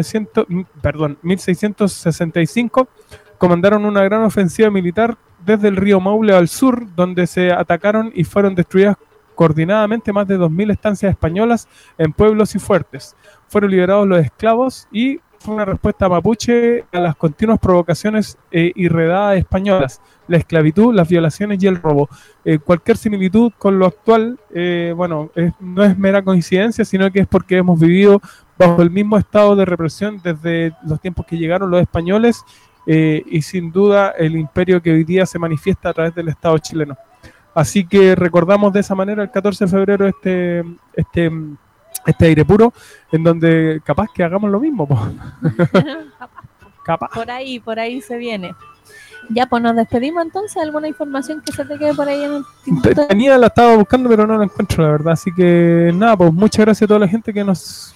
1665 comandaron una gran ofensiva militar desde el río Maule al sur, donde se atacaron y fueron destruidas coordinadamente más de 2.000 estancias españolas en pueblos y fuertes. Fueron liberados los esclavos y fue una respuesta mapuche a las continuas provocaciones y redadas españolas, la esclavitud, las violaciones y el robo. Cualquier similitud con lo actual, no es mera coincidencia, sino que es porque hemos vivido bajo el mismo estado de represión desde los tiempos que llegaron los españoles y sin duda el imperio que hoy día se manifiesta a través del Estado chileno. Así que recordamos de esa manera el 14 de febrero este aire puro, en donde capaz que hagamos lo mismo. Capaz. Por ahí se viene. Ya, pues nos despedimos entonces. ¿Alguna información que se te quede por ahí en el tinto? La estaba buscando, pero no la encuentro, la verdad. Así que nada, pues muchas gracias a toda la gente que nos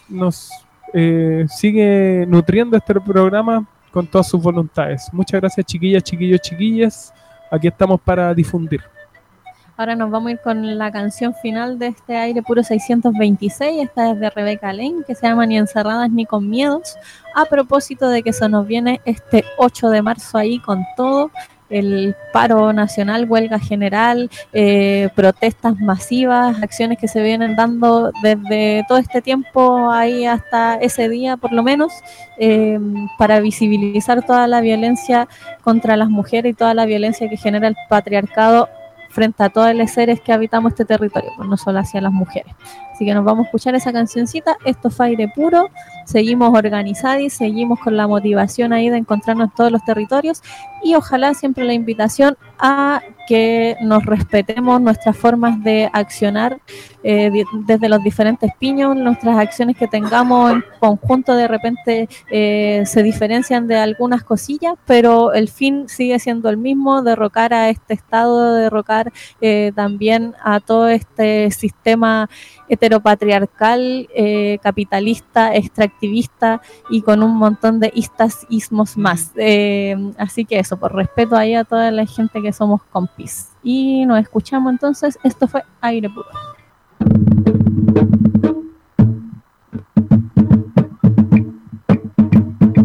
sigue nutriendo este programa con todas sus voluntades. Muchas gracias, chiquillas, chiquillos, chiquillas. Aquí estamos para difundir. Ahora nos vamos a ir con la canción final de este aire puro 626. Esta es de Rebeca Lane, que se llama Ni encerradas ni con miedos. A propósito de que se nos viene este 8 de marzo ahí con todo. El paro nacional, huelga general, protestas masivas, acciones que se vienen dando desde todo este tiempo ahí hasta ese día por lo menos, para visibilizar toda la violencia contra las mujeres y toda la violencia que genera el patriarcado frente a todos los seres que habitamos este territorio, pues no solo hacia las mujeres. Así que nos vamos a escuchar esa cancioncita. Esto fue Aire Puro. Seguimos organizados y seguimos con la motivación ahí de encontrarnos en todos los territorios y ojalá siempre la invitación a que nos respetemos nuestras formas de accionar desde los diferentes piños. Nuestras acciones que tengamos en conjunto de repente se diferencian de algunas cosillas, pero el fin sigue siendo el mismo: derrocar a este Estado, derrocar también a todo este sistema heteropatriarcal, capitalista, extractivista y con un montón de ismos más. Así que eso, por respeto ahí a toda la gente que somos compis. Y nos escuchamos entonces. Esto fue Aire Puro.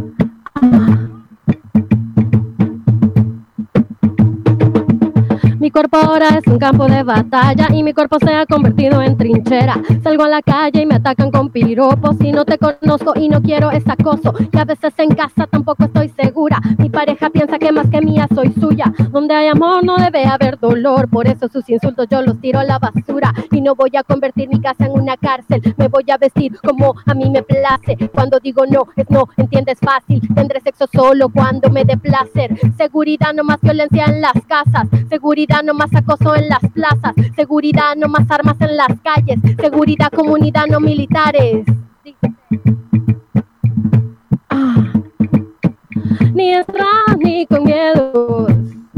Mi cuerpo ahora es un campo de batalla y mi cuerpo se ha convertido en trinchera. Salgo a la calle y me atacan con piropos y no te conozco y no quiero ese acoso. Y a veces en casa tampoco estoy segura. Mi pareja piensa que más que mía soy suya. Donde hay amor no debe haber dolor. Por eso sus insultos yo los tiro a la basura. Y no voy a convertir mi casa en una cárcel. Me voy a vestir como a mí me place. Cuando digo no, es no, entiendes fácil. Tendré sexo solo cuando me dé placer. Seguridad, no más violencia en las casas. Seguridad, no más acoso en las plazas. Seguridad, no más armas en las calles. Seguridad, comunidad, no militares. Ni atrás ni con miedos.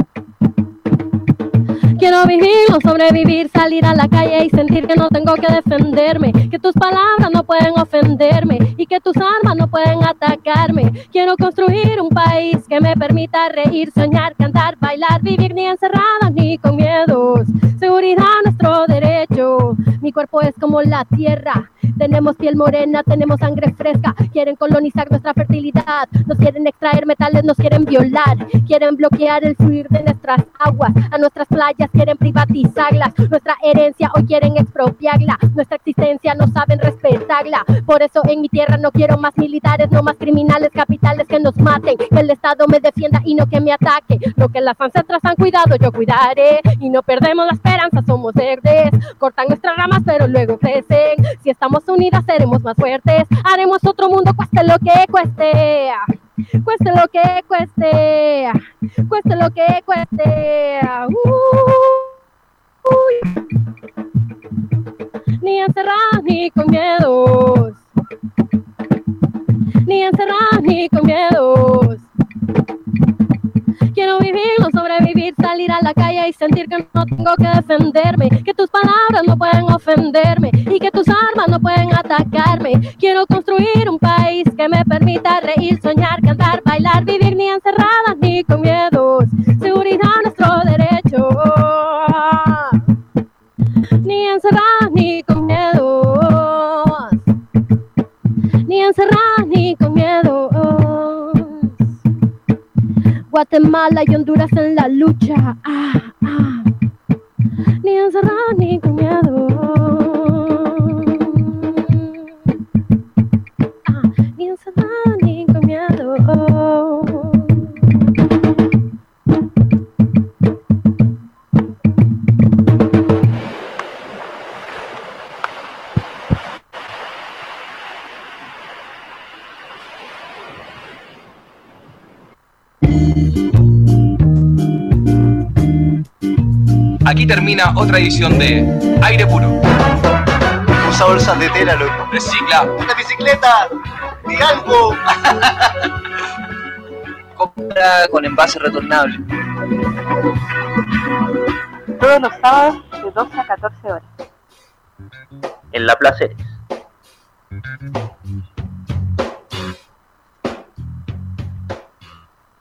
Quiero vivir, no sobrevivir, salir a la calle y sentir que no tengo que defenderme, que tus palabras no pueden ofenderme y que tus armas no pueden atacarme. Quiero construir un país que me permita reír, soñar, cantar, bailar, vivir ni encerrada ni con miedos. Seguridad, nuestro derecho. Mi cuerpo es como la tierra. Tenemos piel morena, tenemos sangre fresca. Quieren colonizar nuestra fertilidad. Nos quieren extraer metales, nos quieren violar. Quieren bloquear el fluir de nuestras aguas. A nuestras playas quieren privatizarlas. Nuestra herencia hoy quieren expropiarla. Nuestra existencia no saben respetarla. Por eso en mi tierra no quiero más militares, no más criminales capitales que nos maten. Que el Estado me defienda y no que me ataque. Lo que las ancestras han cuidado yo cuidaré. Y no perdemos la esperanza, somos verdes. Cortan nuestras ramas pero luego crecen. Si estamos unidas seremos más fuertes. Haremos otro mundo cueste lo que cueste. Cueste lo que cueste. Cueste lo que cueste. Ni encerradas ni con miedos. Ni encerradas ni con miedos. Quiero vivir, no sobrevivir, salir a la calle y sentir que no tengo que defenderme, que tus palabras no pueden ofenderme y que tus armas no pueden atacarme. Quiero construir un país que me permita reír, soñar, cantar, bailar, vivir ni encerradas ni con miedos. Seguridad, nuestro derecho. Ni encerradas ni con miedos. Ni encerradas ni con miedos. Guatemala y Honduras en la lucha. Ni encerrada ni con miedo. Ni encerrada ni con miedo. Aquí termina otra edición de Aire Puro. Usa bolsas de tela, loco. Recicla. Una bicicleta. Di algo. Compra con envase retornable. Todos los sábados de 12 a 14 horas. En La Placeres.